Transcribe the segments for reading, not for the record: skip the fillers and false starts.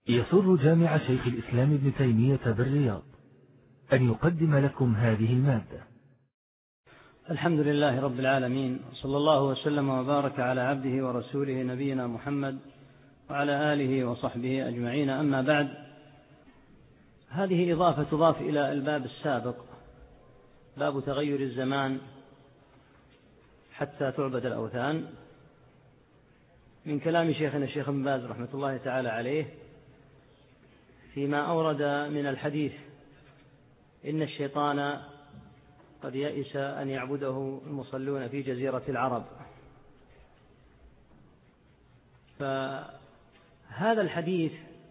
يسر جامع شيخ الإسلام ابن تيمية بالرياض أن يقدم لكم هذه المادة. الحمد لله رب العالمين، صلى الله وسلم وبارك على عبده ورسوله نبينا محمد وعلى آله وصحبه أجمعين. أما بعد، هذه إضافة تضاف إلى الباب السابق، باب تغير الزمان حتى تعبد الأوثان، من كلام شيخنا الشيخ ابن باز رحمة الله تعالى عليه فيما أورد من الحديث إن الشيطان قد يئس أن يعبده المصلون في جزيرة العرب. فهذا الحديث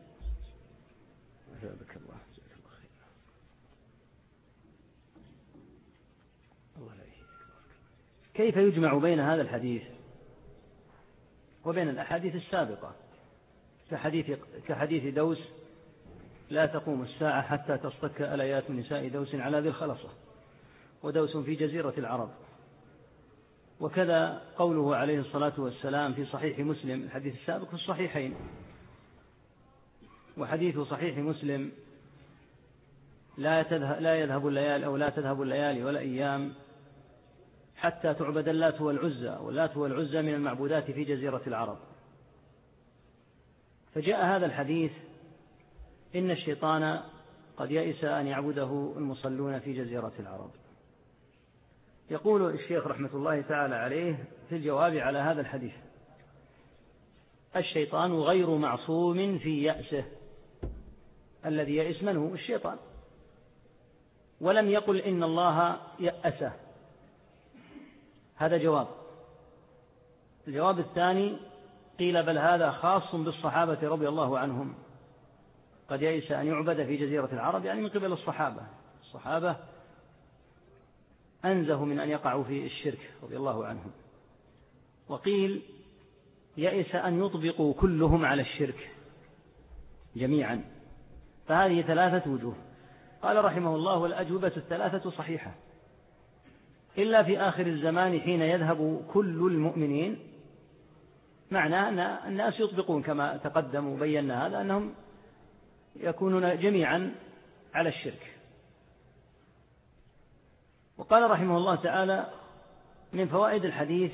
كيف يجمع بين هذا الحديث وبين الأحاديث السابقة كحديث دوس لا تقوم الساعة حتى تصطك أليات نساء دوس على ذي الخلصة، ودوس في جزيرة العرب. وكذا قوله عليه الصلاة والسلام في صحيح مسلم، الحديث السابق في الصحيحين، وحديث صحيح مسلم لا يذهب الليالي أو لا تذهب الليالي ولا أيام حتى تعبد اللات والعزى، واللات والعزى من المعبودات في جزيرة العرب. فجاء هذا الحديث إن الشيطان قد يئس أن يعبده المصلون في جزيرة العرب. يقول الشيخ رحمة الله تعالى عليه في الجواب على هذا الحديث: الشيطان غير معصوم في يأسه. الذي يئس من هو؟ الشيطان. ولم يقل إن الله يأسه. هذا جواب. الجواب الثاني قيل بل هذا خاص بالصحابة رضي الله عنهم، قد يئس أن يعبد في جزيرة العرب، يعني من قبل الصحابة أنزه من أن يقعوا في الشرك رضي الله عنهم. وقيل يئس أن يطبقوا كلهم على الشرك جميعا. فهذه ثلاثة وجوه. قال رحمه الله: والأجوبة الثلاثة صحيحة، إلا في آخر الزمان حين يذهب كل المؤمنين. معناه أن الناس يطبقون كما تقدم وبينا هذا، أنهم يكونون جميعا على الشرك. وقال رحمه الله تعالى: من فوائد الحديث،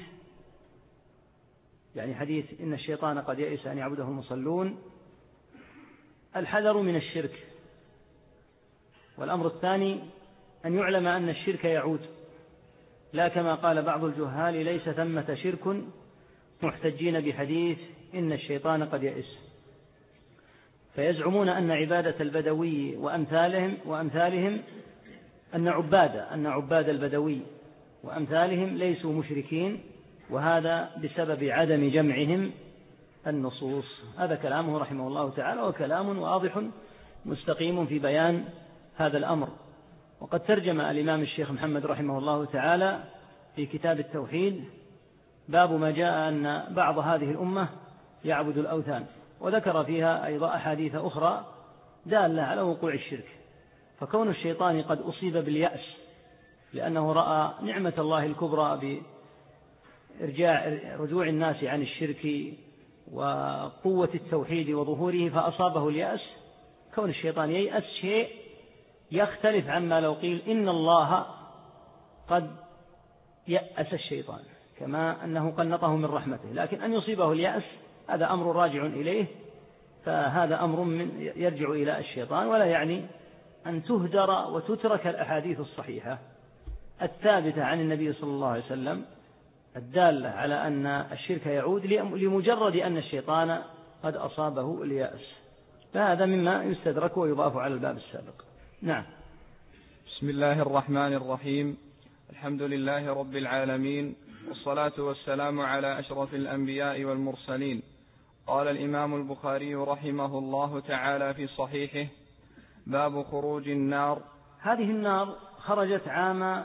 يعني حديث إن الشيطان قد يئس أن يعبده المصلون، الحذر من الشرك. والأمر الثاني أن يعلم أن الشرك يعود، لا كما قال بعض الجهال ليس ثمة شرك، محتجين بحديث إن الشيطان قد يئس. فيزعمون أن عبادة البدوي وأمثالهم أن عباد البدوي وأمثالهم ليسوا مشركين، وهذا بسبب عدم جمعهم النصوص. هذا كلامه رحمه الله تعالى، وكلام واضح مستقيم في بيان هذا الأمر. وقد ترجم الإمام الشيخ محمد رحمه الله تعالى في كتاب التوحيد باب ما جاء أن بعض هذه الأمة يعبد الأوثان، وذكر فيها أيضا أحاديث أخرى دالة على وقوع الشرك. فكون الشيطان قد أصيب باليأس لأنه رأى نعمة الله الكبرى برجوع الناس عن الشرك وقوة التوحيد وظهوره فأصابه اليأس، كون الشيطان ييأس شيء يختلف عما لو قيل إن الله قد يأس الشيطان، كما أنه قنطه من رحمته. لكن أن يصيبه اليأس هذا أمر راجع إليه، فهذا أمر يرجع إلى الشيطان، ولا يعني أن تهدر وتترك الأحاديث الصحيحة الثابتة عن النبي صلى الله عليه وسلم الدالة على أن الشرك يعود لمجرد أن الشيطان قد أصابه اليأس. فهذا مما يستدرك ويضاف على الباب السابق. نعم. بسم الله الرحمن الرحيم. الحمد لله رب العالمين، والصلاة والسلام على أشرف الأنبياء والمرسلين. قال الإمام البخاري رحمه الله تعالى في صحيحه: باب خروج النار. هذه النار خرجت عام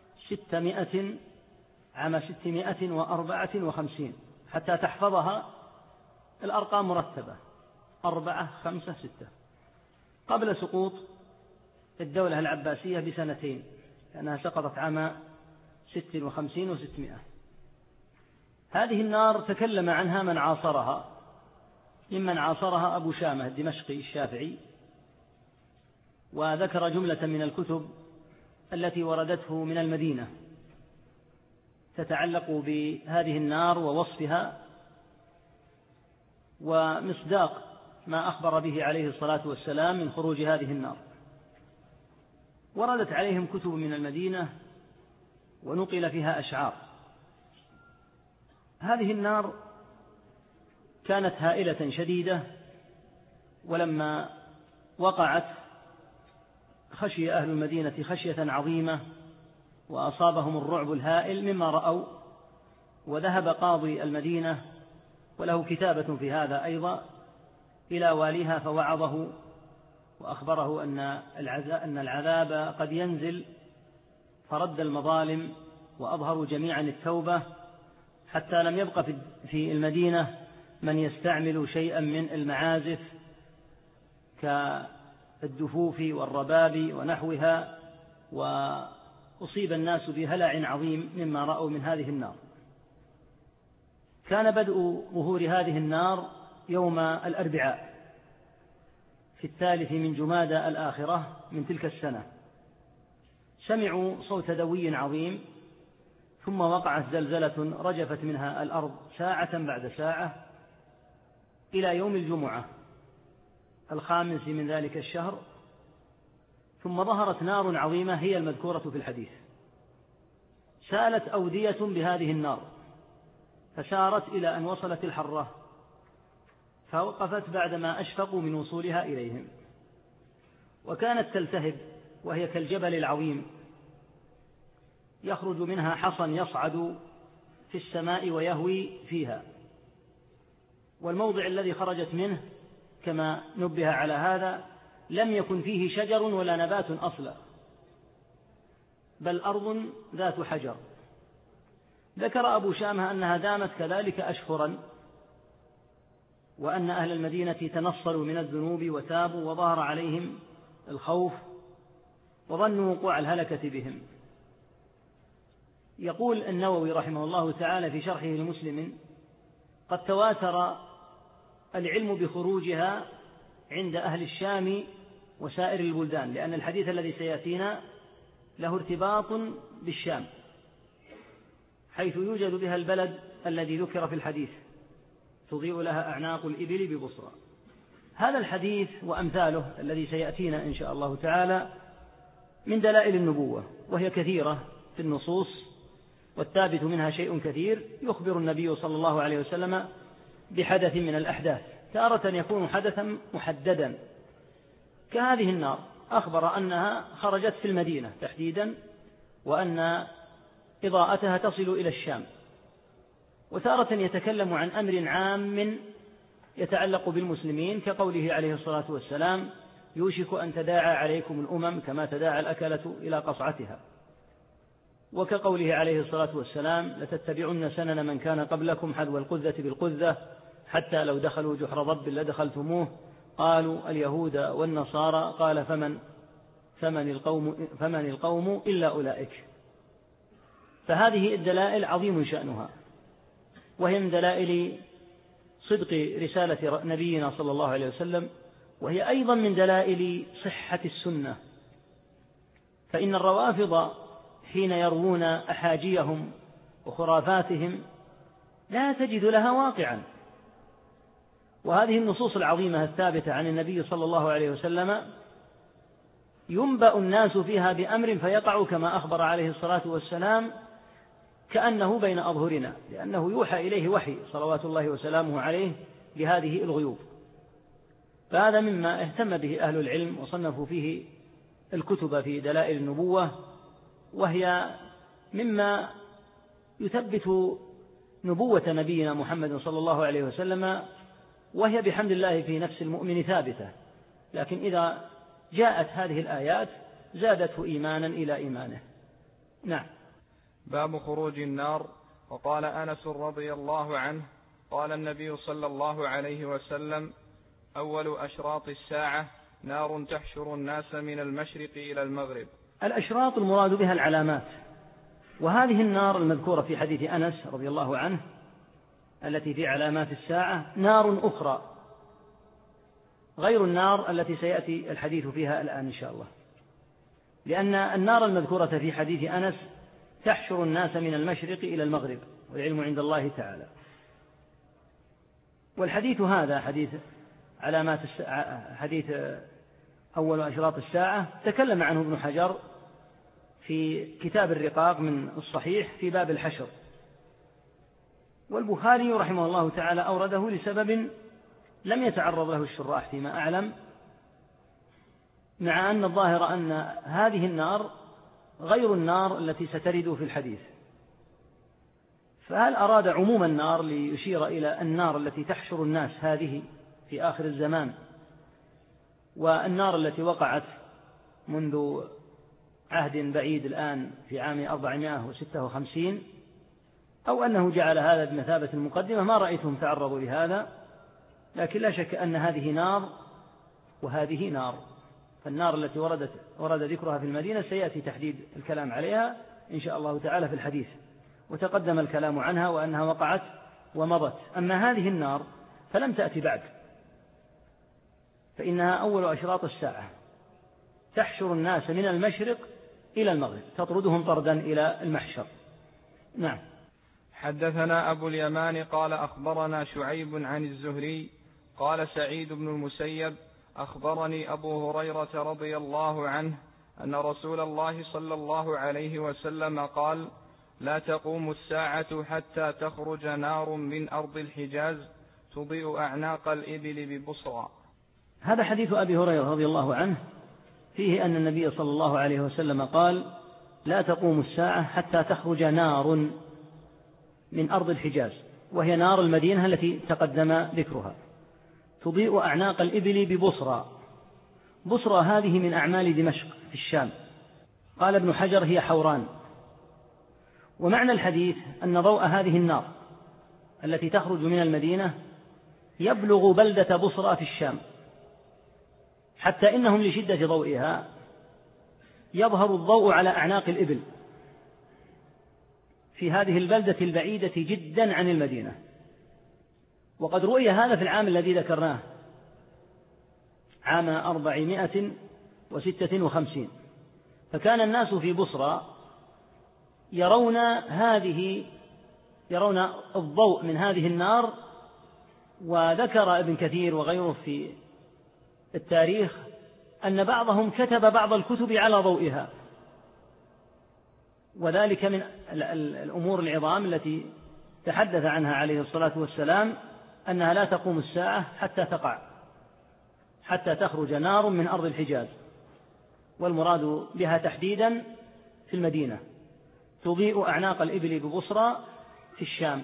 654، حتى تحفظها الأرقام مرتبة 4 5 6 قبل سقوط الدولة العباسية بسنتين، لأنها سقطت عام 56 و600. هذه النار تكلم عنها من عاصرها ممن عاصرها أبو شامة الدمشقي الشافعي، وذكر جملة من الكتب التي وردته من المدينة تتعلق بهذه النار ووصفها ومصداق ما أخبر به عليه الصلاة والسلام من خروج هذه النار. وردت عليهم كتب من المدينة ونقل فيها أشعار. هذه النار كانت هائلة شديدة، ولما وقعت خشي أهل المدينة خشية عظيمة وأصابهم الرعب الهائل مما رأوا. وذهب قاضي المدينة وله كتابة في هذا أيضا إلى واليها فوعظه وأخبره أن العذاب قد ينزل، فرد المظالم وأظهروا جميعا التوبة، حتى لم يبق في المدينة من يستعمل شيئا من المعازف كالدفوف والرباب ونحوها، وأصيب الناس بهلع عظيم مما رأوا من هذه النار. كان بدء ظهور هذه النار يوم الأربعاء في 3 من جمادى الآخرة من تلك السنة. سمعوا صوت دوي عظيم، ثم وقعت زلزلة رجفت منها الأرض ساعة بعد ساعة إلى يوم الجمعة 5 من ذلك الشهر. ثم ظهرت نار عظيمة هي المذكورة في الحديث، سالت أودية بهذه النار فسارت إلى أن وصلت الحرة، فوقفت بعدما أشفقوا من وصولها إليهم، وكانت تلتهب وهي كالجبل العظيم، يخرج منها حصى يصعد في السماء ويهوي فيها. والموضع الذي خرجت منه كما نبه على هذا لم يكن فيه شجر ولا نبات أصلا، بل أرض ذات حجر. ذكر أبو شامة أنها دامت كذلك أشهرا، وأن أهل المدينة تنصلوا من الذنوب وتابوا وظهر عليهم الخوف وظنوا وقوع الهلكة بهم. يقول النووي رحمه الله تعالى في شرحه لمسلم: قد تواتر العلم بخروجها عند أهل الشام وسائر البلدان، لأن الحديث الذي سيأتينا له ارتباط بالشام، حيث يوجد بها البلد الذي ذكر في الحديث تضيء لها أعناق الإبل ببصرى. هذا الحديث وأمثاله الذي سيأتينا إن شاء الله تعالى من دلائل النبوة، وهي كثيرة في النصوص، والثابت منها شيء كثير. يخبر النبي صلى الله عليه وسلم بحدث من الأحداث، تارة يكون حدثا محددا كهذه النار، أخبر أنها خرجت في المدينة تحديدا، وأن إضاءتها تصل إلى الشام. وتارة يتكلم عن أمر عام يتعلق بالمسلمين، كقوله عليه الصلاة والسلام: يوشك أن تداعى عليكم الأمم كما تداعى الأكلة إلى قصعتها. وكقوله عليه الصلاة والسلام: لتتبعن سنن من كان قبلكم حذو القذة بالقذة حتى لو دخلوا جحر ضب لدخلتموه، قالوا اليهود والنصارى، قال فمن القوم إلا أولئك. فهذه الدلائل عظيم شأنها، وهي من دلائل صدق رسالة نبينا صلى الله عليه وسلم، وهي أيضا من دلائل صحة السنة. فإن الروافض حين يروون أحاجيهم وخرافاتهم لا تجد لها واقعا، وهذه النصوص العظيمة الثابتة عن النبي صلى الله عليه وسلم ينبأ الناس فيها بأمر فيقع كما أخبر عليه الصلاة والسلام كأنه بين أظهرنا، لأنه يوحى إليه وحي صلوات الله وسلامه عليه بهذه الغيوب. فهذا مما اهتم به أهل العلم وصنفوا فيه الكتب في دلائل النبوة، وهي مما يثبت نبوة نبينا محمد صلى الله عليه وسلم، وهي بحمد الله في نفس المؤمن ثابتة، لكن إذا جاءت هذه الآيات زادته إيمانا إلى إيمانه. نعم. باب خروج النار. وقال أنس رضي الله عنه: قال النبي صلى الله عليه وسلم: أول أشراط الساعة نار تحشر الناس من المشرق إلى المغرب. الأشراط المراد بها العلامات، وهذه النار المذكورة في حديث أنس رضي الله عنه التي في علامات الساعة نار أخرى غير النار التي سيأتي الحديث فيها الآن إن شاء الله، لأن النار المذكورة في حديث أنس تحشر الناس من المشرق إلى المغرب والعلم عند الله تعالى. والحديث هذا حديث أول أشراط الساعة تكلم عنه ابن حجر في كتاب الرقاق من الصحيح في باب الحشر، والبخاري رحمه الله تعالى أورده لسبب لم يتعرض له الشراح فيما أعلم، مع أن الظاهر أن هذه النار غير النار التي سترد في الحديث. فهل أراد عموم النار ليشير إلى النار التي تحشر الناس هذه في آخر الزمان، والنار التي وقعت منذ عهد بعيد الآن في عام 456، أو أنه جعل هذا بمثابة المقدمة؟ ما رأيتهم تعرضوا لهذا، لكن لا شك أن هذه نار وهذه نار. فالنار التي ورد ذكرها في المدينة سيأتي تحديد الكلام عليها إن شاء الله تعالى في الحديث، وتقدم الكلام عنها وأنها وقعت ومضت. أما هذه النار فلم تأتي بعد، فإنها أول أشراط الساعة، تحشر الناس من المشرق إلى المغرب، تطردهم طردا إلى المحشر. نعم. حدثنا أبو اليمان قال أخبرنا شعيب عن الزهري قال سعيد بن المسيب أخبرني أبو هريرة رضي الله عنه أن رسول الله صلى الله عليه وسلم قال: لا تقوم الساعة حتى تخرج نار من أرض الحجاز تضيء أعناق الإبل ببصرى. هذا حديث أبي هريرة رضي الله عنه فيه أن النبي صلى الله عليه وسلم قال: لا تقوم الساعة حتى تخرج نار من أرض الحجاز، وهي نار المدينة التي تقدم ذكرها، تضيء أعناق الإبل ببصرى. بصرى هذه من أعمال دمشق في الشام. قال ابن حجر: هي حوران. ومعنى الحديث أن ضوء هذه النار التي تخرج من المدينة يبلغ بلدة بصرى في الشام، حتى إنهم لشدة ضوئها يظهر الضوء على أعناق الإبل في هذه البلدة البعيدة جدا عن المدينة. وقد رؤي هذا في العام الذي ذكرناه، عام 456، فكان الناس في بصرى يرون الضوء من هذه النار. وذكر ابن كثير وغيره في التاريخ أن بعضهم كتب بعض الكتب على ضوئها، وذلك من الأمور العظام التي تحدث عنها عليه الصلاة والسلام، أنها لا تقوم الساعة حتى تخرج نار من أرض الحجاز، والمراد بها تحديدا في المدينة، تضيء أعناق الإبل ببصرى في الشام.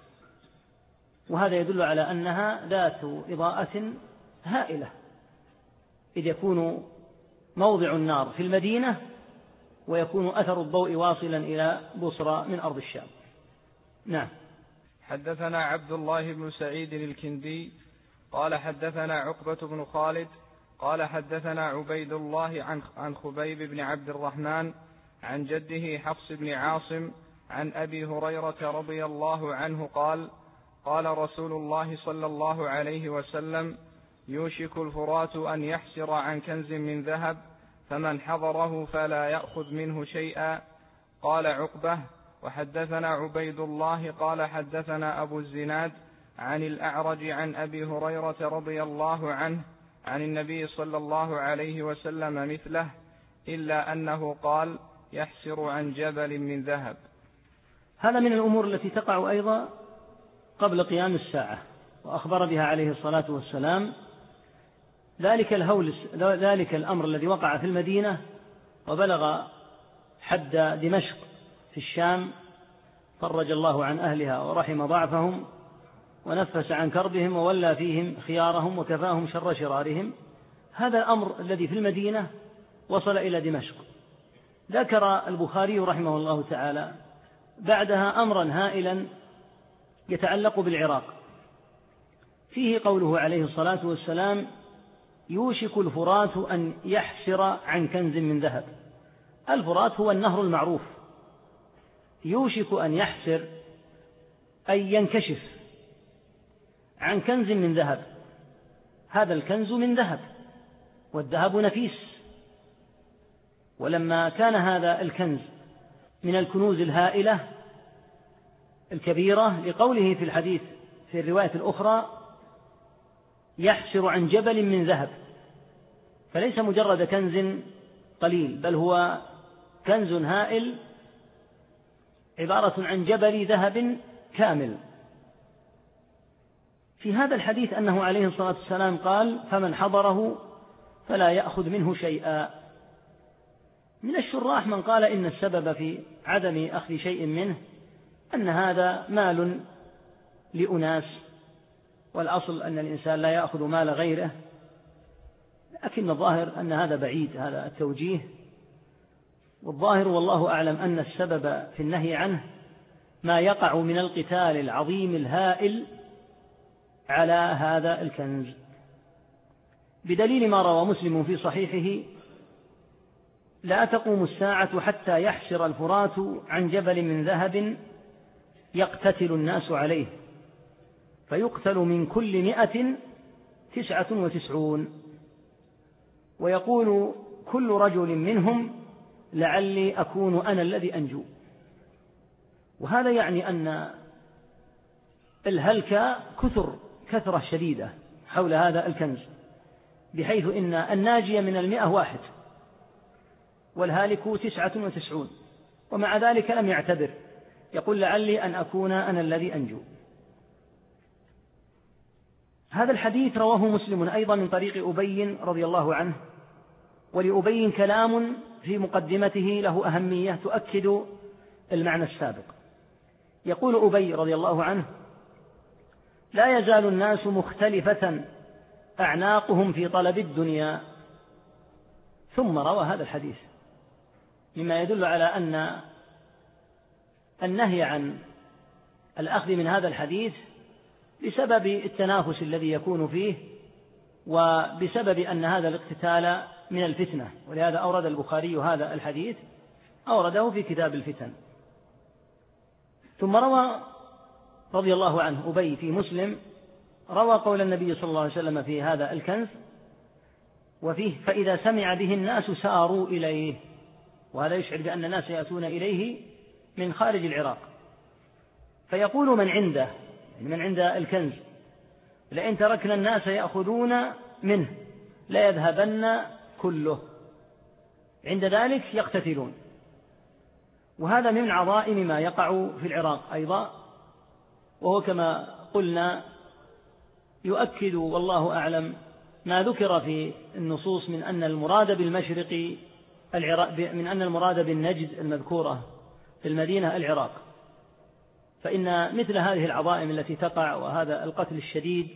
وهذا يدل على أنها ذات إضاءة هائلة، إذ يكون موضع النار في المدينة ويكون أثر الضوء واصلا إلى بصرى من أرض الشام. نعم. حدثنا عبد الله بن سعيد الكندي قال حدثنا عقبة بن خالد قال حدثنا عبيد الله عن خبيب بن عبد الرحمن عن جده حفص بن عاصم عن أبي هريرة رضي الله عنه قال: قال رسول الله صلى الله عليه وسلم: يوشك الفرات أن يحسر عن كنز من ذهب، فمن حضره فلا يأخذ منه شيئا. قال عقبة: وحدثنا عبيد الله قال حدثنا أبو الزناد عن الأعرج عن أبي هريرة رضي الله عنه عن النبي صلى الله عليه وسلم مثله، إلا أنه قال: يحسر عن جبل من ذهب. هذا من الأمور التي تقع أيضا قبل قيام الساعة، وأخبر بها عليه الصلاة والسلام. ذلك الأمر الذي وقع في المدينة وبلغ حد دمشق في الشام، فرج الله عن أهلها ورحم ضعفهم ونفس عن كربهم وولى فيهم خيارهم وكفاهم شر شرارهم. هذا الأمر الذي في المدينة وصل إلى دمشق. ذكر البخاري رحمه الله تعالى بعدها أمرا هائلا يتعلق بالعراق، فيه قوله عليه الصلاة والسلام: يوشك الفرات أن يحسر عن كنز من ذهب. الفرات هو النهر المعروف، يوشك أن يحسر أي ينكشف عن كنز من ذهب. هذا الكنز من ذهب، والذهب نفيس. ولما كان هذا الكنز من الكنوز الهائلة الكبيرة، لقوله في الحديث في الرواية الأخرى يحسر عن جبل من ذهب، فليس مجرد كنز قليل، بل هو كنز هائل عبارة عن جبل ذهب كامل. في هذا الحديث أنه عليه الصلاة والسلام قال: فمن حضره فلا يأخذ منه شيئا. من الشراح من قال إن السبب في عدم أخذ شيء منه أن هذا مال لأناس، والأصل أن الإنسان لا يأخذ مال غيره، لكن الظاهر أن هذا بعيد هذا التوجيه، والظاهر والله أعلم أن السبب في النهي عنه ما يقع من القتال العظيم الهائل على هذا الكنز، بدليل ما روى مسلم في صحيحه: لا تقوم الساعة حتى يحسر الفرات عن جبل من ذهب يقتتل الناس عليه، فيقتل من كل 199، ويقول كل رجل منهم: لعلي أكون أنا الذي أنجو. وهذا يعني أن الهلك كثرة شديدة حول هذا الكنز، بحيث إن الناجي من 100 واحد، والهالك 99، ومع ذلك لم يعتبر، يقول: لعلي أن أكون أنا الذي أنجو. هذا الحديث رواه مسلم أيضا من طريق أبي رضي الله عنه، ولأبي كلام في مقدمته له أهمية تؤكد المعنى السابق. يقول أبي رضي الله عنه: لا يزال الناس مختلفة أعناقهم في طلب الدنيا، ثم روى هذا الحديث، مما يدل على أن النهي عن الأخذ من هذا الحديث بسبب التنافس الذي يكون فيه، وبسبب أن هذا الاقتتال من الفتنة، ولهذا أورد البخاري هذا الحديث، أورده في كتاب الفتن. ثم روى رضي الله عنه أبي في مسلم، روى قول النبي صلى الله عليه وسلم في هذا الكنز وفيه: فإذا سمع به الناس ساروا إليه. وهذا يشعر بأن الناس يأتون إليه من خارج العراق، فيقول من عنده، يعني من عند الكنز: لئن تركنا الناس يأخذون منه لا يذهبن كله. عند ذلك يقتتلون. وهذا من عظائم ما يقع في العراق أيضا، وهو كما قلنا يؤكد والله أعلم ما ذكر في النصوص من أن المراد بالمشرق العراق، من أن المراد بالنجد المذكورة في المدينة العراق. فإن مثل هذه العظائم التي تقع وهذا القتل الشديد،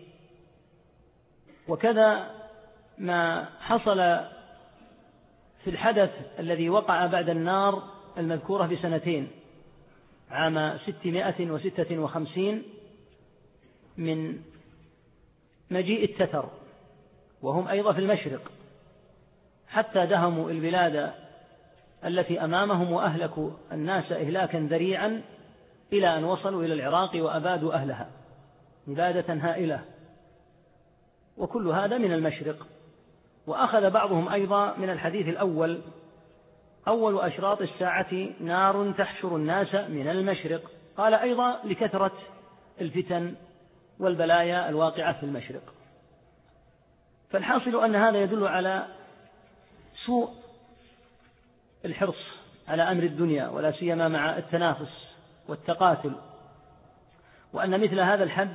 وكذا ما حصل في الحدث الذي وقع بعد النار المذكورة ب2 عام 656 من مجيء التتر، وهم أيضا في المشرق، حتى دهموا البلاد التي أمامهم وأهلكوا الناس إهلاكا ذريعا، إلى أن وصلوا إلى العراق وأبادوا أهلها إبادة هائلة. وكل هذا من المشرق. وأخذ بعضهم أيضا من الحديث الأول: أول أشراط الساعة نار تحشر الناس من المشرق. قال أيضا لكثرة الفتن والبلايا الواقعة في المشرق. فالحاصل أن هذا يدل على سوء الحرص على أمر الدنيا، ولا سيما مع التنافس والتقاتل، وأن مثل هذا الحد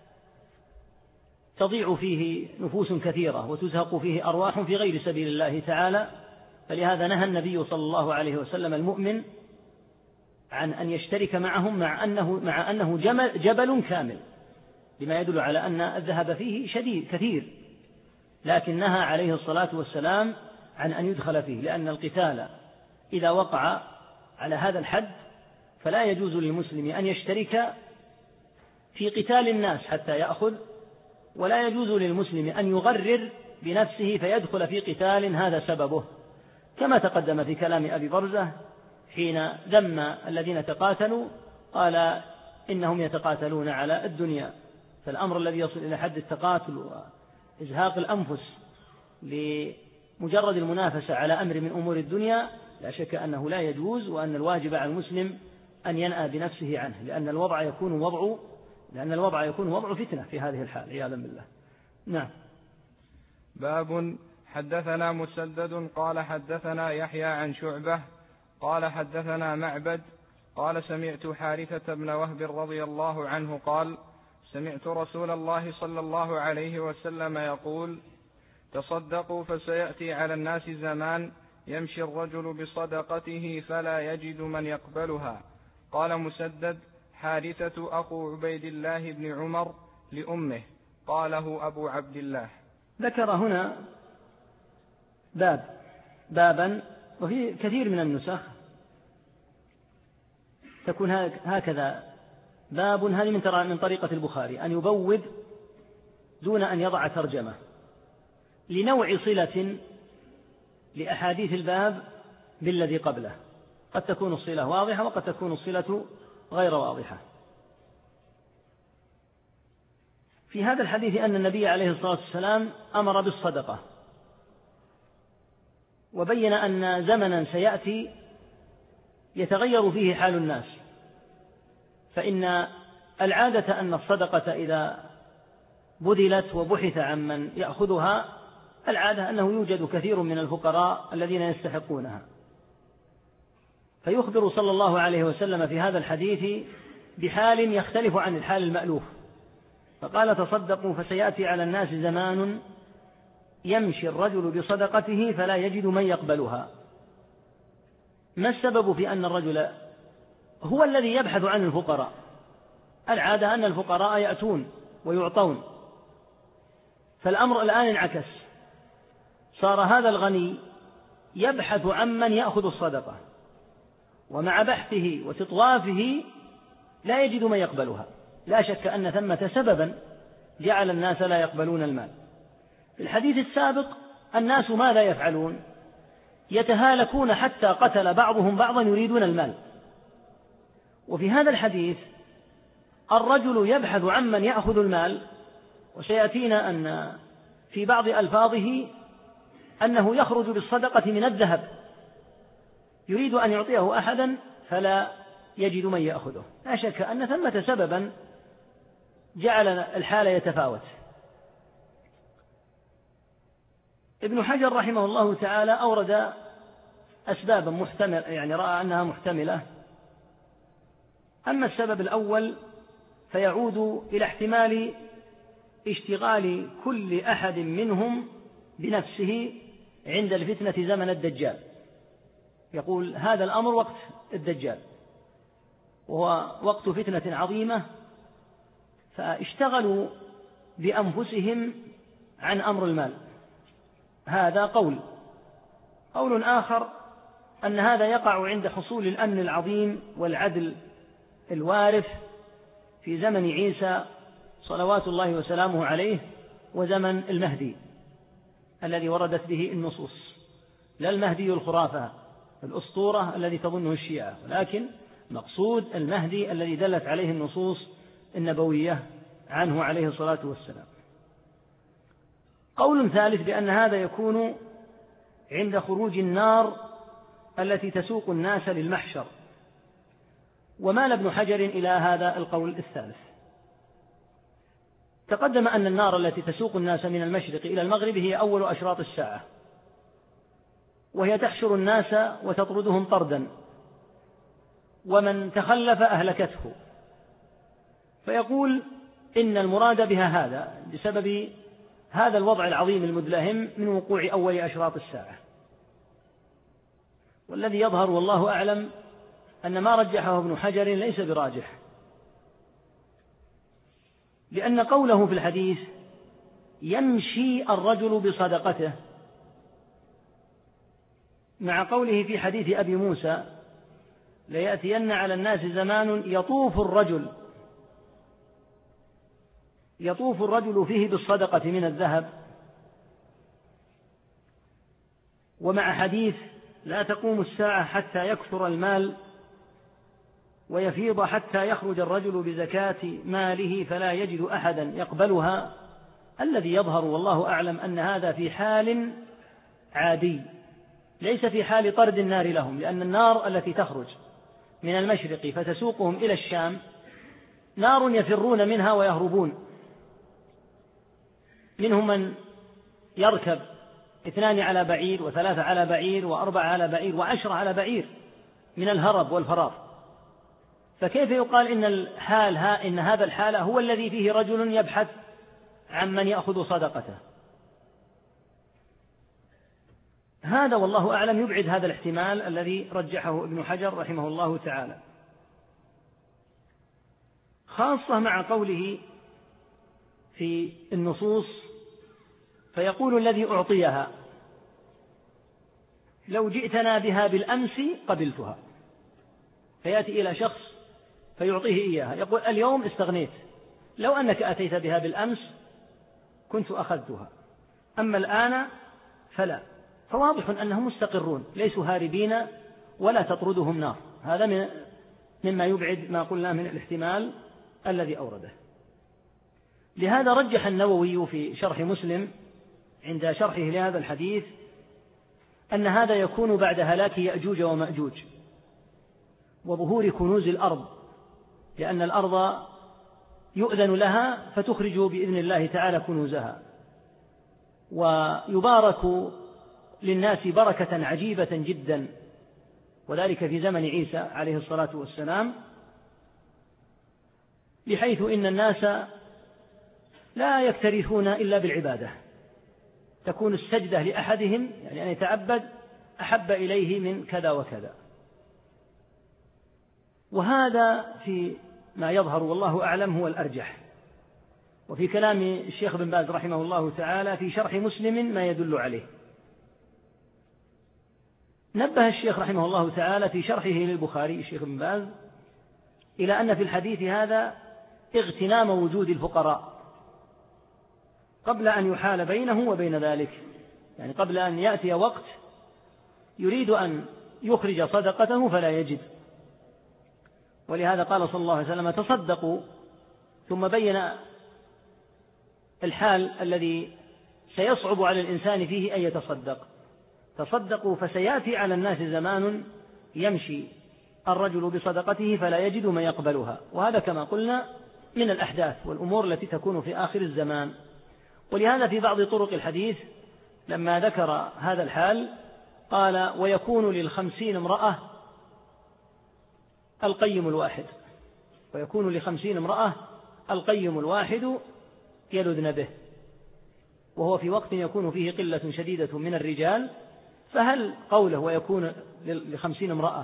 تضيع فيه نفوس كثيرة وتزهق فيه أرواح في غير سبيل الله تعالى. فلهذا نهى النبي صلى الله عليه وسلم المؤمن عن أن يشترك معهم، مع أنه جبل كامل، لما يدل على أن الذهب فيه شديد كثير، لكن نهى عليه الصلاة والسلام عن أن يدخل فيه، لأن القتال إذا وقع على هذا الحد فلا يجوز للمسلم أن يشترك في قتال الناس حتى يأخذ، ولا يجوز للمسلم أن يغرر بنفسه فيدخل في قتال هذا سببه، كما تقدم في كلام أبي برزة حين ذم الذين تقاتلوا، قال إنهم يتقاتلون على الدنيا. فالأمر الذي يصل إلى حد التقاتل إزهاق الأنفس لمجرد المنافسة على أمر من أمور الدنيا لا شك أنه لا يجوز، وأن الواجب على المسلم أن ينأى بنفسه عنه، لأن الوضع يكون وضع فتنة في هذه الحال عياذا بالله. نعم. باب حدثنا مسدد قال حدثنا يحيى عن شعبة قال حدثنا معبد قال سمعت حارثة بن وهب رضي الله عنه قال سمعت رسول الله صلى الله عليه وسلم يقول تصدقوا فسيأتي على الناس زمان يمشي الرجل بصدقته فلا يجد من يقبلها. قال مسدد حارثة أخو عبيد الله بن عمر لأمه، قاله أبو عبد الله. ذكر هنا بابا، وفي كثير من النسخ تكون هكذا باب، هذه من طريقة البخاري أن يبوب دون أن يضع ترجمة لنوع صلة لأحاديث الباب بالذي قبله، قد تكون الصلة واضحة وقد تكون الصلة غير واضحة. في هذا الحديث أن النبي عليه الصلاة والسلام أمر بالصدقة، وبين أن زمنا سيأتي يتغير فيه حال الناس، فإن العادة أن الصدقة إذا بذلت وبحث عن من يأخذها العادة أنه يوجد كثير من الفقراء الذين يستحقونها، فيخبر صلى الله عليه وسلم في هذا الحديث بحال يختلف عن الحال المألوف، فقال تصدقوا فسيأتي على الناس زمان يمشي الرجل بصدقته فلا يجد من يقبلها. ما السبب في أن الرجل هو الذي يبحث عن الفقراء؟ العادة أن الفقراء يأتون ويعطون، فالأمر الآن انعكس، صار هذا الغني يبحث عن من يأخذ الصدقة، ومع بحثه وتطوافه لا يجد من يقبلها. لا شك أن ثمة سببا جعل الناس لا يقبلون المال. في الحديث السابق الناس ماذا يفعلون؟ يتهالكون حتى قتل بعضهم بعضا يريدون المال. وفي هذا الحديث الرجل يبحث عن من يأخذ المال، وسيأتينا أن في بعض ألفاظه أنه يخرج بالصدقة من الذهب يريد أن يعطيه أحدا فلا يجد من يأخذه. لا شك أن ثمة سببا جعل الحال يتفاوت. ابن حجر رحمه الله تعالى أورد أسبابا محتملة، يعني رأى أنها محتملة. أما السبب الأول فيعود إلى احتمال اشتغال كل أحد منهم بنفسه عند الفتنة زمن الدجال. يقول هذا الأمر وقت الدجال وهو وقت فتنة عظيمة، فاشتغلوا بأنفسهم عن أمر المال. هذا قول آخر أن هذا يقع عند حصول الأمن العظيم والعدل الوارث في زمن عيسى صلوات الله وسلامه عليه وزمن المهدي الذي وردت به النصوص، لا المهدي الخرافة الأسطورة الذي تظنه الشيعة، ولكن مقصود المهدي الذي دلت عليه النصوص النبوية عنه عليه الصلاة والسلام. قول ثالث بأن هذا يكون عند خروج النار التي تسوق الناس للمحشر، ومال ابن حجر إلى هذا القول الثالث. تقدم أن النار التي تسوق الناس من المشرق إلى المغرب هي أول أشراط الساعة، وهي تحشر الناس وتطردهم طردا، ومن تخلف أهلكته. فيقول إن المراد بها هذا بسبب هذا الوضع العظيم المدلهم من وقوع أول أشراط الساعة. والذي يظهر والله أعلم أن ما رجحه ابن حجر ليس براجح، لأن قوله في الحديث يمشي الرجل بصدقته مع قوله في حديث أبي موسى ليأتين على الناس زمان يطوف الرجل فيه بالصدقة من الذهب، ومع حديث لا تقوم الساعة حتى يكثر المال ويفيض حتى يخرج الرجل بزكاة ماله فلا يجد أحدا يقبلها، الذي يظهر والله أعلم أن هذا في حال عادي، ليس في حال طرد النار لهم، لأن النار التي تخرج من المشرق فتسوقهم إلى الشام نار يفرون منها ويهربون. منهم من يركب 2 على بعير و3 على بعير و4 على بعير و10 على بعير من الهرب والفرار. فكيف يقال إن هذا الحال هو الذي فيه رجل يبحث عن من يأخذ صدقته؟ هذا والله أعلم يبعد هذا الاحتمال الذي رجحه ابن حجر رحمه الله تعالى، خاصة مع قوله في النصوص: فيقول الذي أعطيها لو جئتنا بها بالأمس قبلتها. فيأتي إلى شخص فيعطيه إياها، يقول: اليوم استغنيت، لو أنك أتيت بها بالأمس كنت أخذتها، أما الآن فلا. فواضح أنهم مستقرون، ليسوا هاربين ولا تطردهم نار. هذا مما يبعد ما قلنا من الاحتمال الذي أورده. لهذا رجح النووي في شرح مسلم عند شرحه لهذا الحديث أن هذا يكون بعد هلاك يأجوج ومأجوج وظهور كنوز الأرض، لأن الأرض يؤذن لها فتخرج بإذن الله تعالى كنوزها، ويبارك للناس بركة عجيبة جدا، وذلك في زمن عيسى عليه الصلاة والسلام، بحيث إن الناس لا يكترثون إلا بالعبادة، تكون السجدة لأحدهم يعني أن يتعبد أحب إليه من كذا وكذا. وهذا في ما يظهر والله أعلم هو الأرجح. وفي كلام الشيخ بن باز رحمه الله تعالى في شرح مسلم ما يدل عليه. نبه الشيخ رحمه الله تعالى في شرحه للبخاري الشيخ بن باز إلى أن في الحديث هذا اغتنام وجود الفقراء قبل أن يحال بينه وبين ذلك، يعني قبل أن يأتي وقت يريد أن يخرج صدقته فلا يجد. ولهذا قال صلى الله عليه وسلم: تصدقوا، ثم بين الحال الذي سيصعب على الإنسان فيه أن يتصدق. تصدقوا فسيأتي على الناس زمان يمشي الرجل بصدقته فلا يجد من يقبلها، وهذا كما قلنا من الأحداث والأمور التي تكون في آخر الزمان. ولهذا في بعض طرق الحديث لما ذكر هذا الحال قال: ويكون ل50 امرأة القيم الواحد، ويكون ل50 امرأة القيم الواحد يلذن به، وهو في وقت يكون فيه قلة شديدة من الرجال. فهل قوله ويكون ل50 امرأة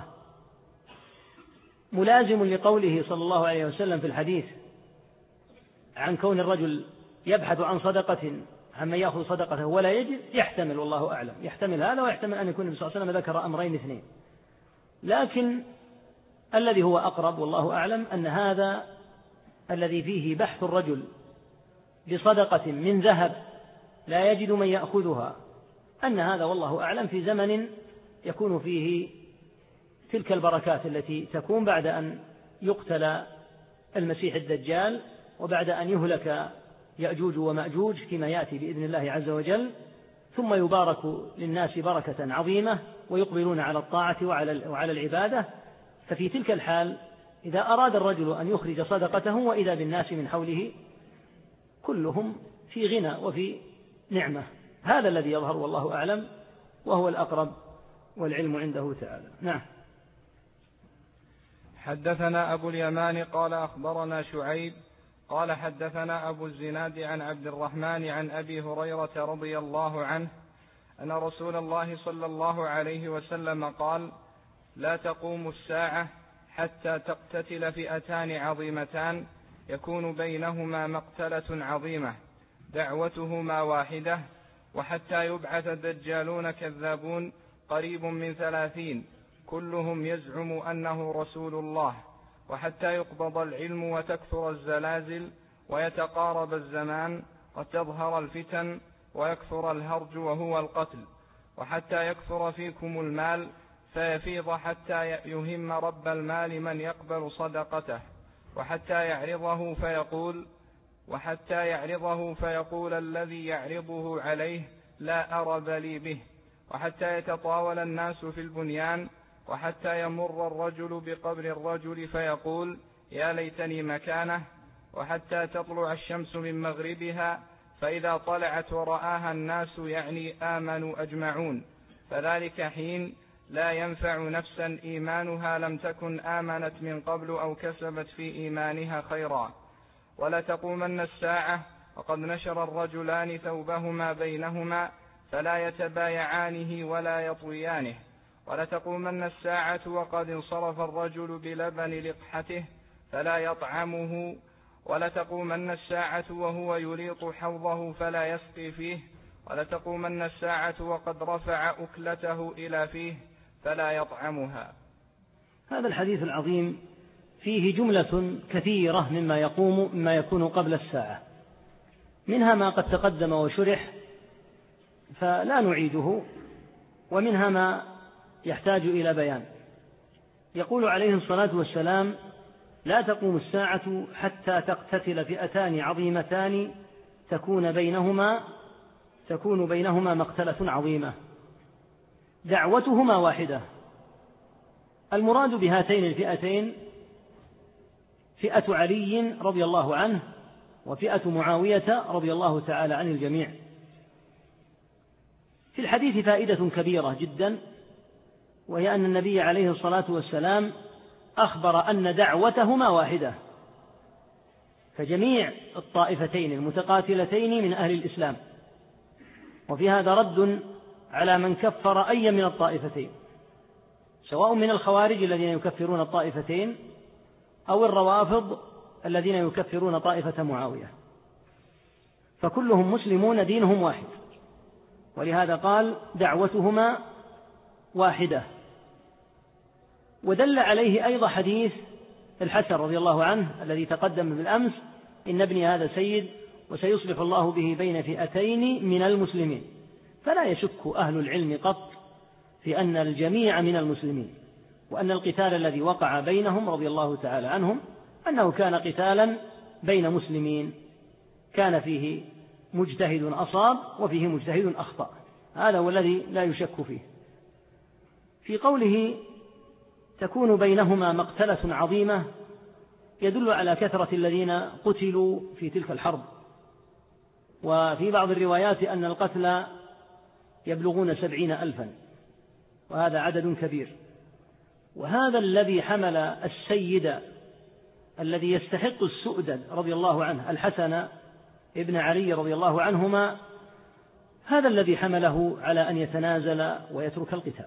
ملازم لقوله صلى الله عليه وسلم في الحديث عن كون الرجل يبحث عن صدقة عمن يأخذ صدقته ولا يجد؟ يحتمل، والله أعلم، يحتمل هذا، ويحتمل أن يكون النبي صلى الله عليه وسلم ذكر أمرين اثنين. لكن الذي هو أقرب والله أعلم أن هذا الذي فيه بحث الرجل بصدقة من ذهب لا يجد من يأخذها، أن هذا والله أعلم في زمن يكون فيه تلك البركات التي تكون بعد أن يقتل المسيح الدجال وبعد أن يهلك يأجوج ومأجوج فيما يأتي بإذن الله عز وجل، ثم يبارك للناس بركة عظيمة ويقبلون على الطاعة وعلى العبادة. ففي تلك الحال إذا أراد الرجل أن يخرج صدقته وإذا بالناس من حوله كلهم في غنى وفي نعمة. هذا الذي يظهر والله أعلم، وهو الأقرب والعلم عنده تعالى. نعم. حدثنا أبو اليمان قال أخبرنا شعيب قال حدثنا أبو الزناد عن عبد الرحمن عن أبي هريرة رضي الله عنه أن رسول الله صلى الله عليه وسلم قال: لا تقوم الساعة حتى تقتتل فئتان عظيمتان يكون بينهما مقتلة عظيمة دعوتهما واحدة، وحتى يبعث دجالون كذابون قريب من 30 كلهم يزعم أنه رسول الله، وحتى يقبض العلم وتكثر الزلازل ويتقارب الزمان وتظهر الفتن ويكثر الهرج وهو القتل، وحتى يكثر فيكم المال فيفيض حتى يهم رب المال من يقبل صدقته، وحتى يعرضه فيقول: وحتى يعرضه فيقول الذي يعرضه عليه لا أرب لي به، وحتى يتطاول الناس في البنيان، وحتى يمر الرجل بقبر الرجل فيقول يا ليتني مكانه، وحتى تطلع الشمس من مغربها فإذا طلعت ورآها الناس يعني آمنوا أجمعون، فذلك حين لا ينفع نفسا إيمانها لم تكن آمنت من قبل أو كسبت في إيمانها خيرا. ولتقومن الساعة وقد نشر الرجلان ثوبهما بينهما فلا يتبايعانه ولا يطويانه. ولتقومن الساعة وقد انصرف الرجل بلبن لقحته فلا يطعمه. ولتقومن الساعة وهو يليط حوضه فلا يسقي فيه. ولتقومن الساعة وقد رفع أكلته إلى فيه فلا يطعمها. هذا الحديث العظيم فيه جملة كثيرة مما يكون قبل الساعة، منها ما قد تقدم وشرح فلا نعيده، ومنها ما يحتاج إلى بيان. يقول عليه الصلاة والسلام لا تقوم الساعة حتى تقتتل فئتان عظيمتان تكون بينهما مقتلة عظيمة دعوتهما واحدة. المراد بهاتين الفئتين فئة علي رضي الله عنه وفئة معاوية رضي الله تعالى عن الجميع. في الحديث فائدة كبيرة جدا، وهي أن النبي عليه الصلاة والسلام أخبر أن دعوتهما واحدة، فجميع الطائفتين المتقاتلتين من أهل الإسلام. وفي هذا رد على من كفر أي من الطائفتين، سواء من الخوارج الذين يكفرون الطائفتين أو الروافض الذين يكفرون طائفة معاوية، فكلهم مسلمون دينهم واحد، ولهذا قال دعوتهما واحدة. ودل عليه أيضا حديث الحسن رضي الله عنه الذي تقدم بالأمس إن ابني هذا سيد وسيصلح الله به بين فئتين من المسلمين. فلا يشك أهل العلم قط في أن الجميع من المسلمين، وأن القتال الذي وقع بينهم رضي الله تعالى عنهم أنه كان قتالا بين مسلمين، كان فيه مجتهد أصاب وفيه مجتهد أخطأ، هذا هو الذي لا يشك فيه. في قوله تكون بينهما مقتلة عظيمة يدل على كثرة الذين قتلوا في تلك الحرب، وفي بعض الروايات أن القتلى يبلغون 70,000، وهذا عدد كبير. وهذا الذي حمل السيد الذي يستحق السؤدد رضي الله عنه الحسن ابن علي رضي الله عنهما، هذا الذي حمله على أن يتنازل ويترك القتال.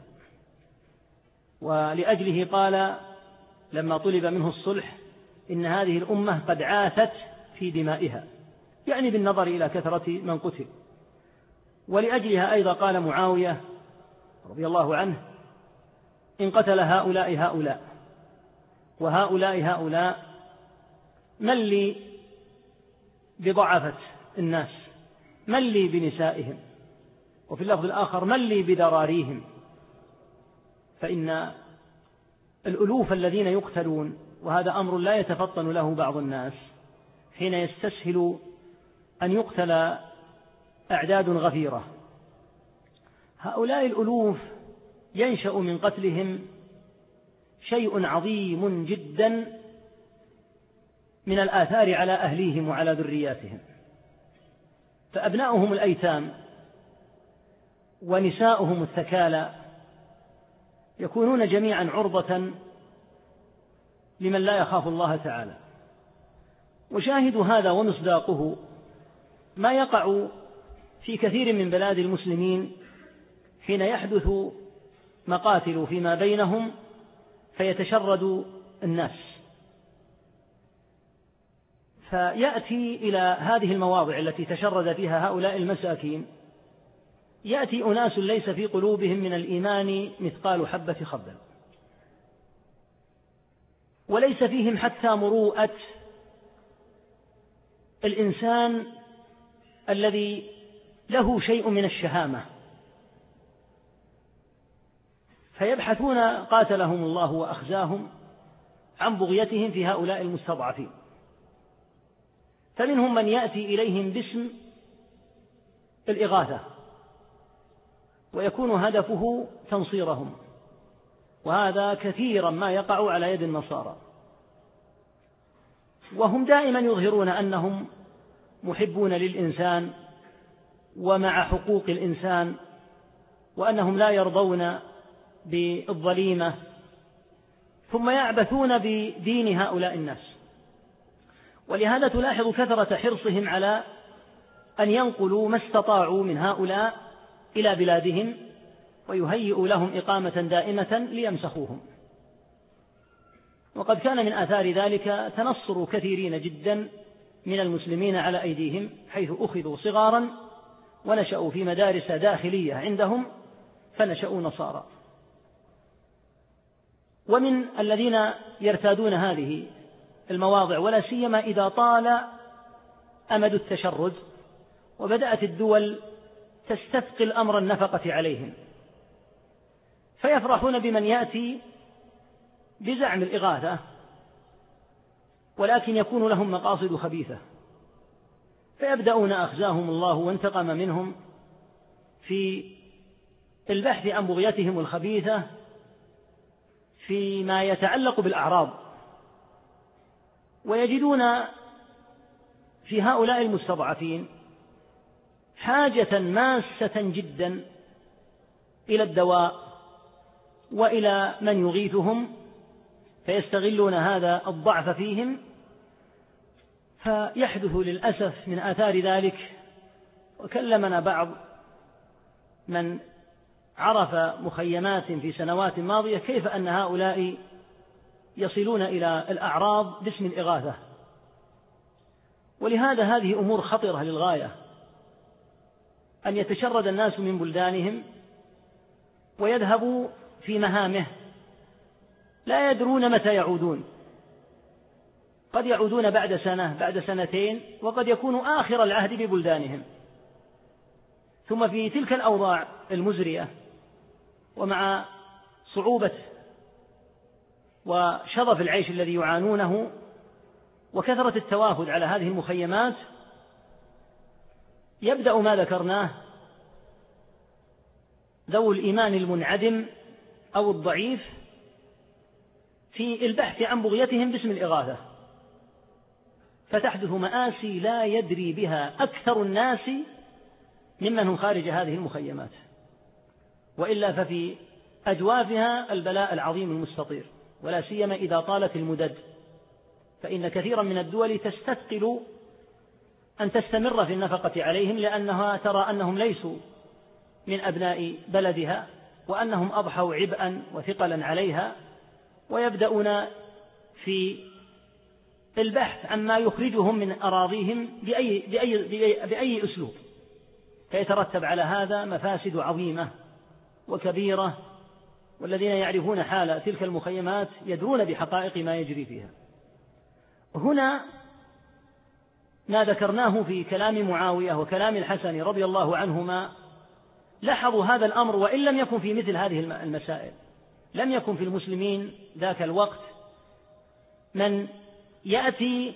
ولأجله قال لما طلب منه الصلح إن هذه الأمة قد عاثت في دمائها، يعني بالنظر إلى كثرة من قتل. ولأجلها أيضا قال معاوية رضي الله عنه إن قتل هؤلاء وهؤلاء من لي بضعفة الناس، من لي بنسائهم، وفي اللفظ الآخر من لي بذراريهم. فإن الألوف الذين يقتلون، وهذا أمر لا يتفطن له بعض الناس حين يستسهل أن يقتل أعداد غفيرة، هؤلاء الألوف ينشأ من قتلهم شيء عظيم جدا من الآثار على أهليهم وعلى ذرياتهم. فأبناؤهم الأيتام ونساؤهم الثكالى يكونون جميعا عرضة لمن لا يخاف الله تعالى. وشاهد هذا ومصداقه ما يقع في كثير من بلاد المسلمين حين يحدث مقاتل فيما بينهم فيتشرد الناس، فيأتي إلى هذه المواضع التي تشرد فيها هؤلاء المساكين، يأتي أناس ليس في قلوبهم من الإيمان مثقال حبة خردل، وليس فيهم حتى مروءة الإنسان الذي له شيء من الشهامة، فيبحثون قاتلهم الله وأخزاهم عن بغيتهم في هؤلاء المستضعفين، فمنهم من يأتي إليهم باسم الإغاثة ويكون هدفه تنصيرهم، وهذا كثيرا ما يقع على يد النصارى، وهم دائما يظهرون أنهم محبون للإنسان ومع حقوق الإنسان، وأنهم لا يرضون بالظليمة، ثم يعبثون بدين هؤلاء الناس. ولهذا تلاحظ كثرة حرصهم على أن ينقلوا ما استطاعوا من هؤلاء إلى بلادهم ويهيئوا لهم إقامة دائمة ليمسخوهم. وقد كان من آثار ذلك تنصر كثيرين جدا من المسلمين على أيديهم، حيث أخذوا صغارا ونشأوا في مدارس داخلية عندهم فنشأوا نصارى. ومن الذين يرتادون هذه المواضع، ولا سيما إذا طال أمد التشرد وبدأت الدول تستثقل أمر النفقة عليهم، فيفرحون بمن يأتي بزعم الإغاثة ولكن يكون لهم مقاصد خبيثة، فيبدأون أخزاهم الله وانتقم منهم في البحث عن بغيتهم الخبيثة فيما يتعلق بالأعراض، ويجدون في هؤلاء المستضعفين حاجة ماسة جدا إلى الدواء وإلى من يغيثهم، فيستغلون هذا الضعف فيهم، فيحدث للأسف من آثار ذلك. وكلمنا بعض من عرف مخيمات في سنوات ماضية كيف أن هؤلاء يصلون إلى الأعراض باسم الإغاثة. ولهذا هذه أمور خطرة للغاية، أن يتشرد الناس من بلدانهم ويذهبوا في مهامه لا يدرون متى يعودون، قد يعودون بعد سنة بعد سنتين، وقد يكون آخر العهد ببلدانهم. ثم في تلك الأوضاع المزرية ومع صعوبة وشظف العيش الذي يعانونه وكثرة التوافد على هذه المخيمات، يبدأ ما ذكرناه ذو الإيمان المنعدم أو الضعيف في البحث عن بغيتهم باسم الإغاثة، فتحدث مآسي لا يدري بها أكثر الناس ممن هم خارج هذه المخيمات، وإلا ففي أجوافها البلاء العظيم المستطير، ولا سيما إذا طالت المدد، فإن كثيرا من الدول تستثقل أن تستمر في النفقة عليهم، لأنها ترى أنهم ليسوا من أبناء بلدها وأنهم أضحوا عبئا وثقلا عليها، ويبدأون في البحث عما يخرجهم من أراضيهم بأي أسلوب، فيترتب على هذا مفاسد عظيمة وكبيرة، والذين يعرفون حال تلك المخيمات يدرون بحقائق ما يجري فيها. هنا ما ذكرناه في كلام معاوية وكلام الحسن رضي الله عنهما لاحظوا هذا الأمر، وإن لم يكن في مثل هذه المسائل لم يكن في المسلمين ذاك الوقت من يأتي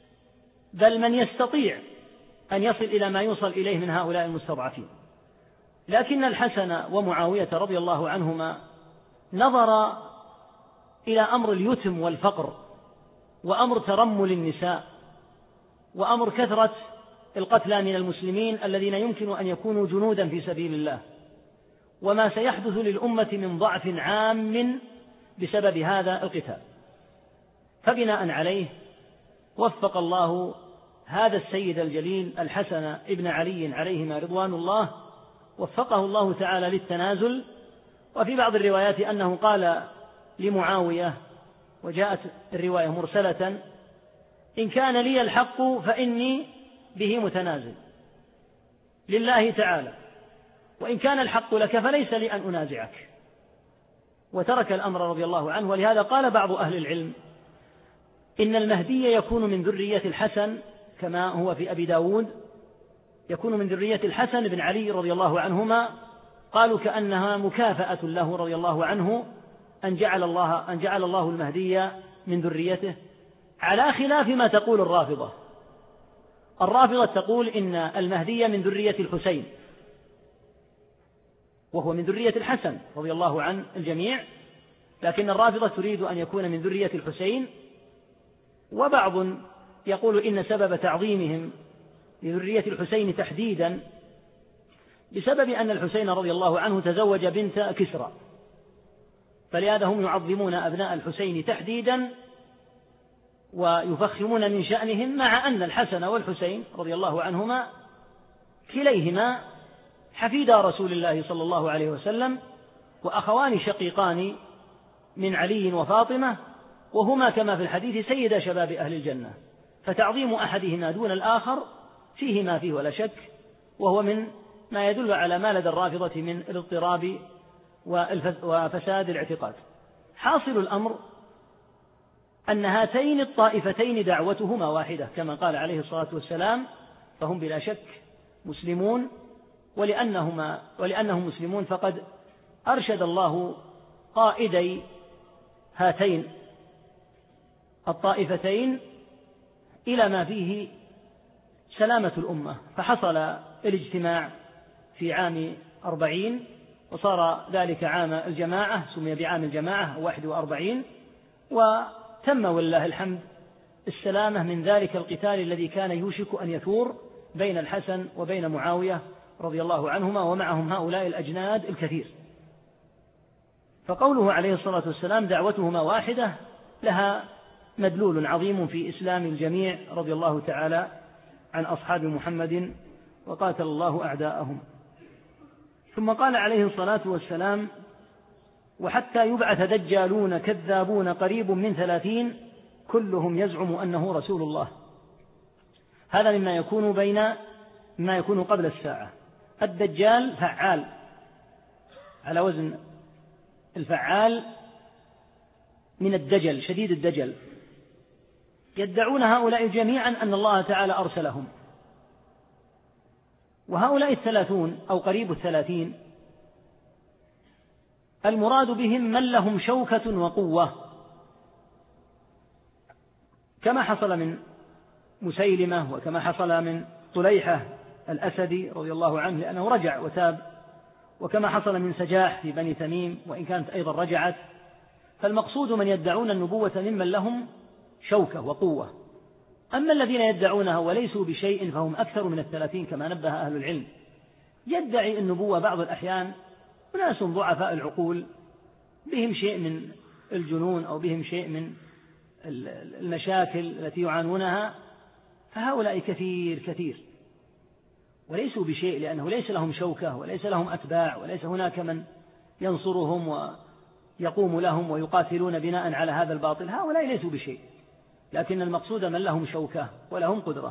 بل من يستطيع أن يصل إلى ما يوصل إليه من هؤلاء المستضعفين. لكن الحسن ومعاوية رضي الله عنهما نظر إلى أمر اليتم والفقر، وأمر ترمل النساء، وأمر كثرة القتلى من المسلمين الذين يمكن أن يكونوا جنودا في سبيل الله، وما سيحدث للأمة من ضعف عام بسبب هذا القتال. فبناء عليه وفق الله هذا السيد الجليل الحسن ابن علي عليهما رضوان الله، وفقه الله تعالى للتنازل. وفي بعض الروايات أنه قال لمعاوية، وجاءت الرواية مرسلة: إن كان لي الحق فإني به متنازل لله تعالى، وإن كان الحق لك فليس لي أن أنازعك. وترك الأمر رضي الله عنه. ولهذا قال بعض أهل العلم إن المهدي يكون من ذرية الحسن، كما هو في أبي داود، يكون من ذرية الحسن بن علي رضي الله عنهما. قالوا كأنها مكافأة له رضي الله عنه أن جعل الله المهدي من ذريته، على خلاف ما تقول الرافضة. الرافضة تقول إن المهدي من ذرية الحسين، وهو من ذرية الحسن رضي الله عن الجميع، لكن الرافضة تريد أن يكون من ذرية الحسين. وبعض يقول إن سبب تعظيمهم لذرية الحسين تحديدا بسبب أن الحسين رضي الله عنه تزوج بنت كسرى، فلهذا هم يعظمون أبناء الحسين تحديدا ويفخمون من شأنهم، مع أن الحسن والحسين رضي الله عنهما كليهما حفيدا رسول الله صلى الله عليه وسلم، وأخوان شقيقان من علي وفاطمة، وهما كما في الحديث سيدا شباب أهل الجنة، فتعظيم أحدهما دون الآخر فيه ما فيه ولا شك، وهو من ما يدل على ما لدى الرافضة من الاضطراب وفساد الاعتقاد. حاصل الأمر أن هاتين الطائفتين دعوتهما واحدة كما قال عليه الصلاة والسلام، فهم بلا شك مسلمون، ولأنهم مسلمون فقد أرشد الله قائدي هاتين الطائفتين إلى ما فيه سلامة الأمة، فحصل الاجتماع في عام 40 وصار ذلك عام الجماعة، سمي بعام الجماعة 41، وتم ولله الحمد السلامة من ذلك القتال الذي كان يوشك أن يثور بين الحسن وبين معاوية رضي الله عنهما، ومعهم هؤلاء الأجناد الكثير. فقوله عليه الصلاة والسلام دعوتهما واحدة لها مدلول عظيم في إسلام الجميع رضي الله تعالى عن أصحاب محمد وقاتل الله أعداءهم. ثم قال عليه الصلاة والسلام وحتى يبعث دجالون كذابون قريب من 30 كلهم يزعم أنه رسول الله. هذا مما يكون قبل الساعة. الدجال فعال على وزن الفعال من الدجل، شديد الدجل. يدعون هؤلاء جميعا أن الله تعالى أرسلهم، وهؤلاء 30 أو قريب 30 المراد بهم من لهم شوكة وقوة، كما حصل من مسيلمة وكما حصل من طليحة الأسدي رضي الله عنه لأنه رجع وتاب، وكما حصل من سجاح في بني تميم وإن كانت أيضا رجعت. فالمقصود من يدعون النبوة ممن لهم شوكة وقوة. أما الذين يدعونها وليسوا بشيء فهم أكثر من 30 كما نبه أهل العلم. يدعي النبوة بعض الأحيان أناس ضعفاء العقول بهم شيء من الجنون أو بهم شيء من المشاكل التي يعانونها، فهؤلاء كثير وليسوا بشيء، لأنه ليس لهم شوكة وليس لهم أتباع وليس هناك من ينصرهم ويقوم لهم ويقاتلون بناء على هذا الباطل. هؤلاء ليسوا بشيء، لكن المقصود من لهم شوكة ولهم قدرة.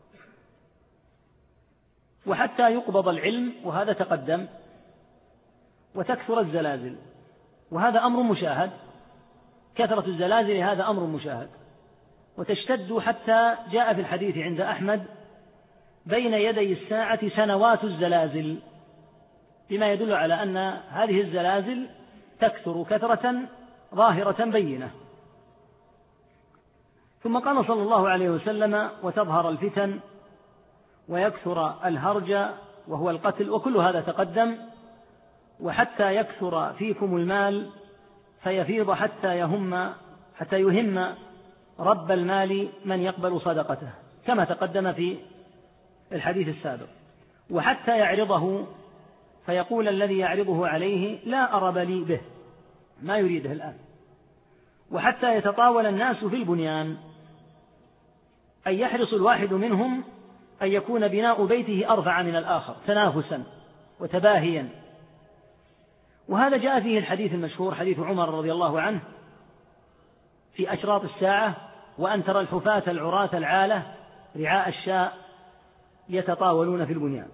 وحتى يقبض العلم، وهذا تقدم، وتكثر الزلازل، وهذا أمر مشاهد، كثرة الزلازل هذا أمر مشاهد، وتشتد حتى جاء في الحديث عند أحمد بين يدي الساعة سنوات الزلازل، بما يدل على أن هذه الزلازل تكثر كثرة ظاهرة بينة. ثم قال صلى الله عليه وسلم وتظهر الفتن ويكثر الهرج وهو القتل، وكل هذا تقدم. وحتى يكثر فيكم المال فيفيض حتى يهم رب المال من يقبل صدقته، كما تقدم في الحديث السابق. وحتى يعرضه فيقول الذي يعرضه عليه لا أرب لي به، ما يريده الآن. وحتى يتطاول الناس في البنيان، أن يحرص الواحد منهم أن يكون بناء بيته أرفع من الآخر تنافسا وتباهيا. وهذا جاء فيه الحديث المشهور حديث عمر رضي الله عنه في أشراط الساعة: وأن ترى الحفاة العراة العالة رعاء الشاء يتطاولون في البنيان.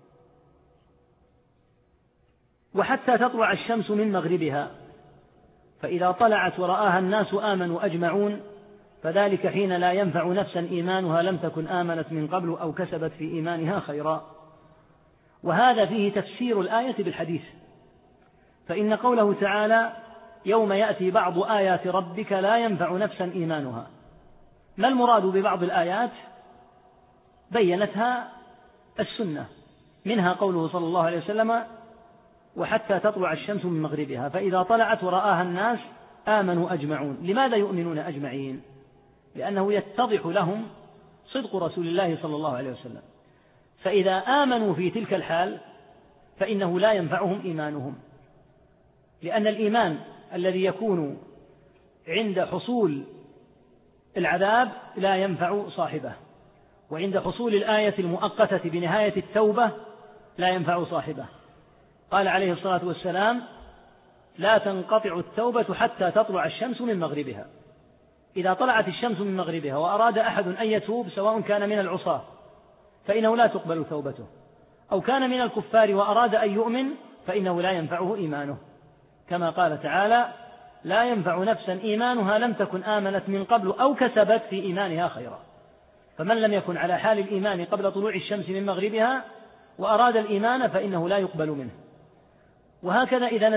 وحتى تطلع الشمس من مغربها، فإذا طلعت ورآها الناس آمنوا أجمعون، فذلك حين لا ينفع نفسا إيمانها لم تكن آمنت من قبل أو كسبت في إيمانها خيرا. وهذا فيه تفسير الآية بالحديث، فإن قوله تعالى يوم يأتي بعض آيات ربك لا ينفع نفسا إيمانها، ما المراد ببعض الآيات؟ بينتها السنة، منها قوله صلى الله عليه وسلم: وحتى تطلع الشمس من مغربها فإذا طلعت ورآها الناس آمنوا أجمعون. لماذا يؤمنون أجمعين؟ لأنه يتضح لهم صدق رسول الله صلى الله عليه وسلم، فإذا آمنوا في تلك الحال فإنه لا ينفعهم إيمانهم، لأن الإيمان الذي يكون عند حصول العذاب لا ينفع صاحبه، وعند حصول الآية المؤقتة بنهاية التوبة لا ينفع صاحبه. قال عليه الصلاة والسلام: لا تنقطع التوبة حتى تطلع الشمس من مغربها. إذا طلعت الشمس من مغربها وأراد أحد أن يتوب سواء كان من العصاة فإنه لا تقبل توبته، أو كان من الكفار وأراد أن يؤمن فإنه لا ينفعه إيمانه، كما قال تعالى: لا ينفع نفسا إيمانها لم تكن آمنت من قبل أو كسبت في إيمانها خيرا. فمن لم يكن على حال الإيمان قبل طلوع الشمس من مغربها وأراد الإيمان فإنه لا يقبل منه. وهكذا إذا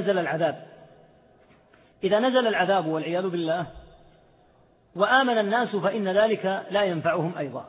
نزل العذاب والعياذ بالله وآمن الناس فإن ذلك لا ينفعهم أيضا.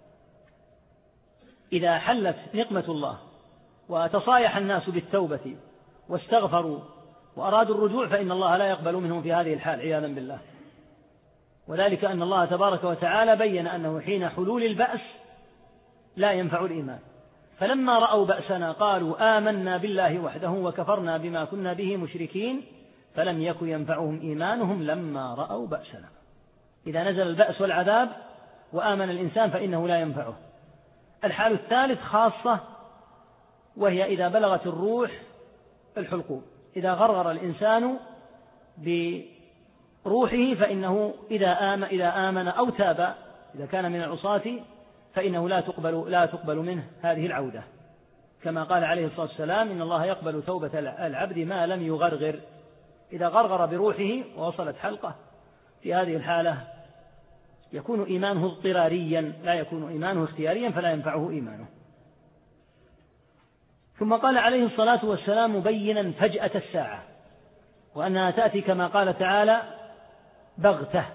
إذا حلت نقمة الله وتصايح الناس بالتوبة واستغفروا وأرادوا الرجوع فإن الله لا يقبل منهم في هذه الحال عياذا بالله، وذلك أن الله تبارك وتعالى بين أنه حين حلول البأس لا ينفع الإيمان، فلما رأوا بأسنا قالوا آمنا بالله وحده وكفرنا بما كنا به مشركين فلم يكن ينفعهم إيمانهم لما رأوا بأسنا. إذا نزل البأس والعذاب وآمن الإنسان فإنه لا ينفعه. الحال الثالث خاصة، وهي إذا بلغت الروح الحلقوم، إذا غرغر الإنسان بروحه فإنه إذا آمن أو تاب إذا كان من العصاة فإنه لا تقبل منه هذه العودة، كما قال عليه الصلاة والسلام: إن الله يقبل توبة العبد ما لم يغرغر. إذا غرغر بروحه ووصلت حلقه في هذه الحالة يكون إيمانه اضطراريا لا يكون إيمانه اختياريا فلا ينفعه إيمانه. ثم قال عليه الصلاة والسلام مبينا فجأة الساعة، وأنها تأتي كما قال تعالى: بغتة.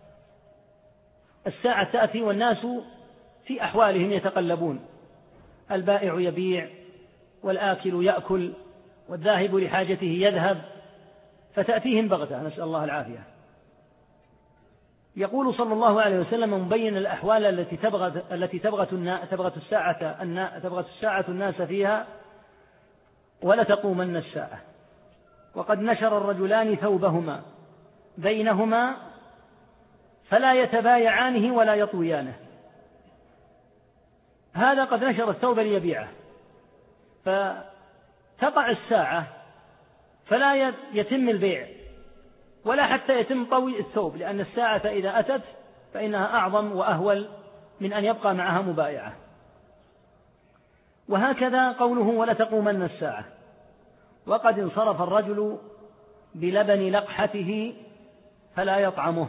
الساعة تأتي والناس في أحوالهم يتقلبون، البائع يبيع والآكل يأكل والذاهب لحاجته يذهب، فتأتيهم بغتة، نسأل الله العافية. يقول صلى الله عليه وسلم مبين الأحوال التي تبغت الساعة الناس فيها: ولتقومن الساعة وقد نشر الرجلان ثوبهما بينهما فلا يتبايعانه ولا يطويانه. هذا قد نشر الثوب ليبيعه، فتقع الساعة فلا يتم البيع ولا حتى يتم طوي الثوب، لأن الساعة إذا أتت فإنها أعظم وأهول من أن يبقى معها مبايعة. وهكذا قوله: ولتقومن الساعة وقد انصرف الرجل بلبن لقحته فلا يطعمه.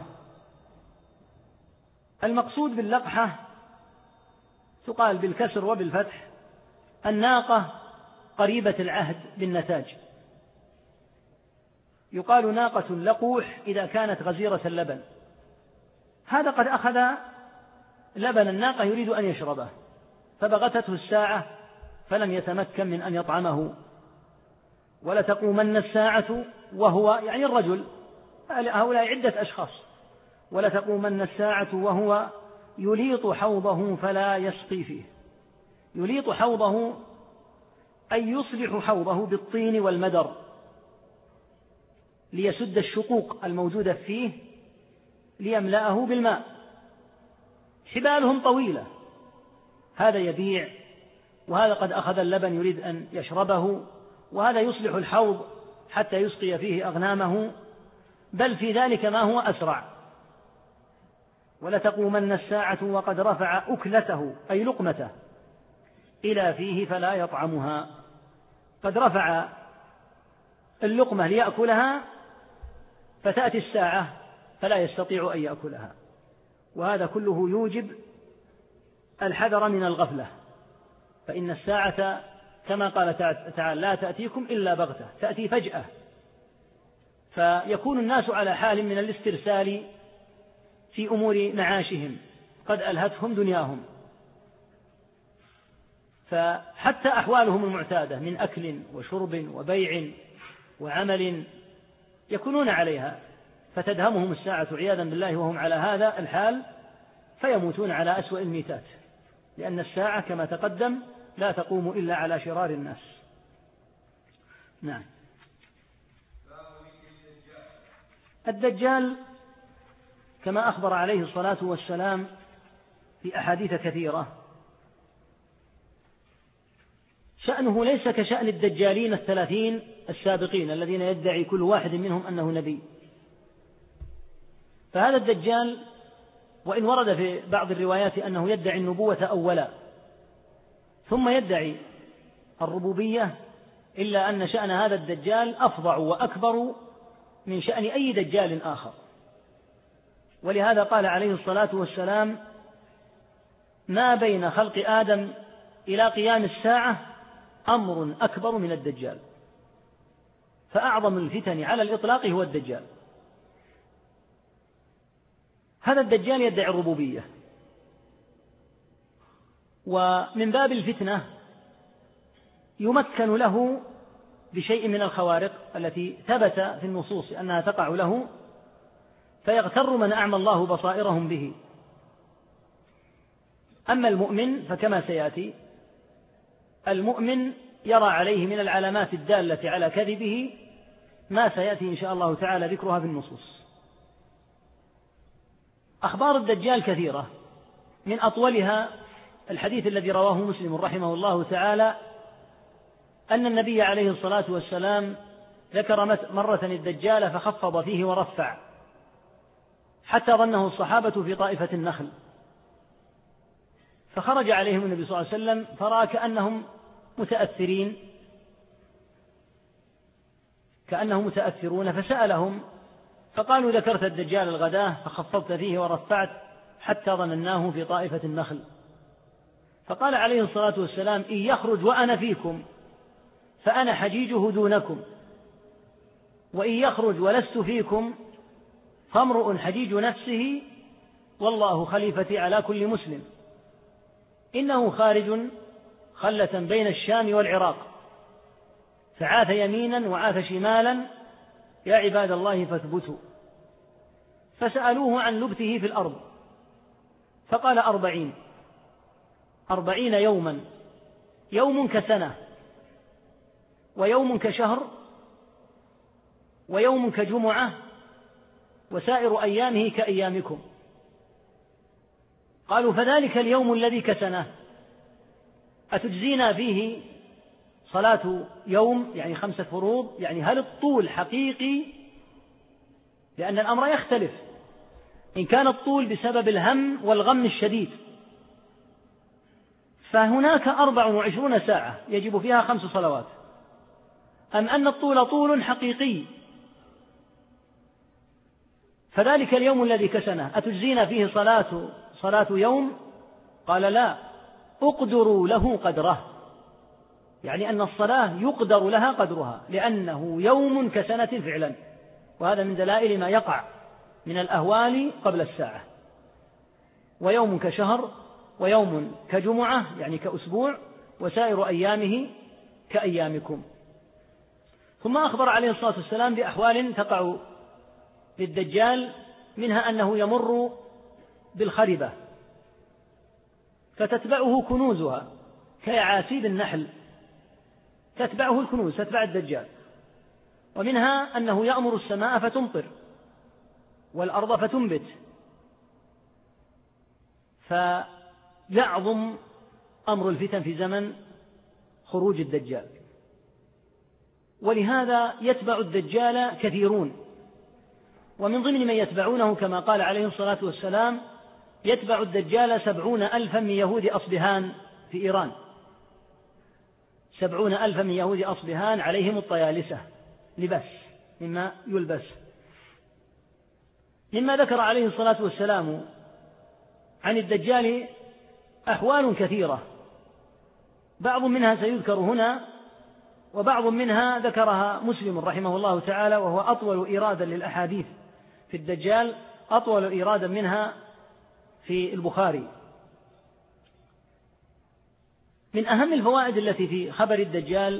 المقصود باللقحة تقال بالكسر وبالفتح الناقة قريبة العهد بالنتاج، يقال ناقة لقوح إذا كانت غزيرة اللبن. هذا قد أخذ لبن الناقة يريد أن يشربه فبغتته الساعة فلم يتمكن من أن يطعمه. ولتقومن الساعة وهو يعني الرجل، هؤلاء عدة أشخاص، ولتقومن الساعة وهو يليط حوضه فلا يسقي فيه. يليط حوضه أي يصلح حوضه بالطين والمدر ليسد الشقوق الموجودة فيه ليملأه بالماء. حبالهم طويلة، هذا يبيع وهذا قد أخذ اللبن يريد أن يشربه، وهذا يصلح الحوض حتى يسقي فيه أغنامه، بل في ذلك ما هو أسرع. ولتقومن الساعة وقد رفع أكلته أي لقمته إلى فيه فلا يطعمها. قد رفع اللقمة ليأكلها فتأتي الساعة فلا يستطيع أن يأكلها، وهذا كله يوجب الحذر من الغفلة، فإن الساعة كما قال تعالى: لا تأتيكم إلا بغتة، تأتي فجأة، فيكون الناس على حال من الاسترسال في أمور معاشهم، قد ألهتهم دنياهم، فحتى أحوالهم المعتادة من أكل وشرب وبيع وعمل يكونون عليها، فتدهمهم الساعة عياذا بالله وهم على هذا الحال، فيموتون على أسوأ الميتات، لأن الساعة كما تقدم لا تقوم إلا على شرار الناس. نعم. الدجال كما أخبر عليه الصلاة والسلام في أحاديث كثيرة شأنه ليس كشأن الدجالين 30 السابقين الذين يدعي كل واحد منهم أنه نبي. فهذا الدجال وإن ورد في بعض الروايات أنه يدعي النبوة أولا ثم يدعي الربوبية، إلا أن شأن هذا الدجال أفظع وأكبر من شأن أي دجال آخر. ولهذا قال عليه الصلاة والسلام: ما بين خلق آدم إلى قيام الساعة أمر أكبر من الدجال. فأعظم الفتن على الإطلاق هو الدجال. هذا الدجال يدعي الربوبية، ومن باب الفتنة يمكن له بشيء من الخوارق التي ثبت في النصوص أنها تقع له، فيغتر من أعمى الله بصائرهم به. أما المؤمن فكما سيأتي، المؤمن يرى عليه من العلامات الدالة على كذبه ما سيأتي إن شاء الله تعالى ذكرها في النصوص. أخبار الدجال كثيرة، من أطولها الحديث الذي رواه مسلم رحمه الله تعالى أن النبي عليه الصلاة والسلام ذكر مرة الدجال فخفض فيه ورفع حتى ظنه الصحابة في طائفة النخل، فخرج عليهم النبي صلى الله عليه وسلم فرأى كأنهم متأثرون، فسألهم فقالوا: ذكرت الدجال الغداة فخفضت فيه ورفعت حتى ظنناه في طائفة النخل. فقال عليه الصلاة والسلام: إن يخرج وأنا فيكم فأنا حجيجه دونكم، وإن يخرج ولست فيكم فامرؤ حجيج نفسه والله خليفتي على كل مسلم. إنه خارج خلة بين الشام والعراق، فعاث يمينا وعاث شمالا، يا عباد الله فاثبتوا. فسألوه عن لبثه في الأرض فقال: 40 يوما، يوم كسنة، ويوم كشهر، ويوم كجمعة، وسائر أيامه كأيامكم. قالوا: فذلك اليوم الذي كسنه أتجزينا فيه صلاة يوم، يعني 5 فروض؟ يعني هل الطول حقيقي؟ لأن الأمر يختلف، إن كان الطول بسبب الهم والغم الشديد فهناك 24 ساعة يجب فيها 5 صلوات، أم أن الطول طول حقيقي؟ فذلك اليوم الذي كسنه أتجزينا فيه صلاة يوم؟ قال: لا، اقدروا له قدره، يعني أن الصلاة يقدر لها قدرها، لأنه يوم كسنة فعلا. وهذا من دلائل ما يقع من الأهوال قبل الساعة. ويوم كشهر، ويوم كجمعة يعني كأسبوع، وسائر أيامه كأيامكم. ثم أخبر عليه الصلاة والسلام بأحوال تقع للدجال، منها أنه يمر بالخربة فتتبعه كنوزها كيعاسيب النحل، تتبعه الكنوز، تتبع الدجال. ومنها أنه يأمر السماء فتمطر والأرض فتنبت، فيعظم أمر الفتن في زمن خروج الدجال. ولهذا يتبع الدجال كثيرون، ومن ضمن من يتبعونه كما قال عليه الصلاة والسلام: يتبع الدجال 70,000 من يهود أصبهان في إيران، 70,000 من يهود أصبهان عليهم الطيالسة، لباس مما يلبس. مما ذكر عليه الصلاة والسلام عن الدجال أحوال كثيرة، بعض منها سيذكر هنا، وبعض منها ذكرها مسلم رحمه الله تعالى، وهو أطول إيرادا للأحاديث في الدجال، أطول إيرادا منها في البخاري. من أهم الفوائد التي في خبر الدجال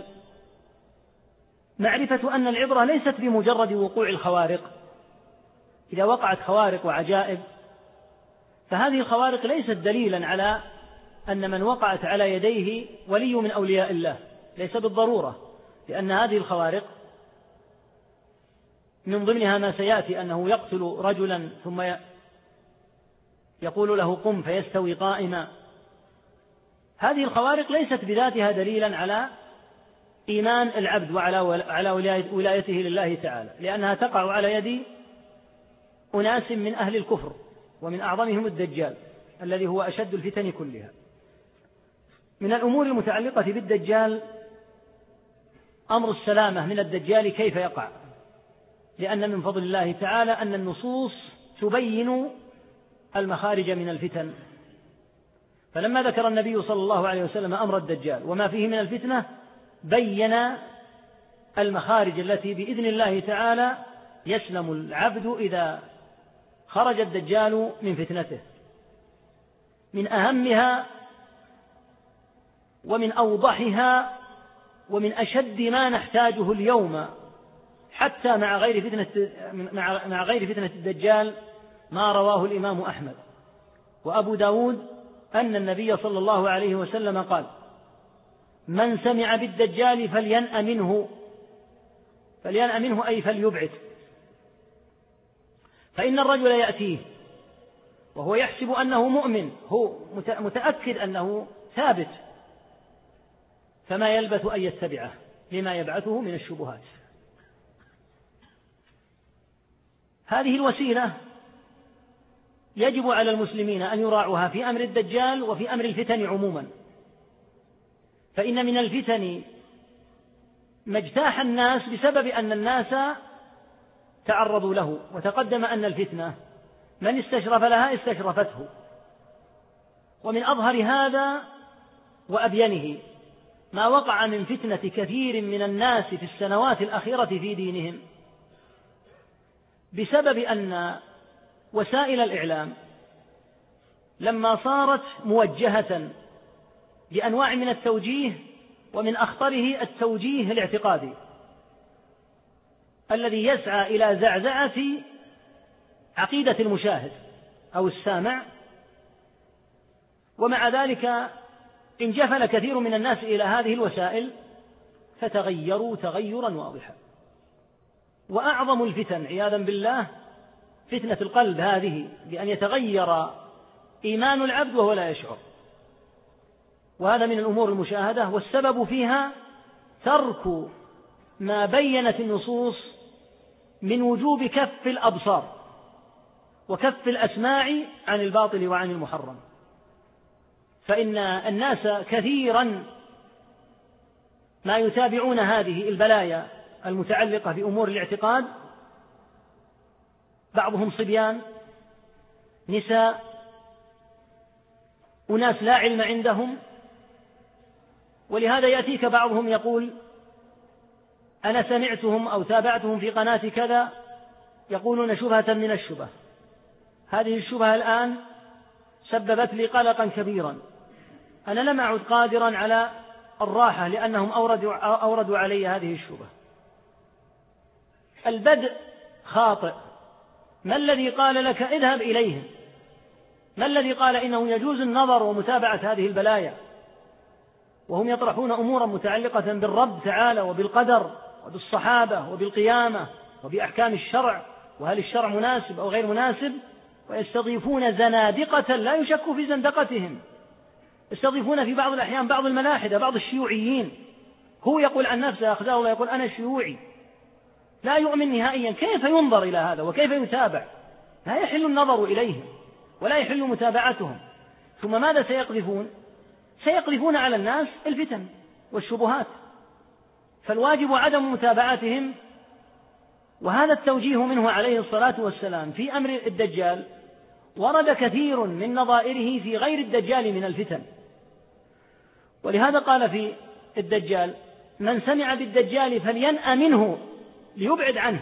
معرفة أن العبرة ليست بمجرد وقوع الخوارق. إذا وقعت خوارق وعجائب فهذه الخوارق ليست دليلا على أن من وقعت على يديه ولي من أولياء الله، ليس بالضرورة، لأن هذه الخوارق من ضمنها ما سيأتي أنه يقتل رجلا ثم يقول له قم فيستوي قائما. هذه الخوارق ليست بذاتها دليلا على إيمان العبد وعلى ولايته لله تعالى، لأنها تقع على يد أناس من أهل الكفر، ومن أعظمهم الدجال الذي هو أشد الفتن كلها. من الأمور المتعلقة بالدجال أمر السلامة من الدجال كيف يقع، لأن من فضل الله تعالى أن النصوص تبين المخارج من الفتن. فلما ذكر النبي صلى الله عليه وسلم أمر الدجال وما فيه من الفتنة بين المخارج التي بإذن الله تعالى يسلم العبد إذا خرج الدجال من فتنته. من أهمها ومن أوضحها ومن أشد ما نحتاجه اليوم حتى مع غير فتنة الدجال ما رواه الإمام أحمد وأبو داود أن النبي صلى الله عليه وسلم قال: من سمع بالدجال فلينأ منه أي فليبعد، فإن الرجل يأتيه وهو يحسب أنه مؤمن، هو متأكد أنه ثابت، فما يلبث أن يتبعه لما يبعثه من الشبهات. هذه الوسيلة يجب على المسلمين أن يراعوها في أمر الدجال وفي أمر الفتن عموما، فإن من الفتن ما اجتاح الناس بسبب أن الناس تعرضوا له، وتقدم أن الفتنة من استشرف لها استشرفته. ومن أظهر هذا وأبينه ما وقع من فتنة كثير من الناس في السنوات الأخيرة في دينهم بسبب أن وسائل الإعلام لما صارت موجهة بأنواع من التوجيه، ومن أخطره التوجيه الاعتقادي الذي يسعى إلى زعزعة عقيدة المشاهد أو السامع، ومع ذلك انجفل كثير من الناس إلى هذه الوسائل فتغيروا تغيرا واضحا. وأعظم الفتن عياذا بالله فتنة القلب، هذه بأن يتغير إيمان العبد وهو لا يشعر، وهذا من الأمور المشاهدة، والسبب فيها ترك ما بينت النصوص من وجوب كف الأبصار وكف الأسماع عن الباطل وعن المحرم. فإن الناس كثيرا ما يتابعون هذه البلايا المتعلقة بأمور الاعتقاد، بعضهم صبيان، نساء، أناس لا علم عندهم، ولهذا يأتيك بعضهم يقول: أنا سمعتهم أو تابعتهم في قناة كذا يقولون شبهة من الشبه، هذه الشبهة الآن سببت لي قلقا كبيرا، أنا لم أعد قادرا على الراحة لأنهم أوردوا علي هذه الشبهة. البدء خاطئ. ما الذي قال لك اذهب إليهم؟ ما الذي قال إنه يجوز النظر ومتابعة هذه البلايا وهم يطرحون أمورا متعلقة بالرب تعالى وبالقدر وبالصحابة وبالقيامة وبأحكام الشرع، وهل الشرع مناسب أو غير مناسب، ويستضيفون زنادقة لا يشك في زندقتهم، يستضيفون في بعض الأحيان بعض الملاحدة، بعض الشيوعيين، هو يقول عن نفسه أخذه الله يقول أنا شيوعي، لا يؤمن نهائيا. كيف ينظر إلى هذا وكيف يتابع؟ لا يحل النظر إليهم ولا يحل متابعتهم. ثم ماذا سيقذفون؟ سيقذفون على الناس الفتن والشبهات، فالواجب عدم متابعتهم. وهذا التوجيه منه عليه الصلاة والسلام في أمر الدجال ورد كثير من نظائره في غير الدجال من الفتن. ولهذا قال في الدجال: من سمع بالدجال فلينأ منه ليبعد عنه،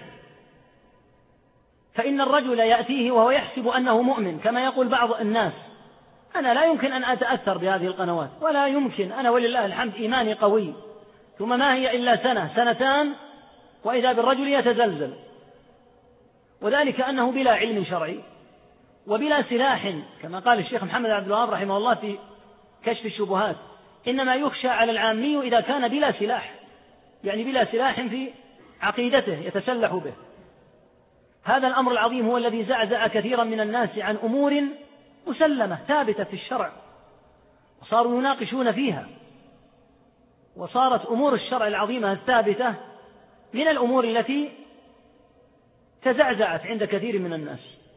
فإن الرجل يأتيه وهو يحسب أنه مؤمن كما يقول بعض الناس، أنا لا يمكن أن أتأثر بهذه القنوات، ولا يمكن، أنا ولله الحمد إيماني قوي، ثم ما هي إلا سنة سنتان وإذا بالرجل يتزلزل، وذلك أنه بلا علم شرعي وبلا سلاح، كما قال الشيخ محمد عبد الوهاب رحمه الله في كشف الشبهات: إنما يخشى على العامي إذا كان بلا سلاح، يعني بلا سلاح في عقيدته يتسلح به. هذا الأمر العظيم هو الذي زعزع كثيرا من الناس عن أمور مسلمة ثابتة في الشرع، وصاروا يناقشون فيها، وصارت أمور الشرع العظيمة الثابتة من الأمور التي تزعزعت عند كثير من الناس،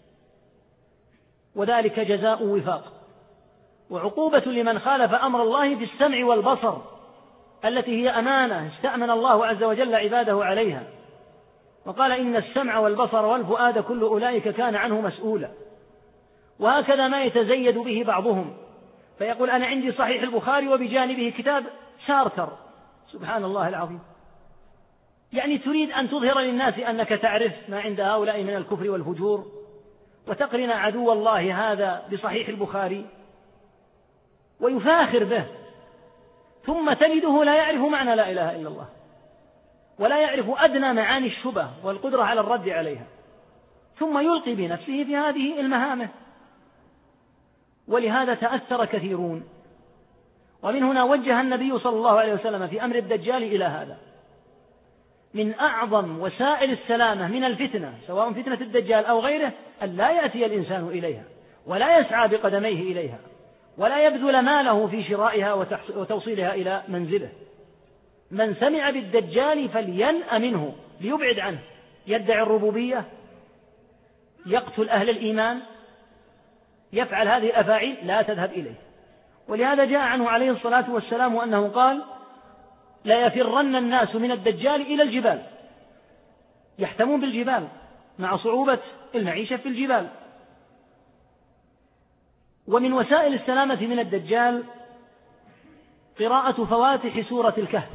وذلك جزاء وفاق وعقوبة لمن خالف أمر الله في السمع والبصر، التي هي أمانة استأمن الله عز وجل عباده عليها، وقال: إن السمع والبصر والفؤاد كل أولئك كان عنه مسؤولا. وهكذا ما يتزيد به بعضهم، فيقول: أنا عندي صحيح البخاري وبجانبه كتاب سارتر. سبحان الله العظيم، يعني تريد أن تظهر للناس أنك تعرف ما عند هؤلاء من الكفر والفجور، وتقرن عدو الله هذا بصحيح البخاري ويفاخر به، ثم تجده لا يعرف معنى لا إله إلا الله، ولا يعرف أدنى معاني الشبه والقدرة على الرد عليها، ثم يلقي بنفسه في هذه المهامة. ولهذا تأثر كثيرون، ومن هنا وجه النبي صلى الله عليه وسلم في أمر الدجال إلى هذا. من أعظم وسائل السلامة من الفتنة، سواء فتنة الدجال أو غيره، أن لا يأتي الإنسان إليها، ولا يسعى بقدميه إليها، ولا يبذل ماله في شرائها وتوصيلها إلى منزله. من سمع بالدجال فلينأ منه، ليبعد عنه. يدعي الربوبية، يقتل أهل الإيمان، يفعل هذه الأفاعيل، لا تذهب إليه. ولهذا جاء عنه عليه الصلاة والسلام أنه قال: لا يفرن الناس من الدجال إلى الجبال، يحتمون بالجبال مع صعوبة المعيشة في الجبال. ومن وسائل السلامة من الدجال قراءة فواتح سورة الكهف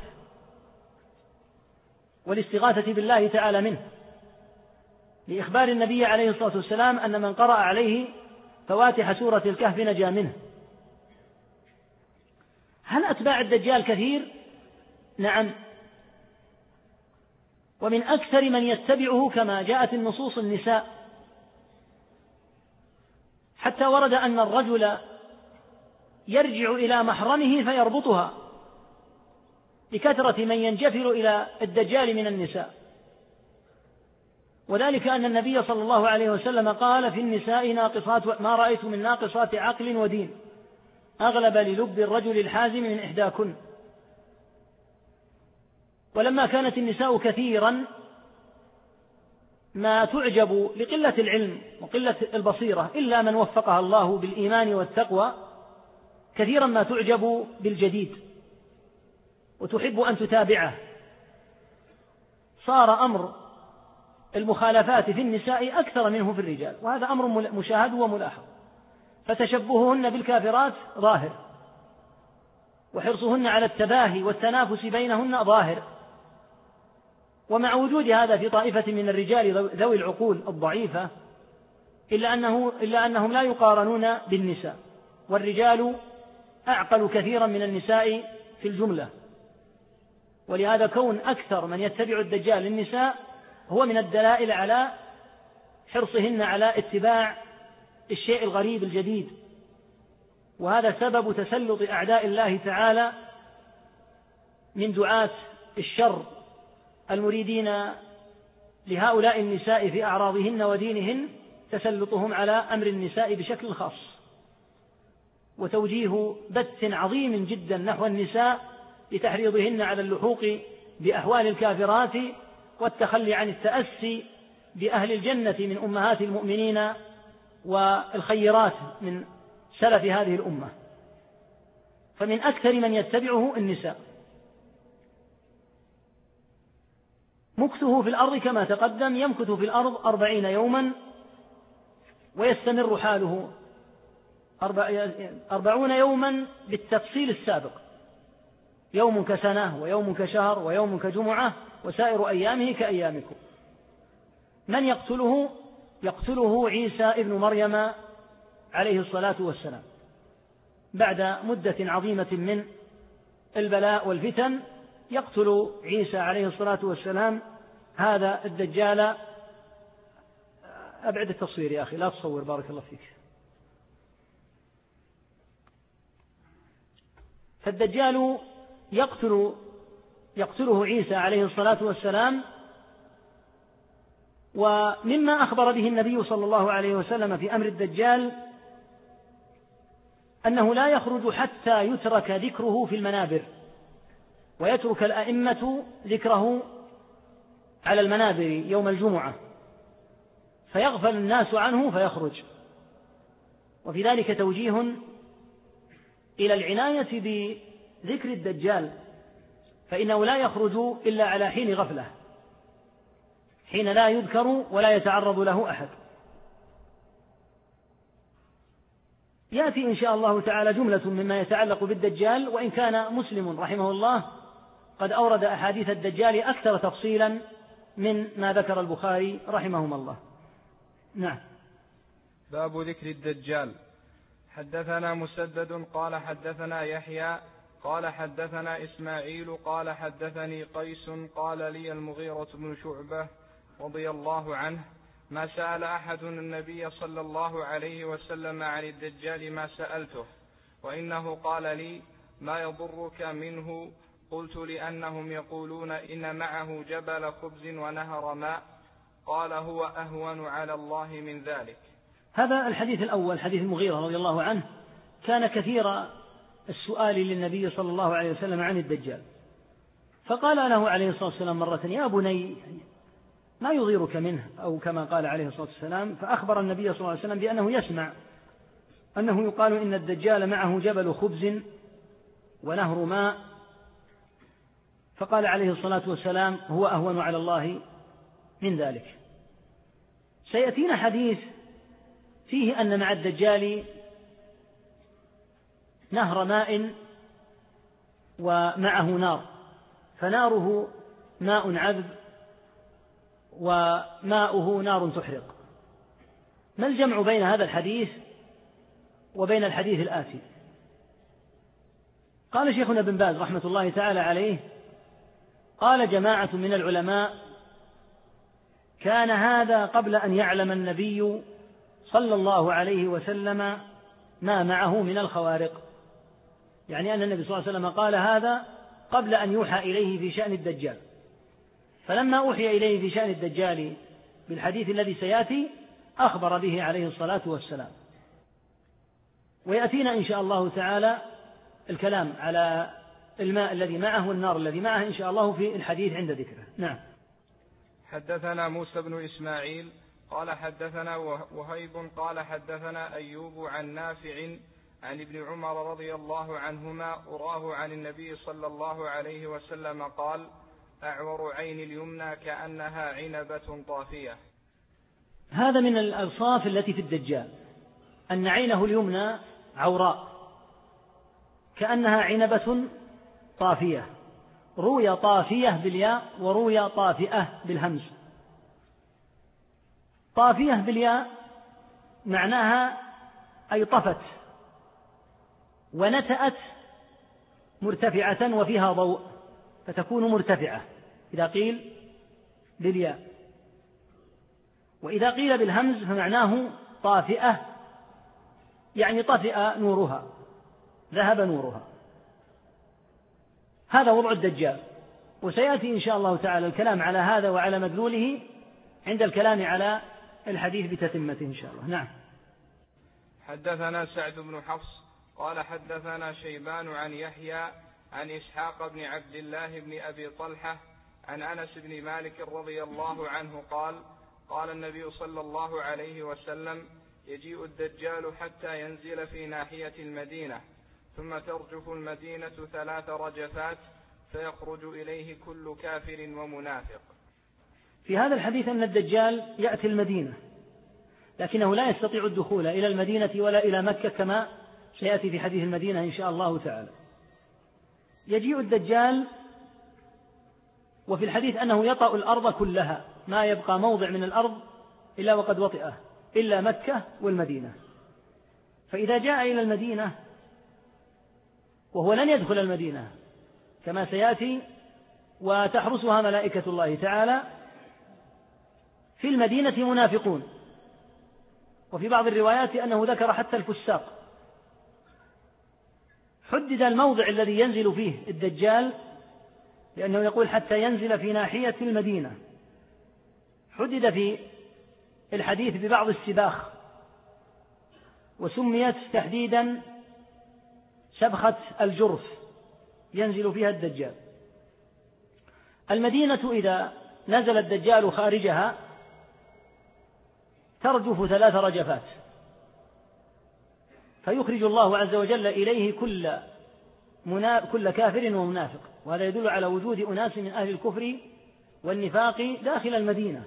والاستغاثة بالله تعالى منه، لإخبار النبي عليه الصلاة والسلام أن من قرأ عليه فواتح سورة الكهف نجا منه. هل أتباع الدجال كثير؟ نعم، ومن أكثر من يتبعه كما جاءت النصوص النساء، حتى ورد أن الرجل يرجع إلى محرمه فيربطها لكثرة من ينجفر إلى الدجال من النساء. وذلك أن النبي صلى الله عليه وسلم قال: في النساء ناقصات، ما رأيت من ناقصات عقل ودين أغلب للب الرجل الحازم من إحداكن. ولما كانت النساء كثيرا ما تعجب لقلة العلم وقلة البصيرة، إلا من وفقها الله بالإيمان والتقوى، كثيرا ما تعجب بالجديد وتحب أن تتابعه. صار أمر المخالفات في النساء أكثر منه في الرجال، وهذا أمر مشاهد وملاحظ. فتشبههن بالكافرات ظاهر، وحرصهن على التباهي والتنافس بينهن ظاهر. ومع وجود هذا في طائفة من الرجال ذوي العقول الضعيفة، إلا أنهم لا يقارنون بالنساء، والرجال أعقل كثيرا من النساء في الجملة. ولهذا كون أكثر من يتبع الدجال للنساء هو من الدلائل على حرصهن على اتباع الشيء الغريب الجديد، وهذا سبب تسلط أعداء الله تعالى من دعاة الشر المريدين لهؤلاء النساء في أعراضهن ودينهن، تسلطهم على أمر النساء بشكل خاص، وتوجيه بث عظيم جدا نحو النساء لتحريضهن على اللحوق بأحوال الكافرات والتخلي عن التأسي بأهل الجنة من أمهات المؤمنين والخيرات من سلف هذه الأمة. فمن أكثر من يتبعه النساء. مكثه في الأرض كما تقدم، يمكث في الأرض 40 يوما ويستمر حاله 40 يوما بالتفصيل السابق، يوم كسنة ويوم كشهر ويوم كجمعة وسائر أيامه كأيامكم. من يقتله عيسى ابن مريم عليه الصلاة والسلام، بعد مدة عظيمة من البلاء والفتن يقتل عيسى عليه الصلاة والسلام هذا الدجال. أبعد التصوير يا أخي، لا تصور، بارك الله فيك. فالدجال يقتله عيسى عليه الصلاة والسلام. ومما أخبر به النبي صلى الله عليه وسلم في أمر الدجال أنه لا يخرج حتى يترك ذكره في المنابر، ويترك الأئمة ذكره على المنابر يوم الجمعة، فيغفل الناس عنه فيخرج. وفي ذلك توجيه إلى العناية بذكر الدجال، فإنه لا يخرج إلا على حين غفلة، حين لا يذكر ولا يتعرض له أحد. يأتي إن شاء الله تعالى جملة مما يتعلق بالدجال، وإن كان مسلم رحمه الله قد أورد أحاديث الدجال أكثر تفصيلا من ما ذكر البخاري رحمهما الله. نعم. باب ذكر الدجال. حدثنا مسدد قال حدثنا يحيى قال حدثنا إسماعيل قال حدثني قيس قال لي المغيرة بن شعبة رضي الله عنه: ما سأل أحد النبي صلى الله عليه وسلم عن الدجال ما سألته، وإنه قال لي: ما يضرك منه؟ قلت: لأنهم يقولون إن معه جبل خبز ونهر ماء. قال: هو أهون على الله من ذلك. هذا الحديث الأول حديث المغيرة رضي الله عنه كان كثير السؤال للنبي صلى الله عليه وسلم عن الدجال، فقال له عليه الصلاة والسلام مرة: يا بني ما يضيرك منه، أو كما قال عليه الصلاة والسلام. فأخبر النبي صلى الله عليه وسلم بأنه يسمع أنه يقال إن الدجال معه جبل خبز ونهر ماء، فقال عليه الصلاة والسلام: هو أهون على الله من ذلك. سيأتينا حديث فيه أن مع الدجال نهر ماء ومعه نار، فناره ماء عذب وماؤه نار تحرق. ما الجمع بين هذا الحديث وبين الحديث الآتي؟ قال شيخنا ابن باز رحمة الله تعالى عليه: قال جماعة من العلماء: كان هذا قبل أن يعلم النبي صلى الله عليه وسلم ما معه من الخوارق، يعني أن النبي صلى الله عليه وسلم قال هذا قبل أن يوحى إليه في شأن الدجال، فلما أوحي إليه في شأن الدجال بالحديث الذي سيأتي أخبر به عليه الصلاة والسلام. ويأتينا إن شاء الله تعالى الكلام على الماء الذي معه والنار الذي معه إن شاء الله في الحديث عند ذكره. نعم. حدثنا موسى بن إسماعيل قال حدثنا وهيب قال حدثنا أيوب عن نافع عن ابن عمر رضي الله عنهما أراه عن النبي صلى الله عليه وسلم قال: أعور عين اليمنى كأنها عنبة طافية. هذا من الأوصاف التي في الدجال، أن عينه اليمنى عوراء كأنها عنبة طافية، روي طافية بالياء وروي طافئة بالهمز. طافية بالياء معناها أي طفت ونتأت مرتفعة وفيها ضوء فتكون مرتفعة إذا قيل بالياء، وإذا قيل بالهمز فمعناه طافئة، يعني طفئ نورها، ذهب نورها. هذا وضع الدجال، وسيأتي إن شاء الله تعالى الكلام على هذا وعلى مدلوله عند الكلام على الحديث بتتمته إن شاء الله. نعم. حدثنا سعد بن حفص قال حدثنا شيبان عن يحيى عن إسحاق بن عبد الله بن أبي طلحة عن أنس بن مالك رضي الله عنه قال: قال النبي صلى الله عليه وسلم: يجيء الدجال حتى ينزل في ناحية المدينة، ثم ترجف المدينة 3 رجفات، فيخرج إليه كل كافر ومنافق. في هذا الحديث أن الدجال يأتي المدينة، لكنه لا يستطيع الدخول إلى المدينة ولا إلى مكة كما سيأتي في حديث المدينة إن شاء الله تعالى. يجيء الدجال، وفي الحديث أنه يطأ الأرض كلها، ما يبقى موضع من الأرض إلا وقد وطئه إلا مكة والمدينة. فإذا جاء إلى المدينة وهو لن يدخل المدينة كما سيأتي، وتحرسها ملائكة الله تعالى. في المدينة منافقون، وفي بعض الروايات أنه ذكر حتى الفساق. حدد الموضع الذي ينزل فيه الدجال، لأنه يقول حتى ينزل في ناحية المدينة. حدد في الحديث ببعض السباخ، وسميت تحديدا سبخة الجرف ينزل فيها الدجال. المدينة إذا نزل الدجال خارجها ترجف 3 رجفات، فيخرج الله عز وجل إليه كل كافر ومنافق، وهذا يدل على وجود أناس من أهل الكفر والنفاق داخل المدينة.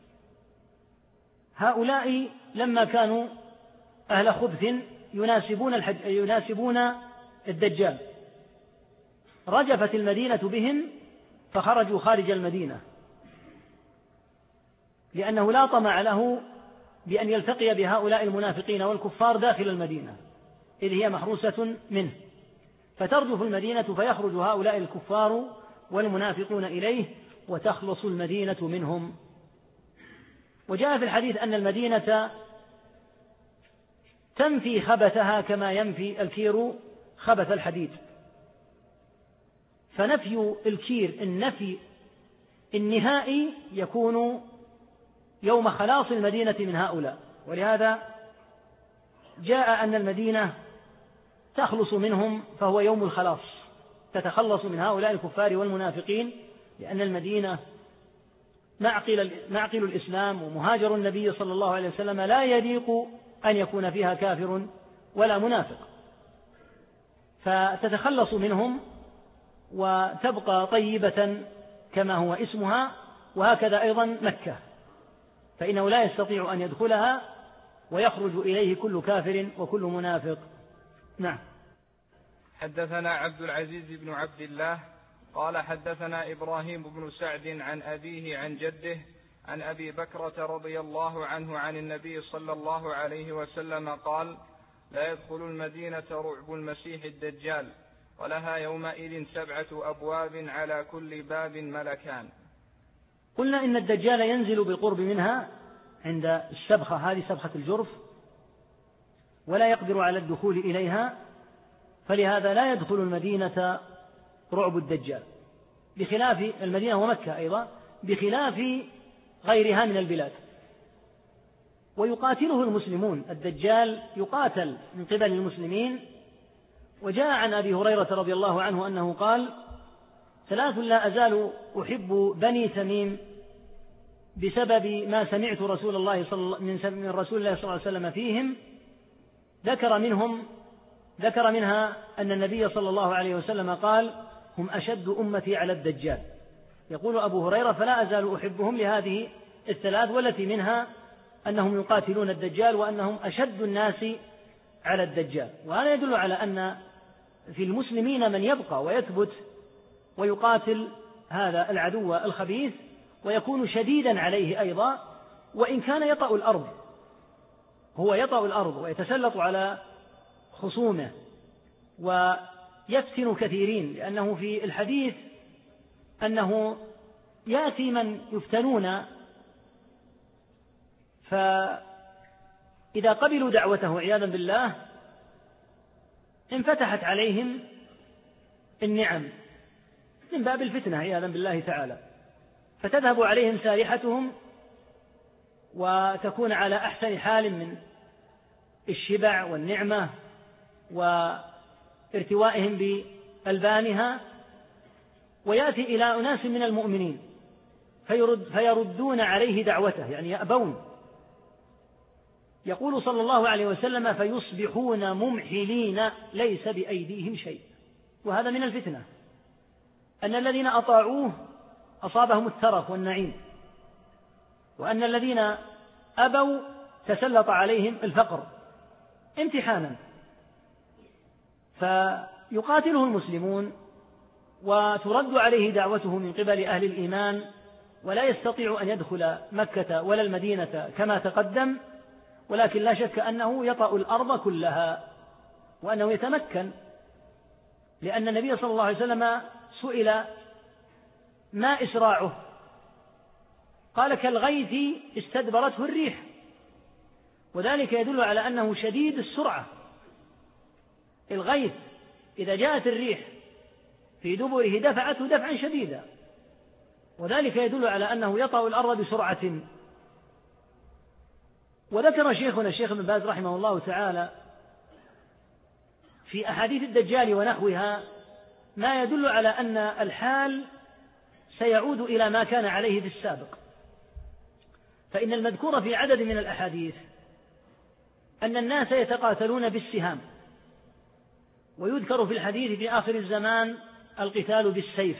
هؤلاء لما كانوا أهل خبث يناسبون الدجال رجفت المدينة بهم، فخرجوا خارج المدينة، لأنه لا طمع له بأن يلتقي بهؤلاء المنافقين والكفار داخل المدينة، إذ هي محروسة منه، فترجف المدينة فيخرج هؤلاء الكفار والمنافقون إليه وتخلص المدينة منهم. وجاء في الحديث أن المدينة تنفي خبثها كما ينفي الكير خبث الحديد، فنفي الكير النفي النهائي يكون يوم خلاص المدينة من هؤلاء، ولهذا جاء أن المدينة تخلص منهم، فهو يوم الخلاص، تتخلص من هؤلاء الكفار والمنافقين، لأن المدينة معقل الإسلام ومهاجر النبي صلى الله عليه وسلم، لا يليق أن يكون فيها كافر ولا منافق، فتتخلص منهم وتبقى طيبة كما هو اسمها. وهكذا أيضا مكة، فإنه لا يستطيع أن يدخلها ويخرج إليه كل كافر وكل منافق. نعم. حدثنا عبد العزيز بن عبد الله قال حدثنا إبراهيم بن سعد عن أبيه عن جده عن أبي بكرة رضي الله عنه عن النبي صلى الله عليه وسلم قال: لا يدخل المدينة رعب المسيح الدجال، ولها يومئذ 7 أبواب على كل باب ملكان. قلنا إن الدجال ينزل بالقرب منها عند السبخة، هذه سبخة الجرف، ولا يقدر على الدخول إليها، فلهذا لا يدخل المدينة رعب الدجال، بخلاف المدينة ومكة أيضا، بخلاف غيرها من البلاد. ويقاتله المسلمون، الدجال يقاتل من قبل المسلمين. وجاء عن أبي هريرة رضي الله عنه أنه قال: 3 لا أزال أحب بني تميم بسبب ما سمعت من رسول الله صلى الله عليه وسلم فيهم. ذكر منها أن النبي صلى الله عليه وسلم قال: هم أشد أمتي على الدجال. يقول أبو هريرة: فلا أزال أحبهم لهذه 3، والتي منها أنهم يقاتلون الدجال وأنهم أشد الناس على الدجال. وهذا يدل على أن في المسلمين من يبقى ويثبت ويقاتل هذا العدو الخبيث، ويكون شديدا عليه أيضا، وإن كان يطأ الأرض، هو يطأ الأرض ويتسلط على خصومه ويفتن كثيرين، لأنه في الحديث أنه يأتي من يفتنون، فإذا قبلوا دعوته عياذا بالله انفتحت عليهم النعم من باب الفتنة عياذا بالله تعالى، فتذهب عليهم سارحتهم وتكون على أحسن حال من الشبع والنعمة وارتوائهم بألبانها، ويأتي إلى أناس من المؤمنين فيردون عليه دعوته، يعني يأبون. يقول صلى الله عليه وسلم: فيصبحون ممحلين ليس بأيديهم شيء. وهذا من الفتنة، أن الذين أطاعوه أصابهم الترف والنعيم، وأن الذين أبوا تسلط عليهم الفقر امتحانا. فيقاتله المسلمون وترد عليه دعوته من قبل أهل الإيمان، ولا يستطيع أن يدخل مكة ولا المدينة كما تقدم، ولكن لا شك أنه يطأ الأرض كلها، وأنه يتمكن لأن النبي صلى الله عليه وسلم سئل ما إسراعه؟ قال كالغيث استدبرته الريح، وذلك يدل على أنه شديد السرعة. الغيث إذا جاءت الريح في دبره دفعته دفعا شديدا، وذلك يدل على أنه يطأ الأرض بسرعة. وذكر شيخنا الشيخ ابن باز رحمه الله تعالى في أحاديث الدجال ونحوها ما يدل على أن الحال سيعود إلى ما كان عليه في السابق. فإن المذكور في عدد من الأحاديث أن الناس يتقاتلون بالسهام، ويذكر في الحديث في آخر الزمان القتال بالسيف،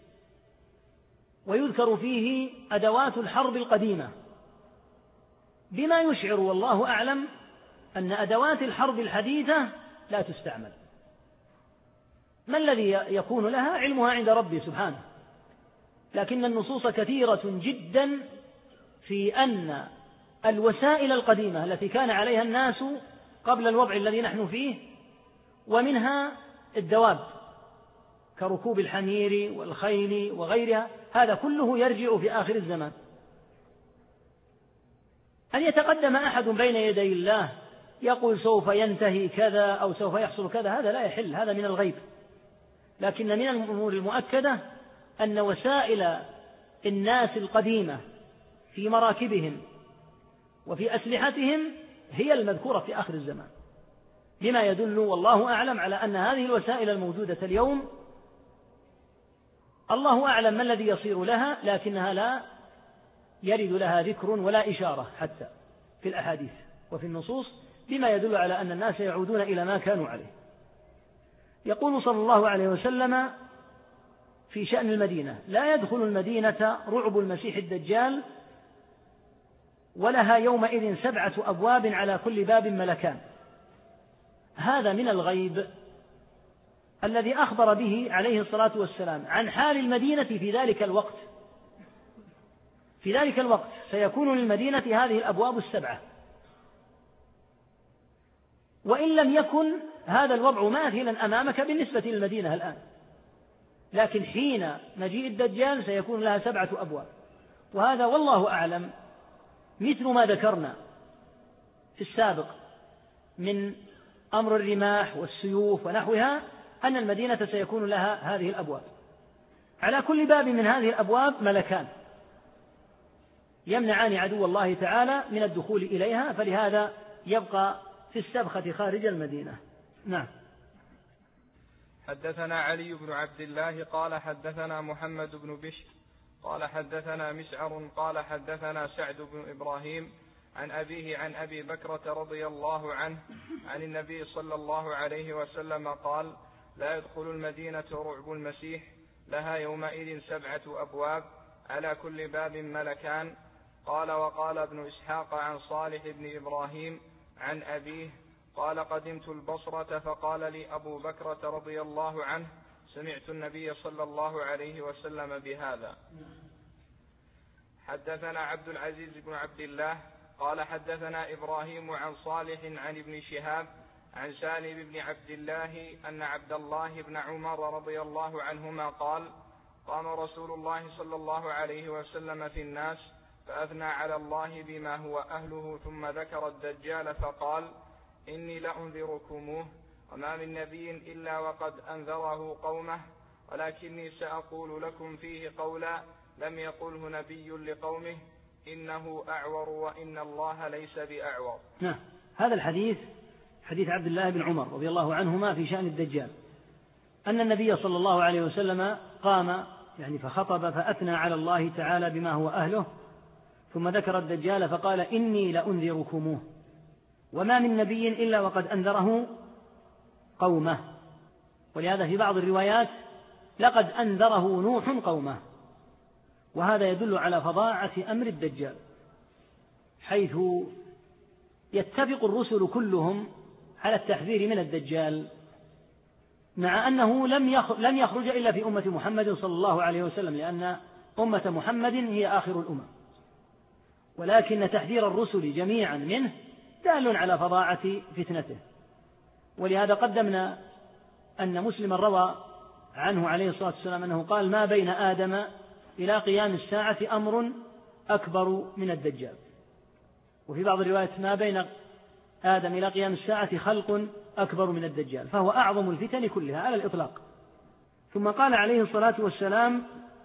ويذكر فيه أدوات الحرب القديمة، بما يشعر والله أعلم أن أدوات الحرب الحديثة لا تستعمل. ما الذي يكون لها؟ علمها عند ربي سبحانه، لكن النصوص كثيرة جدا في أن الوسائل القديمة التي كان عليها الناس قبل الوضع الذي نحن فيه، ومنها الدواب كركوب الحمير والخيل وغيرها، هذا كله يرجع في آخر الزمان. أن يتقدم أحد بين يدي الله يقول سوف ينتهي كذا أو سوف يحصل كذا، هذا لا يحل، هذا من الغيب. لكن من الأمور المؤكدة أن وسائل الناس القديمة في مراكبهم وفي أسلحتهم هي المذكورة في آخر الزمان، بما يدل والله أعلم على أن هذه الوسائل الموجودة اليوم الله أعلم ما الذي يصير لها، لكنها لا يرد لها ذكر ولا إشارة حتى في الأحاديث وفي النصوص، بما يدل على أن الناس يعودون إلى ما كانوا عليه. يقول صلى الله عليه وسلم في شأن المدينة: لا يدخل المدينة رعب المسيح الدجال، ولها يومئذ 7 أبواب على كل باب ملكان. هذا من الغيب الذي أخبر به عليه الصلاة والسلام عن حال المدينة في ذلك الوقت. في ذلك الوقت سيكون للمدينة هذه الأبواب 7، وإن لم يكن هذا الوضع ماثلا أمامك بالنسبة للمدينة الآن، لكن حين مجيء الدجال سيكون لها 7 أبواب. وهذا والله أعلم مثل ما ذكرنا في السابق من أمر الرماح والسيوف ونحوها، أن المدينة سيكون لها هذه الأبواب، على كل باب من هذه الأبواب ملكان يمنعان عدو الله تعالى من الدخول إليها، فلهذا يبقى في السبخة خارج المدينة. نعم. حدثنا علي بن عبد الله قال حدثنا محمد بن بشر قال حدثنا مسعر قال حدثنا سعد بن إبراهيم عن أبيه عن أبي بكرة رضي الله عنه عن النبي صلى الله عليه وسلم قال: لا يدخل المدينة رعب المسيح، لها يومئذ 7 أبواب على كل باب ملكان. قال: وقال ابن إسحاق عن صالح بن إبراهيم عن أبيه قال: قدمت البصرة فقال لي أبو بكرة رضي الله عنه: سمعت النبي صلى الله عليه وسلم بهذا. حدثنا عبد العزيز بن عبد الله قال حدثنا إبراهيم عن صالح عن ابن شهاب عن سالم بن عبد الله أن عبد الله بن عمر رضي الله عنهما قال: قام رسول الله صلى الله عليه وسلم في الناس فأثنى على الله بما هو أهله، ثم ذكر الدجال فقال: إني لأنذركموه، وما من نبي إلا وقد أنذره قومه، ولكني سأقول لكم فيه قولا لم يقله نبي لقومه: إنه أعور وإن الله ليس بأعور. هذا الحديث حديث عبد الله بن عمر رضي الله عنهما في شأن الدجال، أن النبي صلى الله عليه وسلم قام فخطب فأثنى على الله تعالى بما هو أهله، ثم ذكر الدجال فقال: إني لأنذركموه، وما من نبي إلا وقد أنذره قومه. ولهذا في بعض الروايات: لقد أنذره نوح قومه. وهذا يدل على فظاعة أمر الدجال، حيث يتفق الرسل كلهم على التحذير من الدجال، مع أنه لم يخرج إلا في أمة محمد صلى الله عليه وسلم، لأن أمة محمد هي آخر الأمم، ولكن تحذير الرسل جميعا منه دال على فظاعة فتنته. ولهذا قدمنا أن مسلما روى عنه عليه الصلاة والسلام أنه قال: ما بين آدم إلى قيام الساعة أمر أكبر من الدجال. وفي بعض الروايات: ما بين آدم إلى قيام الساعة خلق أكبر من الدجال، فهو أعظم الفتن كلها على الإطلاق. ثم قال عليه الصلاة والسلام: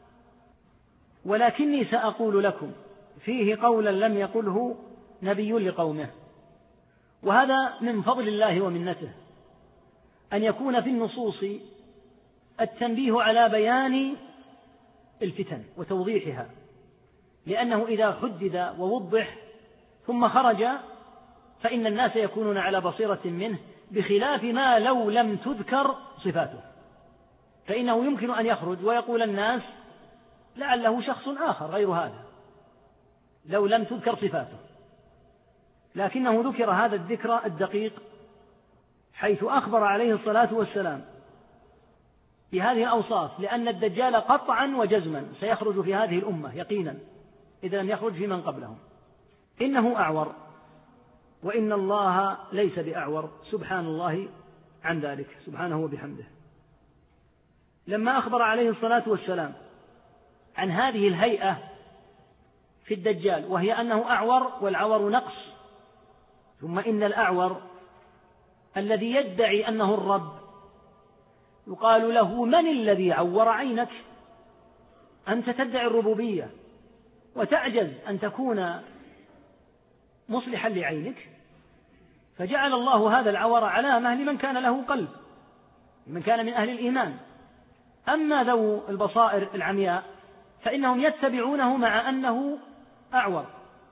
ولكني سأقول لكم فيه قولا لم يقله نبي لقومه. وهذا من فضل الله ومنته، أن يكون في النصوص التنبيه على بيان الفتن وتوضيحها، لأنه إذا حدد ووضح ثم خرج فإن الناس يكونون على بصيرة منه، بخلاف ما لو لم تذكر صفاته، فإنه يمكن أن يخرج ويقول الناس لعله شخص آخر غير هذا لو لم تذكر صفاته، لكنه ذكر هذا الذكر الدقيق، حيث أخبر عليه الصلاة والسلام بهذه الأوصاف، لأن الدجال قطعا وجزما سيخرج في هذه الأمة يقينا إذا لم يخرج في من قبلهم. إنه أعور، وإن الله ليس بأعور، سبحان الله عن ذلك سبحانه وبحمده. لما أخبر عليه الصلاة والسلام عن هذه الهيئة في الدجال، وهي أنه أعور، والعور نقص، ثم إن الأعور الذي يدعي أنه الرب يقال له: من الذي عور عينك؟ أنت تدعي الربوبية وتعجز أن تكون مصلحا لعينك. فجعل الله هذا العور علامة لمن كان له قلب، لمن كان من أهل الإيمان. أما ذو البصائر العمياء فإنهم يتبعونه مع أنه أعور،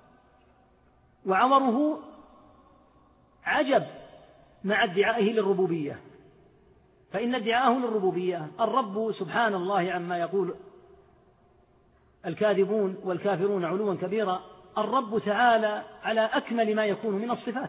وعوره عجب مع ادعائه للربوبية، فإن ادعاءه للربوبية الرب سبحان الله عما يقول الكاذبون والكافرون علوا كبيرا، الرب تعالى على أكمل ما يكون من الصفات.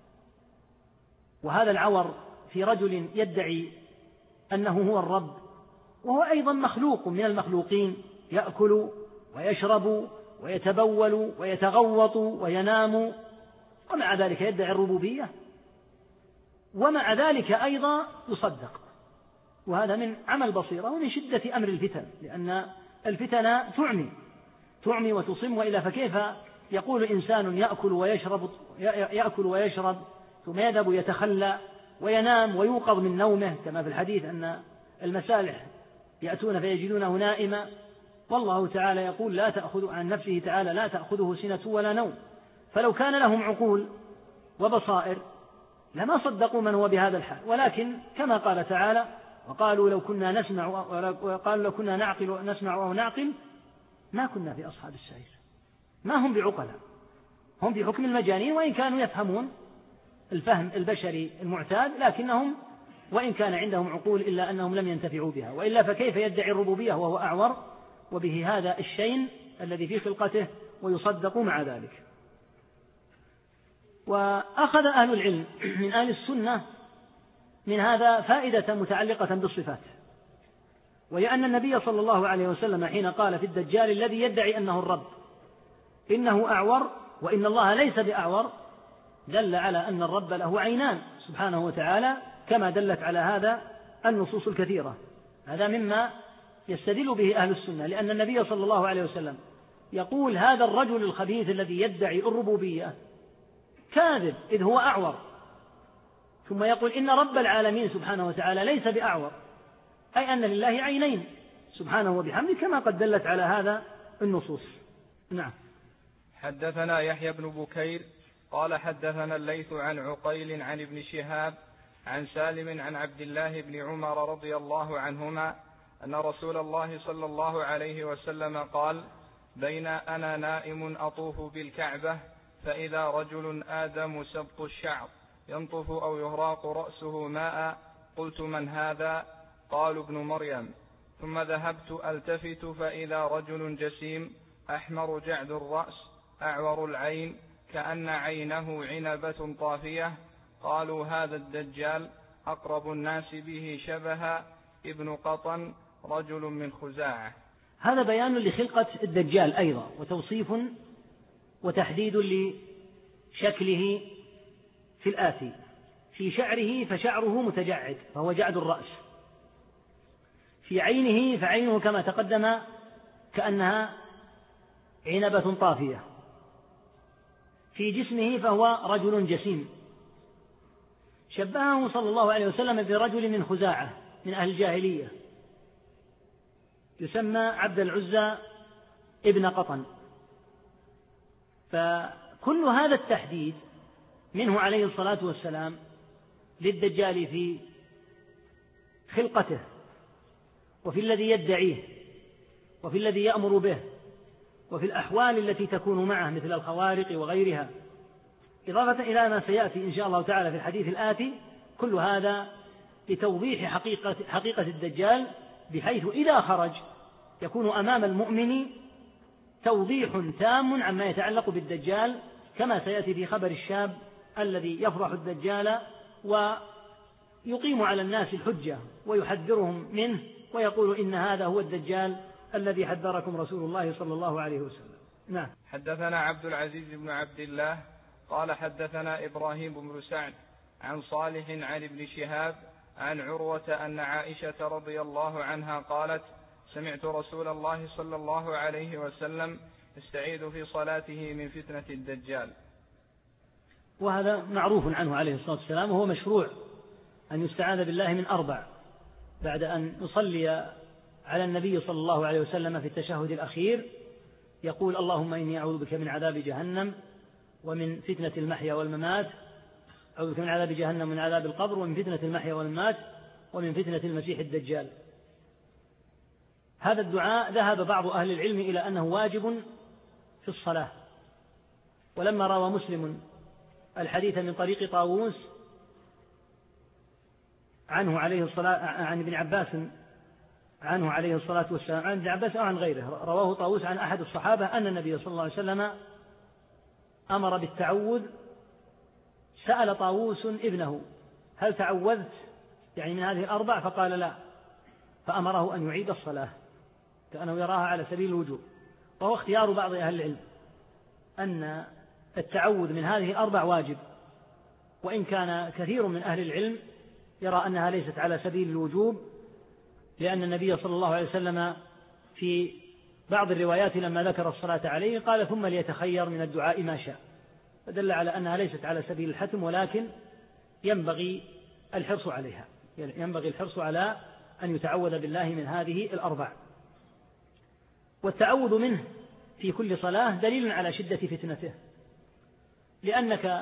وهذا العور في رجل يدعي أنه هو الرب، وهو أيضا مخلوق من المخلوقين، يأكل ويشرب ويتبول ويتغوط وينام، ومع ذلك يدعي الربوبية، ومع ذلك أيضا يصدق. وهذا من عمل بصيرة ومن شدة أمر الفتن، لأن الفتن تعمي وتصم، وإلا فكيف يقول إنسان يأكل ويشرب ثم يذهب يتخلى وينام ويوقظ من نومه، كما في الحديث أن المسالح يأتون فيجدونه نائما، والله تعالى يقول لا تأخذ عن نفسه تعالى لا تأخذه سنة ولا نوم. فلو كان لهم عقول وبصائر لما صدقوا من هو بهذا الحال، ولكن كما قال تعالى: وقالوا لو كنا نسمع أو نعقل ما كنا في أصحاب السعير. ما هم بعقلاء، هم في حكم المجانين، وإن كانوا يفهمون الفهم البشري المعتاد، لكنهم وإن كان عندهم عقول إلا أنهم لم ينتفعوا بها، وإلا فكيف يدعي الربوبية وهو أعور وبه هذا الشين الذي في خلقته ويصدق مع ذلك. وأخذ أهل العلم من أهل السنة من هذا فائدة متعلقة بالصفات، وهي أن النبي صلى الله عليه وسلم حين قال في الدجال الذي يدعي أنه الرب إنه أعور وإن الله ليس بأعور، دل على أن الرب له عينان سبحانه وتعالى، كما دلت على هذا النصوص الكثيرة. هذا مما يستدل به أهل السنة، لأن النبي صلى الله عليه وسلم يقول: هذا الرجل الخبيث الذي يدعي الربوبية كاذب إذ هو أعور، ثم يقول إن رب العالمين سبحانه وتعالى ليس بأعور، أي أن لله عينين سبحانه وبحمده، كما قد دلت على هذا النصوص. نعم. حدثنا يحيى بن بكير قال حدثنا الليث عن عقيل عن ابن شهاب عن سالم عن عبد الله بن عمر رضي الله عنهما أن رسول الله صلى الله عليه وسلم قال: بين أنا نائم أطوف بالكعبة فإذا رجل آدم سبط الشعر ينطف أو يهراق رأسه ماء، قلت: من هذا؟ قالوا: ابن مريم. ثم ذهبت ألتفت فإذا رجل جسيم أحمر جعد الرأس أعور العين كأن عينه عنبة طافية، قالوا: هذا الدجال، أقرب الناس به شبها ابن قطن رجل من خزاعة. هذا بيان لخلقة الدجال أيضا، وتوصيف وتحديد لشكله في الآتي. في شعره فشعره متجعد فهو جعد الرأس، في عينه فعينه كما تقدم كأنها عنبة طافية، في جسمه فهو رجل جسيم. شبهه صلى الله عليه وسلم برجل من خزاعة من أهل الجاهلية يسمى عبد العزى ابن قطن. فكل هذا التحديد منه عليه الصلاة والسلام للدجال في خلقته وفي الذي يدعيه وفي الذي يأمر به وفي الأحوال التي تكون معه مثل الخوارق وغيرها، إضافة إلى ما سيأتي إن شاء الله تعالى في الحديث الآتي. كل هذا لتوضيح حقيقة الدجال، بحيث إذا خرج يكون أمام المؤمن توضيح تام عما يتعلق بالدجال، كما سيأتي في خبر الشاب الذي يفضح الدجال ويقيم على الناس الحجة ويحذرهم منه ويقول إن هذا هو الدجال الذي حذركم رسول الله صلى الله عليه وسلم. نعم. حدثنا عبد العزيز بن عبد الله قال حدثنا إبراهيم بن سعد عن صالح عن ابن شهاب عن عروة أن عائشة رضي الله عنها قالت: سمعت رسول الله صلى الله عليه وسلم يستعيذ في صلاته من فتنة الدجال. وهذا معروف عنه عليه الصلاة والسلام، وهو مشروع أن يستعاذ بالله من 4 بعد أن يصلي على النبي صلى الله عليه وسلم في التشهد الأخير، يقول: اللهم إني أعوذ بك من عذاب جهنم ومن فتنة المحيا والممات، أعوذ بك من عذاب جهنم ومن عذاب القبر ومن فتنة المحيا والممات ومن فتنة المسيح الدجال. هذا الدعاء ذهب بعض أهل العلم إلى أنه واجب في الصلاة، ولما روى مسلم الحديث من طريق طاووس عنه عليه الصلاة عن ابن عباس عنه عليه الصلاة والسلام، عن ابن عباس أو عن غيره، رواه طاووس عن أحد الصحابة أن النبي صلى الله عليه وسلم أمر بالتعوذ. سأل طاووس ابنه: هل تعوذت يعني من هذه 4؟ فقال: لا، فأمره أن يعيد الصلاة كأنه يراها على سبيل الوجوب. وهو اختيار بعض أهل العلم أن التعوذ من هذه 4 واجب، وإن كان كثير من أهل العلم يرى أنها ليست على سبيل الوجوب، لأن النبي صلى الله عليه وسلم في بعض الروايات لما ذكر الصلاة عليه قال: ثم ليتخير من الدعاء ما شاء، فدل على أنها ليست على سبيل الحتم، ولكن ينبغي الحرص عليها، ينبغي الحرص على أن يتعوذ بالله من هذه 4. والتعوذ منه في كل صلاة دليل على شدة فتنته، لأنك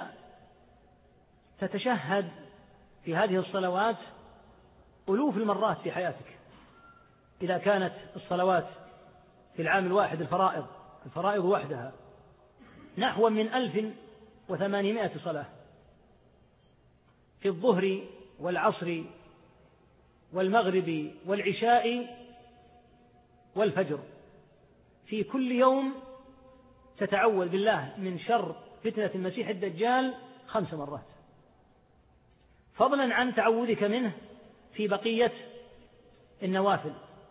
تتشهد في هذه الصلوات ألوف المرات في حياتك. إذا كانت الصلوات في العام الواحد الفرائض وحدها نحو من 1800 صلاة، في الظهر والعصر والمغرب والعشاء والفجر، في كل يوم تتعوذ بالله من شر فتنة المسيح الدجال 5 مرات، فضلا عن تعوذك منه في بقية النوافل،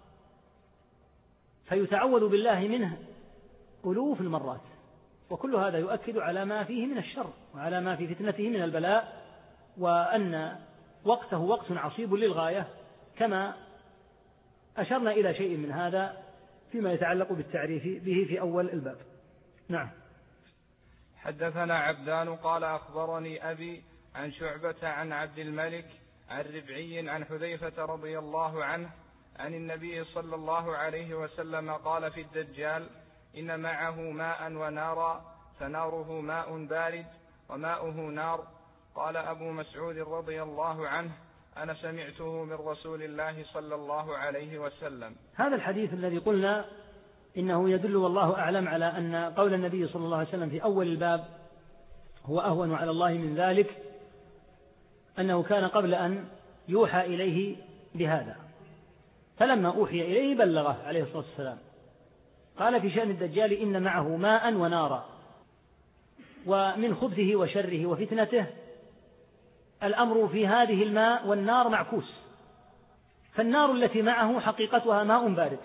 فيتعوذ بالله منه ألوف المرات. وكل هذا يؤكد على ما فيه من الشر وعلى ما في فتنته من البلاء، وأن وقته وقت عصيب للغاية، كما أشرنا إلى شيء من هذا فيما يتعلق بالتعريف به في أول الباب. نعم. حدثنا عبدان قال أخبرني أبي عن شعبة عن عبد الملك عن ربعي عن حذيفة رضي الله عنه عن النبي صلى الله عليه وسلم قال في الدجال: إن معه ماء ونارا، فناره ماء بارد وماؤه نار. قال أبو مسعود رضي الله عنه: أنا سمعته من رسول الله صلى الله عليه وسلم. هذا الحديث الذي قلنا إنه يدل والله أعلم على أن قول النبي صلى الله عليه وسلم في أول الباب هو أهون على الله من ذلك، أنه كان قبل أن يوحى إليه بهذا، فلما أوحي إليه بلغه عليه الصلاة والسلام. قال في شأن الدجال: إن معه ماء ونارا. ومن خبثه وشره وفتنته الأمر في هذه الماء والنار معكوس، فالنار التي معه حقيقتها ماء بارد،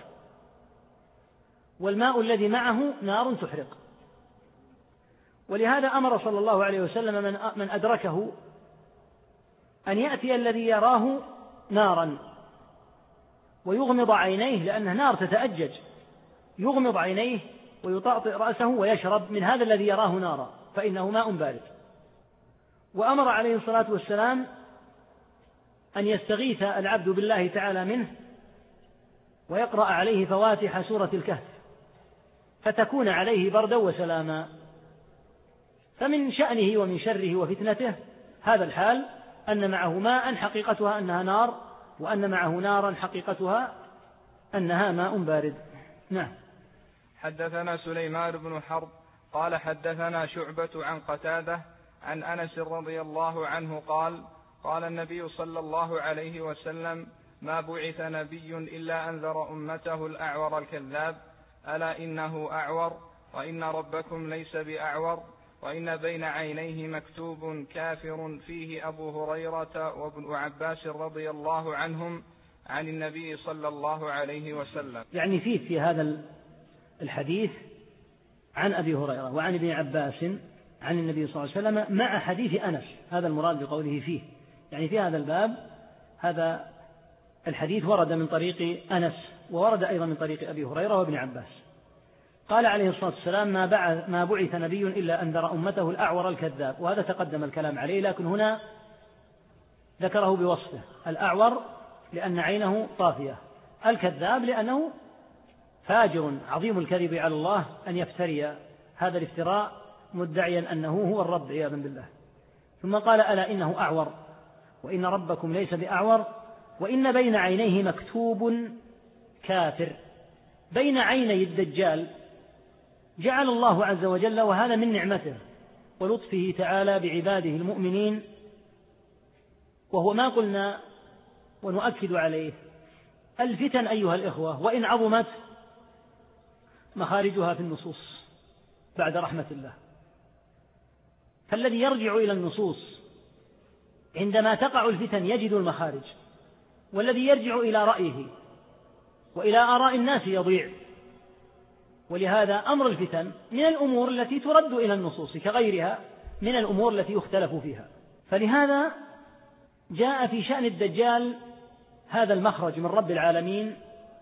والماء الذي معه نار تحرق. ولهذا أمر صلى الله عليه وسلم من أدركه أن يأتي الذي يراه نارا ويغمض عينيه، لأنه نار تتأجج، يغمض عينيه ويطأطئ رأسه ويشرب من هذا الذي يراه نارا، فإنه ماء بارد. وأمر عليه الصلاة والسلام أن يستغيث العبد بالله تعالى منه ويقرأ عليه فواتح سورة الكهف فتكون عليه بردا وسلاما. فمن شأنه ومن شره وفتنته هذا الحال، أن معه ماء حقيقتها أنها نار، وأن معه نارا حقيقتها أنها ماء بارد. نعم. حدثنا سليمان بن حرب قال حدثنا شعبة عن قتادة عن أنس رضي الله عنه قال قال النبي صلى الله عليه وسلم: ما بعث نبي إلا أنذر أمته الأعور الكذاب، ألا إنه أعور، وإن ربكم ليس بأعور، وإن بين عينيه مكتوب كافر فيه أبو هريرة وابن عباس رضي الله عنهم عن النبي صلى الله عليه وسلم. يعني فيه في هذا الحديث عن أبي هريرة وعن ابن عباس عن النبي صلى الله عليه وسلم مع حديث أنس، هذا المراد بقوله فيه، يعني في هذا الباب هذا الحديث ورد من طريق أنس وورد أيضا من طريق أبي هريرة وابن عباس. قال عليه الصلاة والسلام: ما بعث نبي إلا أنذر أمته الأعور الكذاب، وهذا تقدم الكلام عليه، لكن هنا ذكره بوصفه: الأعور لأن عينه طافية، الكذاب لأنه فاجر عظيم الكذب على الله، أن يفتري هذا الافتراء مدعيا أنه هو الرب عياذا بالله. ثم قال: ألا إنه أعور، وإن ربكم ليس بأعور، وإن بين عينيه مكتوب كافر. بين عيني الدجال جعل الله عز وجل، وهذا من نعمته ولطفه تعالى بعباده المؤمنين، وهو ما قلنا ونؤكد عليه: الفتن أيها الإخوة وإن عظمت مخارجها في النصوص بعد رحمة الله. فالذي يرجع إلى النصوص عندما تقع الفتن يجد المخارج، والذي يرجع إلى رأيه وإلى آراء الناس يضيع. ولهذا أمر الفتن من الأمور التي ترد إلى النصوص كغيرها من الأمور التي يختلف فيها. فلهذا جاء في شأن الدجال هذا المخرج من رب العالمين،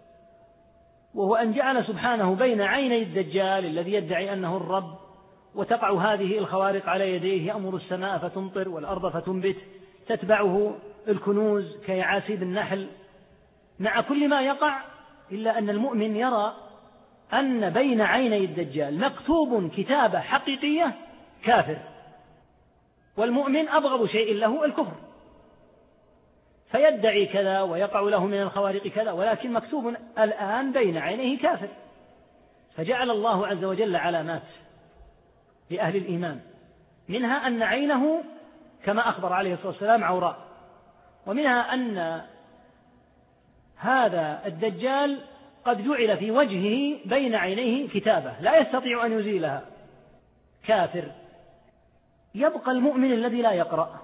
وهو أن جعل سبحانه بين عيني الدجال الذي يدعي أنه الرب، وتقع هذه الخوارق على يديه، يأمر السماء فتمطر والأرض فتنبت، تتبعه الكنوز كيعاسيب النحل، مع كل ما يقع إلا أن المؤمن يرى أن بين عيني الدجال مكتوب كتابة حقيقية كافر، والمؤمن أبغض شيء له الكفر، فيدعي كذا ويقع له من الخوارق كذا، ولكن مكتوب الآن بين عينيه كافر. فجعل الله عز وجل علامات لأهل الإيمان، منها أن عينه كما أخبر عليه الصلاة والسلام عوراء، ومنها أن هذا الدجال قد جعل في وجهه بين عينيه كتابة لا يستطيع أن يزيلها، كافر. يبقى المؤمن الذي لا يقرأ.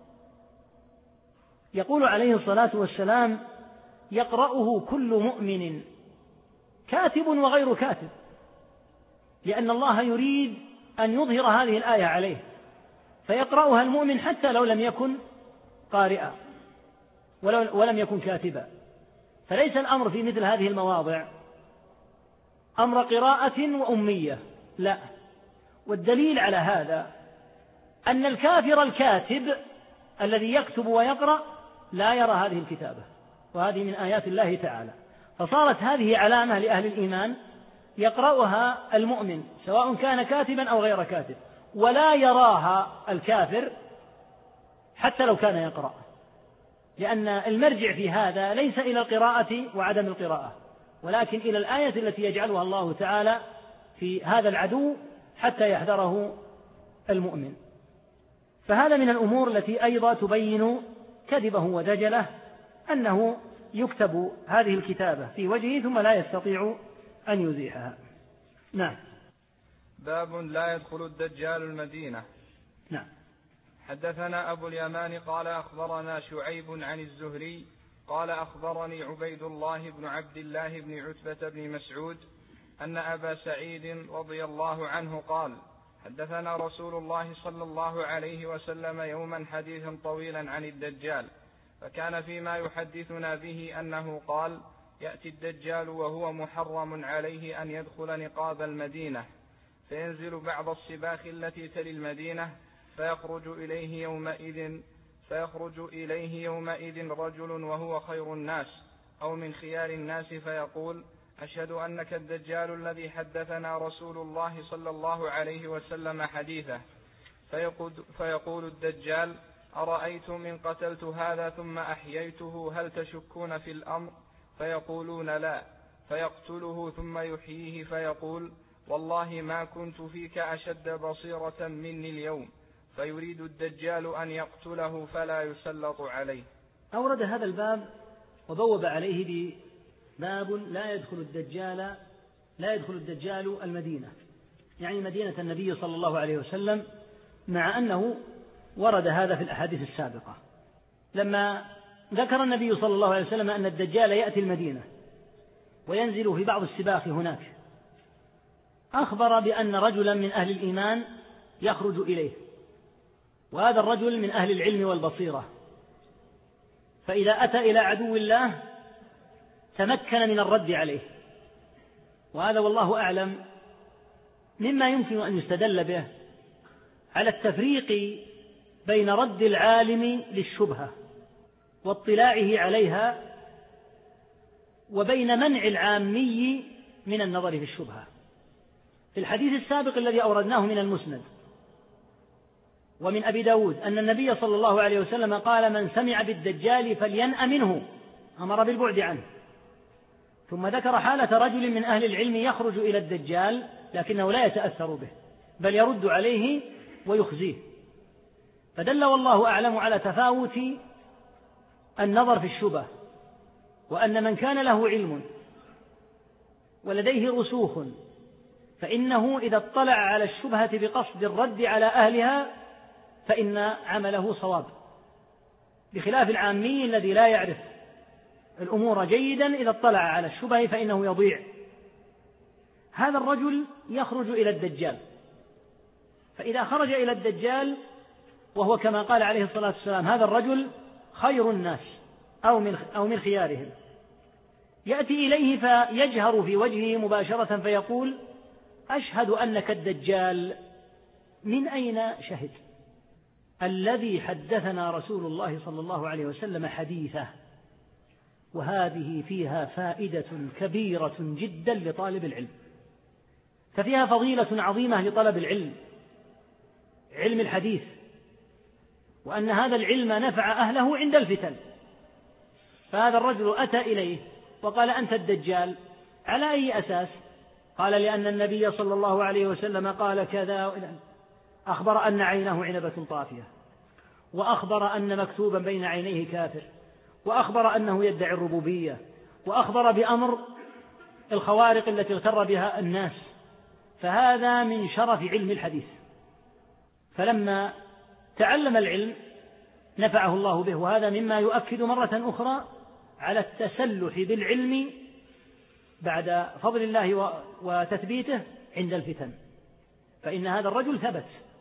يقول عليه الصلاة والسلام: يقرأه كل مؤمن كاتب وغير كاتب، لأن الله يريد أن يظهر هذه الآية عليه، فيقرأها المؤمن حتى لو لم يكن قارئا ولم يكن كاتبا. فليس الأمر في مثل هذه المواضع أمر قراءة وأمية، لا. والدليل على هذا أن الكافر الكاتب الذي يكتب ويقرأ لا يرى هذه الكتابة، وهذه من آيات الله تعالى. فصارت هذه علامة لأهل الإيمان يقرأها المؤمن سواء كان كاتبا أو غير كاتب، ولا يراها الكافر حتى لو كان يقرأ، لأن المرجع في هذا ليس إلى القراءة وعدم القراءة، ولكن إلى الآية التي يجعلها الله تعالى في هذا العدو حتى يحذره المؤمن. فهذا من الأمور التي أيضا تبين كذبه ودجله، أنه يكتب هذه الكتابة في وجهه ثم لا يستطيع أن يزيحها. نعم. باب لا يدخل الدجال المدينة. نعم. حدثنا أبو اليمان قال أخبرنا شعيب عن الزهري قال أخبرني عبيد الله بن عبد الله بن عتبة بن مسعود أن أبا سعيد رضي الله عنه قال: حدثنا رسول الله صلى الله عليه وسلم يوما حديثا طويلا عن الدجال، فكان فيما يحدثنا به أنه قال: يأتي الدجال وهو محرم عليه أن يدخل نقاب المدينة، فينزل بعض السباخ التي تلي المدينة، فيخرج إليه يومئذ رجل وهو خير الناس أو من خيار الناس، فيقول: أشهد أنك الدجال الذي حدثنا رسول الله صلى الله عليه وسلم حديثه. فيقول الدجال: أرأيتم إن قتلت هذا ثم أحييته هل تشكون في الأمر؟ فيقولون: لا. فيقتله ثم يحييه فيقول: والله ما كنت فيك أشد بصيرة مني اليوم. فيريد الدجال أن يقتله فلا يسلط عليه. أورد هذا الباب وبوب عليه باب لا يدخل الدجال المدينة، يعني مدينة النبي صلى الله عليه وسلم، مع أنه ورد هذا في الأحاديث السابقة. لما ذكر النبي صلى الله عليه وسلم أن الدجال يأتي المدينة وينزل في بعض السباق هناك، أخبر بأن رجلا من أهل الإيمان يخرج إليه، وهذا الرجل من أهل العلم والبصيرة، فإذا أتى إلى عدو الله تمكن من الرد عليه. وهذا والله أعلم مما يمكن أن يستدل به على التفريق بين رد العالم للشبهة واطلاعه عليها وبين منع العامي من النظر في الشبهة. في الحديث السابق الذي أوردناه من المسند ومن أبي داود أن النبي صلى الله عليه وسلم قال: من سمع بالدجال فلينأ منه، أمر بالبعد عنه. ثم ذكر حالة رجل من أهل العلم يخرج إلى الدجال لكنه لا يتأثر به بل يرد عليه ويخزيه، فدل والله أعلم على تفاوت النظر في الشبه، وأن من كان له علم ولديه رسوخ فإنه إذا اطلع على الشبهة بقصد الرد على أهلها فإن عمله صواب، بخلاف العامي الذي لا يعرف الأمور جيدا، إذا اطلع على الشبهة فإنه يضيع. هذا الرجل يخرج إلى الدجال، فإذا خرج إلى الدجال وهو كما قال عليه الصلاة والسلام هذا الرجل خير الناس أو من خيارهم، يأتي إليه فيجهر في وجهه مباشرة فيقول: أشهد أنك الدجال. من أين شهد؟ الذي حدثنا رسول الله صلى الله عليه وسلم حديثه. وهذه فيها فائدة كبيرة جدا لطالب العلم، ففيها فضيلة عظيمة لطلب العلم، علم الحديث، وأن هذا العلم نفع أهله عند الفتن. فهذا الرجل أتى إليه وقال: أنت الدجال. على أي أساس؟ قال: لأن النبي صلى الله عليه وسلم قال كذا، أخبر أن عينه عنبة طافية، وأخبر أن مكتوبا بين عينيه كافر، وأخبر أنه يدعي الربوبية، وأخبر بأمر الخوارق التي اغتر بها الناس. فهذا من شرف علم الحديث، فلما تعلم العلم نفعه الله به، وهذا مما يؤكد مرة أخرى على التسلح بالعلم بعد فضل الله وتثبيته عند الفتن، فإن هذا الرجل ثبت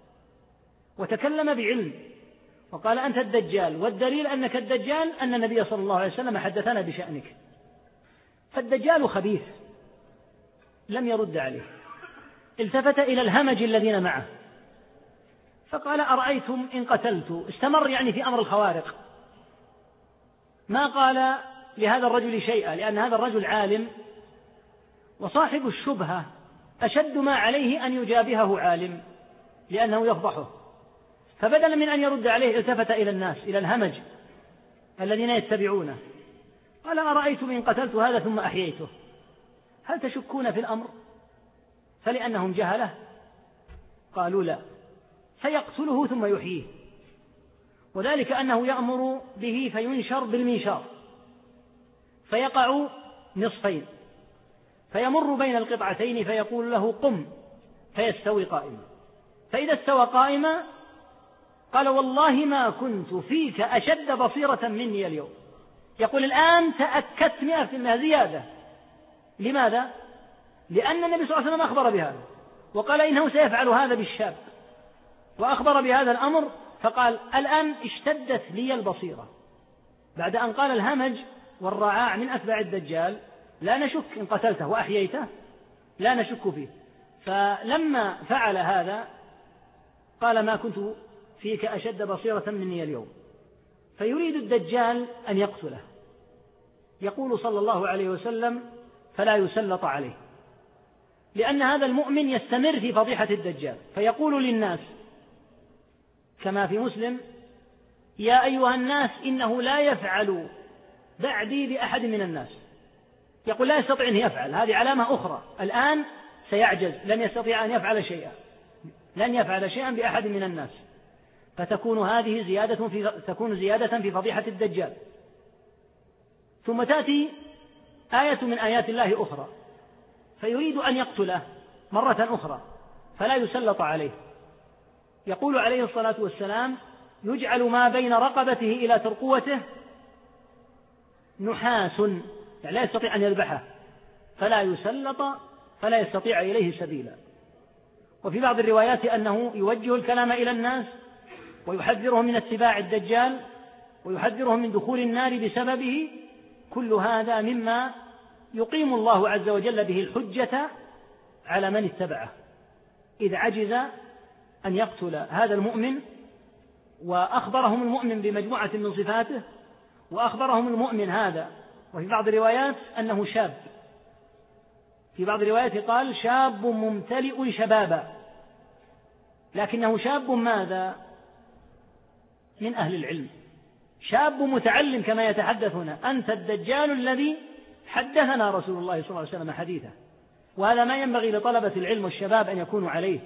وتكلم بعلم وقال: أنت الدجال، والدليل أنك الدجال أن النبي صلى الله عليه وسلم حدثنا بشأنك. فالدجال خبيث لم يرد عليه، التفت إلى الهمج الذين معه فقال: أرأيتم إن قتلت. استمر يعني في أمر الخوارق، ما قال لهذا الرجل شيئا، لأن هذا الرجل عالم، وصاحب الشبهة أشد ما عليه أن يجابهه عالم لأنه يفضحه. فبدلا من أن يرد عليه التفت إلى الناس، إلى الهمج الذين يتبعونه، قال: أرأيتم إن قتلت هذا ثم أحييته هل تشكون في الأمر؟ فلأنهم جهله قالوا: لا. فيقتله ثم يحييه، وذلك أنه يأمر به فينشر بالمنشار فيقع نصفين، فيمر بين القطعتين فيقول له: قم، فيستوي قائما. فإذا استوى قائما قال: والله ما كنت فيك أشد بصيرة مني اليوم. يقول: الآن تأكدت 100% زيادة. لماذا؟ لأن النبي صلى الله عليه وسلم أخبر بهذا، وقال إنه سيفعل هذا بالشاب، وأخبر بهذا الأمر، فقال الآن اشتدت لي البصيرة بعد أن قال الهمج والرعاع من أتباع الدجال لا نشك إن قتلته وأحييته لا نشك فيه. فلما فعل هذا قال ما كنت فيك أشد بصيرة مني اليوم. فيريد الدجال أن يقتله، يقول صلى الله عليه وسلم فلا يسلط عليه، لأن هذا المؤمن يستمر في فضيحة الدجال، فيقول للناس كما في مسلم يا أيها الناس إنه لا يفعل بعدي بأحد من الناس. يقول لا يستطيع أن يفعل، هذه علامة أخرى، الآن سيعجز، لن يستطيع أن يفعل شيئا، لن يفعل شيئا بأحد من الناس، فتكون هذه زيادة في فضيحة الدجال. ثم تأتي آية من آيات الله أخرى فيريد أن يقتله مرة أخرى فلا يسلط عليه. يقول عليه الصلاة والسلام يجعل ما بين رقبته إلى ترقوته نحاس، يعني لا يستطيع أن يذبحه، فلا يسلط فلا يستطيع إليه سبيلا. وفي بعض الروايات أنه يوجه الكلام إلى الناس ويحذرهم من اتباع الدجال ويحذرهم من دخول النار بسببه. كل هذا مما يقيم الله عز وجل به الحجة على من اتبعه، إذ عجز أن يقتل هذا المؤمن، وأخبرهم المؤمن بمجموعة من صفاته، وأخبرهم المؤمن هذا، وفي بعض الروايات أنه شاب، في بعض الروايات قال شاب ممتلئ شبابا، لكنه شاب ماذا؟ من أهل العلم، شاب متعلم كما يتحدث هنا، أنت الدجال الذي حدثنا رسول الله صلى الله عليه وسلم حديثه، وهذا ما ينبغي لطلبة العلم والشباب أن يكونوا عليه.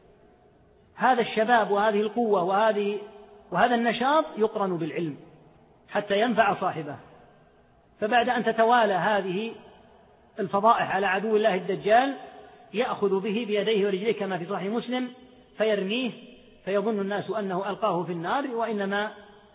هذا الشباب وهذه القوة وهذا النشاط يقرن بالعلم حتى ينفع صاحبه. فبعد أن تتوالى هذه الفضائح على عدو الله الدجال يأخذ به بيديه ورجليه كما في صحيح مسلم فيرميه، فيظن الناس أنه ألقاه في النار وإنما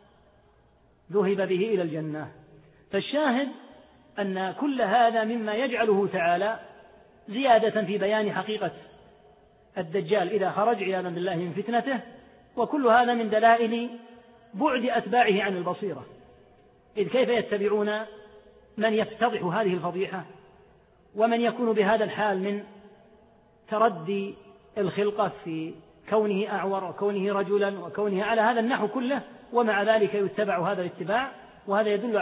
ذهب به إلى الجنة. فالشاهد أن كل هذا مما يجعله تعالى زيادة في بيان حقيقة الدجال إذا خرج عياذا بالله من فتنته، وكل هذا من دلائل بعد أتباعه عن البصيرة، إذ كيف يتبعون من يفتضح هذه الفضيحة ومن يكون بهذا الحال من تردي الخلقة في كونه أعور وكونه رجلا وكونه على هذا النحو كله، ومع ذلك يتبع هذا الاتباع. وهذا يدل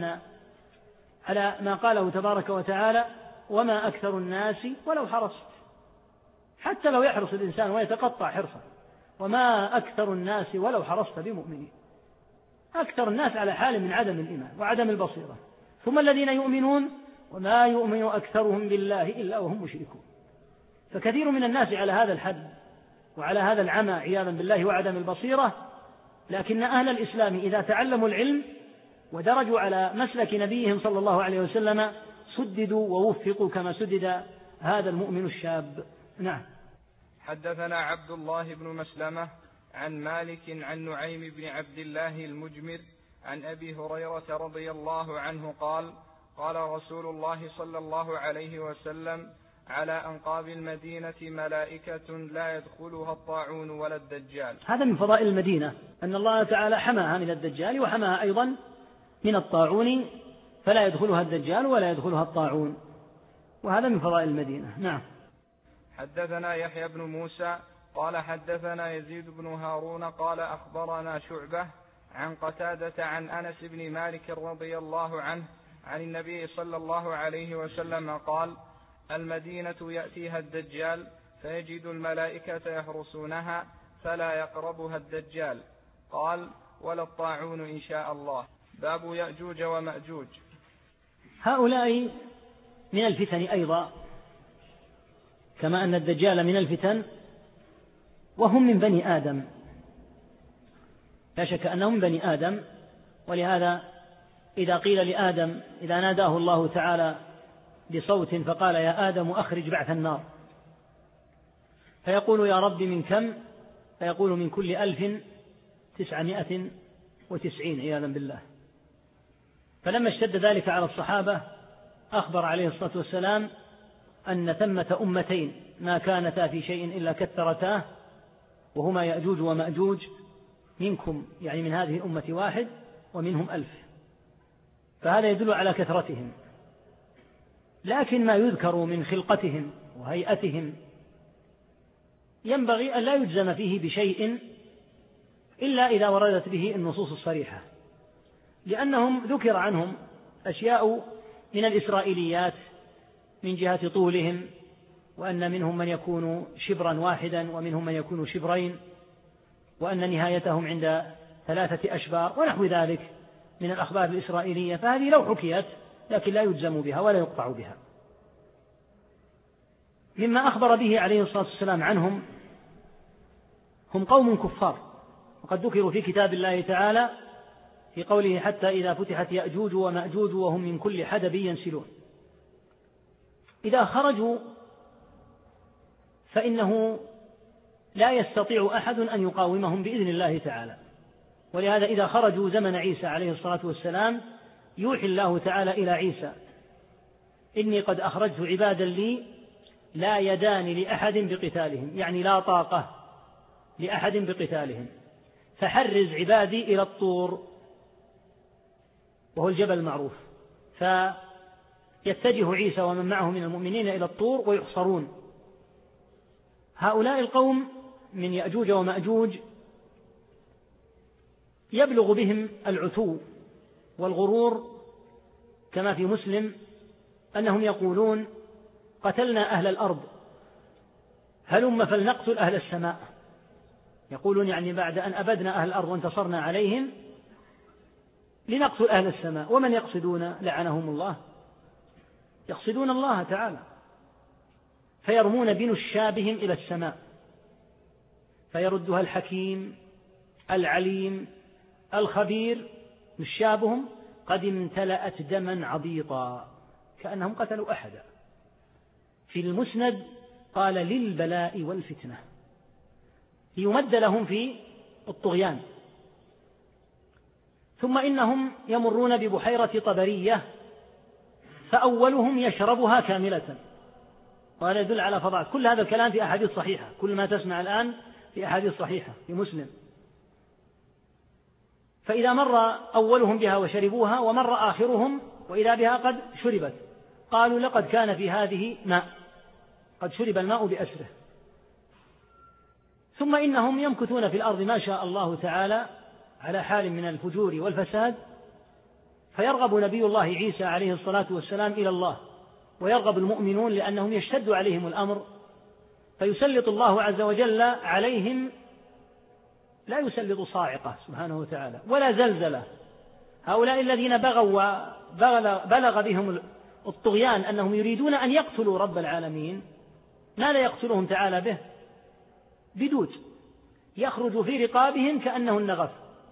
على ما قاله تبارك وتعالى وما أكثر الناس ولو حرصت، حتى لو يحرص الإنسان ويتقطع حرصه، وما أكثر الناس ولو حرصت بمؤمنين. أكثر الناس على حال من عدم الإيمان وعدم البصيرة، ثم الذين يؤمنون وما يؤمن أكثرهم بالله إلا وهم مشركون. فكثير من الناس على هذا الحد وعلى هذا العمى عياذا بالله وعدم البصيرة، لكن أهل الإسلام إذا تعلموا العلم ودرجوا على مسلك نبيهم صلى الله عليه وسلم سددوا ووفقوا كما سدد هذا المؤمن الشاب. نعم. حدثنا عبد الله بن مسلمة عن مالك عن نعيم بن عبد الله المجمر عن أبي هريرة رضي الله عنه قال قال رسول الله صلى الله عليه وسلم على أنقاب المدينة ملائكة لا يدخلها الطاعون ولا الدجال. هذا من فضائل المدينة أن الله تعالى حماها من الدجال وحماها أيضا من الطاعون، فلا يدخلها الدجال ولا يدخلها الطاعون، وهذا من فضائل المدينة. نعم. حدثنا يحيى بن موسى قال حدثنا يزيد بن هارون قال أخبرنا شعبة عن قتادة عن أنس بن مالك رضي الله عنه عن النبي صلى الله عليه وسلم قال المدينة يأتيها الدجال فيجد الملائكة يحرسونها فلا يقربها الدجال. قال ولا الطاعون إن شاء الله. باب يأجوج ومأجوج. هؤلاء من الفتن أيضا، كما أن الدجال من الفتن، وهم من بني آدم، لا شك أنهم من بني آدم. ولهذا إذا قيل لآدم إذا ناداه الله تعالى بصوت فقال يا آدم أخرج بعث النار، فيقول يا رب من كم؟ فيقول من كل 1990 عياذا بالله. فلما اشتد ذلك على الصحابة أخبر عليه الصلاة والسلام أن ثمة أمتين ما كانتا في شيء إلا كثرتاه، وهما يأجوج ومأجوج منكم، يعني من هذه الأمة 1 ومنهم 1000، فهذا يدل على كثرتهم. لكن ما يذكر من خلقتهم وهيئتهم ينبغي أن لا يجزم فيه بشيء إلا إذا وردت به النصوص الصريحة، لأنهم ذكر عنهم أشياء من الإسرائيليات من جهة طولهم، وأن منهم من يكون شبرا واحدا ومنهم من يكون شبرين، وأن نهايتهم عند 3 أشبار ونحو ذلك من الأخبار الإسرائيلية، فهذه لو حكيت لكن لا يجزم بها ولا يقطع بها. مما أخبر به عليه الصلاة والسلام عنهم: هم قوم كفار، وقد ذكروا في كتاب الله تعالى في قوله: حتى إذا فتحت يأجوج ومأجوج وهم من كل حدب ينسلون. إذا خرجوا فإنه لا يستطيع أحد أن يقاومهم بإذن الله تعالى، ولهذا إذا خرجوا زمن عيسى عليه الصلاة والسلام يوحي الله تعالى إلى عيسى: إني قد أخرجت عبادا لي لا يدان لأحد بقتالهم، يعني لا طاقة لأحد بقتالهم، فحرز عبادي إلى الطور، وهو الجبل المعروف، فيتجه عيسى ومن معه من المؤمنين إلى الطور ويحصرون. هؤلاء القوم من يأجوج ومأجوج يبلغ بهم العتو والغرور كما في مسلم أنهم يقولون: قتلنا أهل الأرض هلم فلنقتل أهل السماء. يقولون يعني بعد أن أبدنا أهل الأرض وانتصرنا عليهم لنقتل أهل السماء. ومن يقصدون لعنهم الله؟ يقصدون الله تعالى، فيرمون بنشابهم إلى السماء فيردها الحكيم العليم الخبير، نشابهم قد امتلأت دما عبيطا كأنهم قتلوا أحدا. في المسند قال: للبلاء والفتنة، ليمد لهم في الطغيان. ثم إنهم يمرون ببحيرة طبرية فأولهم يشربها كاملة، وهذا يدل على فضائل. كل هذا الكلام في أحاديث صحيحة، كل ما تسمع الآن في أحاديث صحيحة في مسلم. فإذا مر أولهم بها وشربوها ومر آخرهم وإذا بها قد شربت، قالوا: لقد كان في هذه ماء، قد شرب الماء بأسره. ثم إنهم يمكثون في الأرض ما شاء الله تعالى على حال من الفجور والفساد، فيرغب نبي الله عيسى عليه الصلاة والسلام إلى الله، ويرغب المؤمنون لأنهم يشتد عليهم الأمر، فيسلط الله عز وجل عليهم، لا يسلط صاعقة سبحانه وتعالى ولا زلزلة. هؤلاء الذين بغوا وبلغ بهم الطغيان أنهم يريدون أن يقتلوا رب العالمين، ماذا يقتلهم تعالى به؟ بدود يخرج في رقابهم كأنه النغف،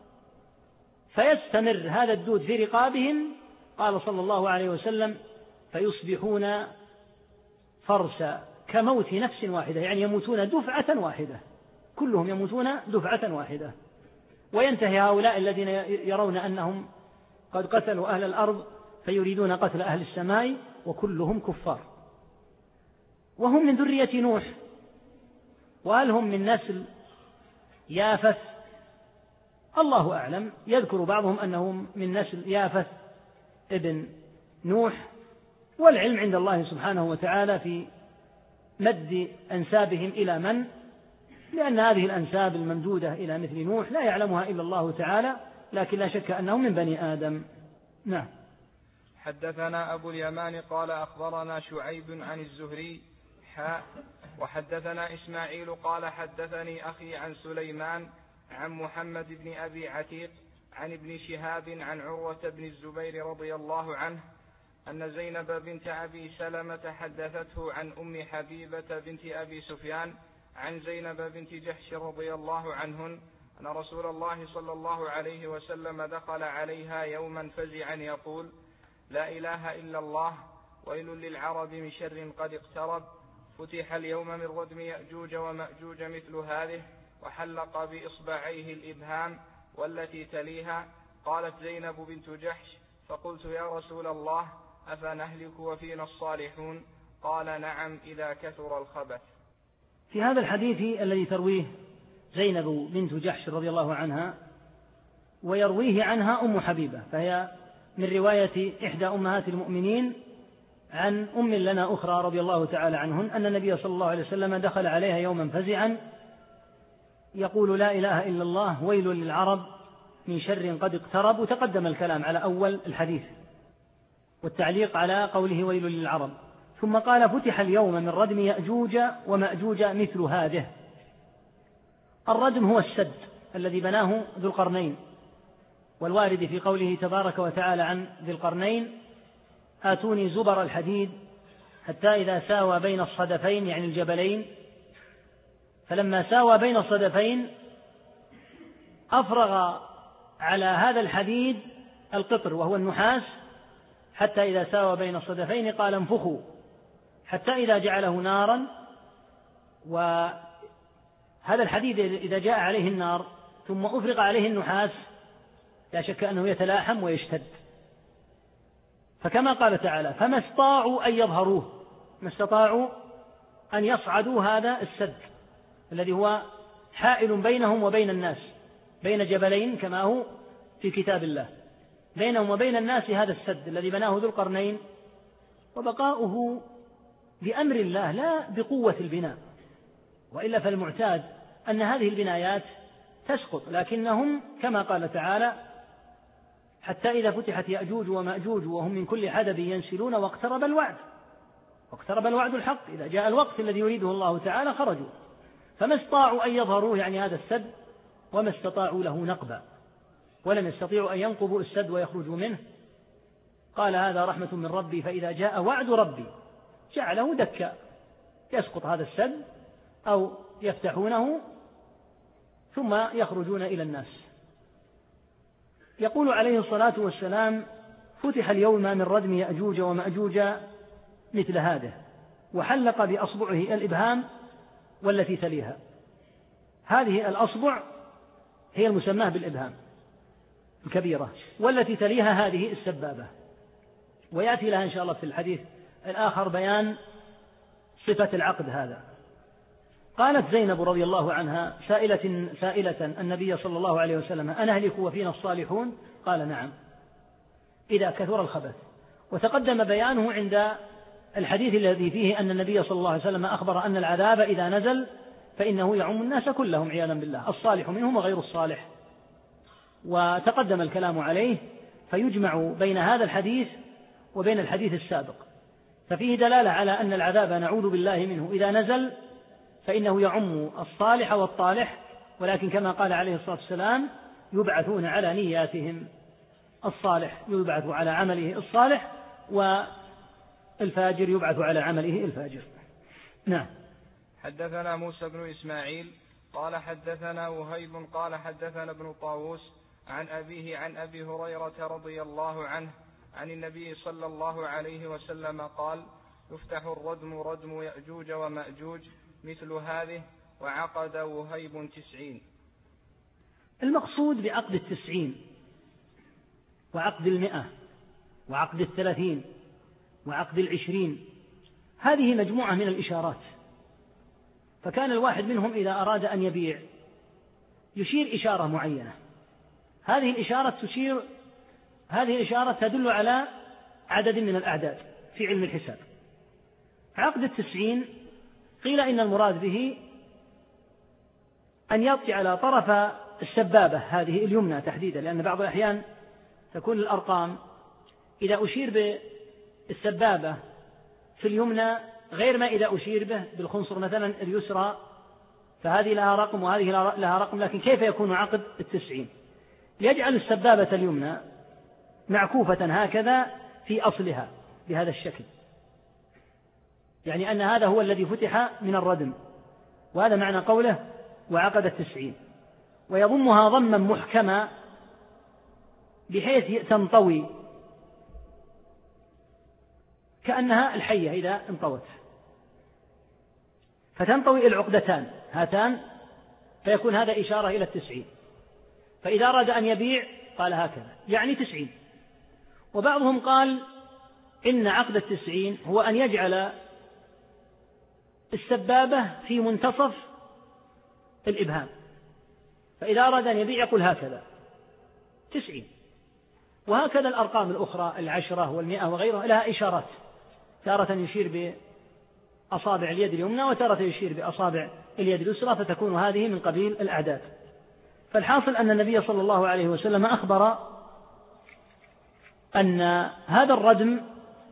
فيستمر هذا الدود في رقابهم، قال صلى الله عليه وسلم: فيصبحون فرسا كموت نفس واحدة، يعني يموتون دفعة واحدة، كلهم يموتون دفعة واحدة. وينتهي هؤلاء الذين يرون أنهم قد قتلوا أهل الأرض فيريدون قتل أهل السماء، وكلهم كفار. وهم من ذرية نوح، وهل هم من نسل يافث؟ الله أعلم. يذكر بعضهم أنهم من نسل يافث ابن نوح، والعلم عند الله سبحانه وتعالى في مد أنسابهم إلى من، لأن هذه الأنساب الممدودة إلى مثل نوح لا يعلمها إلا الله تعالى، لكن لا شك أنهم من بني آدم. نعم. حدثنا أبو اليمان قال أخبرنا شعيب عن الزهري وحدثنا إسماعيل قال حدثني أخي عن سليمان عن محمد بن أبي عتيق عن ابن شهاب عن عروة بن الزبير رضي الله عنه أن زينب بنت أبي سلمة حدثته عن أم حبيبة بنت أبي سفيان عن زينب بنت جحش رضي الله عنهن أن رسول الله صلى الله عليه وسلم دخل عليها يوما فزعا يقول: لا إله إلا الله، ويل للعرب من شر قد اقترب، فتح اليوم من ردم يأجوج ومأجوج مثل هذه، وحلق بإصبعيه الإبهام والتي تليها. قالت زينب بنت جحش: فقلت: يا رسول الله، أفنهلك وفينا الصالحون؟ قال: نعم، إذا كثر الخبث. في هذا الحديث الذي ترويه زينب بنت جحش رضي الله عنها ويرويه عنها أم حبيبة، فهي من رواية إحدى أمهات المؤمنين عن أم لنا أخرى رضي الله تعالى عنهن أن النبي صلى الله عليه وسلم دخل عليها يوما فزعا يقول لا إله إلا الله ويل للعرب من شر قد اقترب. وتقدم الكلام على أول الحديث والتعليق على قوله ويل للعرب. ثم قال فتح اليوم من ردم يأجوج ومأجوج مثل هذه. الردم هو السد الذي بناه ذو القرنين، والوارد في قوله تبارك وتعالى عن ذي القرنين آتوني زبر الحديد حتى إذا ساوى بين الصدفين يعني الجبلين، فلما ساوى بين الصدفين أفرغ على هذا الحديد القطر وهو النحاس حتى إذا ساوى بين الصدفين قال انفخوا حتى إذا جعله نارا. وهذا الحديد إذا جاء عليه النار ثم أفرغ عليه النحاس لا شك أنه يتلاحم ويشتد، فكما قال تعالى فما استطاعوا أن يظهروه، ما استطاعوا أن يصعدوا هذا السد الذي هو حائل بينهم وبين الناس، بين جبلين كما هو في كتاب الله، بينهم وبين الناس هذا السد الذي بناه ذو القرنين، وبقاؤه بأمر الله لا بقوة البناء، وإلا فالمعتاد أن هذه البنايات تسقط، لكنهم كما قال تعالى حتى إذا فتحت يأجوج ومأجوج وهم من كل حدب ينسلون واقترب الوعد الحق، إذا جاء الوقت الذي يريده الله تعالى خرجوا، فما استطاعوا أن يظهروه يعني هذا السد، وما استطاعوا له نقبا، ولم يستطيعوا أن ينقبوا السد ويخرجوا منه. قال هذا رحمة من ربي فإذا جاء وعد ربي جعله دكا، يسقط هذا السد أو يفتحونه ثم يخرجون إلى الناس. يقول عليه الصلاة والسلام فتح اليوم من ردم يأجوج ومأجوج مثل هذا، وحلق بأصبعه الإبهام والتي تليها. هذه الأصبع هي المسماة بالإبهام الكبيرة، والتي تليها هذه السبابة، ويأتي لها إن شاء الله في الحديث الآخر بيان صفة العقد هذا. قالت زينب رضي الله عنها سائلة النبي صلى الله عليه وسلم أنهلك وفينا الصالحون؟ قال نعم إذا كثر الخبث. وتقدم بيانه عند الحديث الذي فيه أن النبي صلى الله عليه وسلم أخبر أن العذاب إذا نزل فإنه يعم الناس كلهم عياذا بالله، الصالح منهم وغير الصالح، وتقدم الكلام عليه، فيجمع بين هذا الحديث وبين الحديث السابق، ففيه دلالة على أن العذاب نعوذ بالله منه إذا نزل فإنه يعم الصالح والطالح، ولكن كما قال عليه الصلاة والسلام يبعثون على نياتهم، الصالح يبعث على عمله الصالح والفاجر يبعث على عمله الفاجر. نعم. حدثنا موسى بن إسماعيل قال حدثنا وهيب قال حدثنا ابن طاووس عن أبيه عن أبي هريرة رضي الله عنه عن النبي صلى الله عليه وسلم قال يفتح الردم ردم يأجوج ومأجوج مثل هذه وعقد وهيب 90. المقصود بعقد 90 وعقد 100 وعقد 30 وعقد 20 هذه مجموعة من الإشارات، فكان الواحد منهم إذا أراد أن يبيع يشير إشارة معينة، هذه الإشارة تدل على عدد من الأعداد في علم الحساب. عقد 90 قيل إن المراد به أن يأتي على طرف السبابة هذه اليمنى تحديدا، لأن بعض الأحيان تكون الأرقام إذا أشير بالسبابة في اليمنى غير ما إذا أشير به بالخنصر مثلا اليسرى، فهذه لها رقم وهذه لها رقم، لكن كيف يكون عقد 90؟ يجعل السبابة اليمنى معكوفة هكذا في أصلها بهذا الشكل، يعني أن هذا هو الذي فتح من الردم، وهذا معنى قوله وعقد 90، ويضمها ضما محكما بحيث تنطوي كأنها الحية إذا انطوت، فتنطوي العقدتان هاتان، فيكون هذا إشارة إلى 90. فإذا أراد أن يبيع قال هكذا يعني 90. وبعضهم قال إن عقد 90 هو أن يجعل السبابة في منتصف الإبهام، فإذا أراد أن يبيع يقول هكذا 90. وهكذا الأرقام الأخرى 10 و100 وغيرها لها إشارات، تارة يشير بأصابع اليد اليمنى وتارة يشير بأصابع اليد اليسرى، فتكون هذه من قبيل الأعداد. فالحاصل أن النبي صلى الله عليه وسلم أخبر أن هذا الردم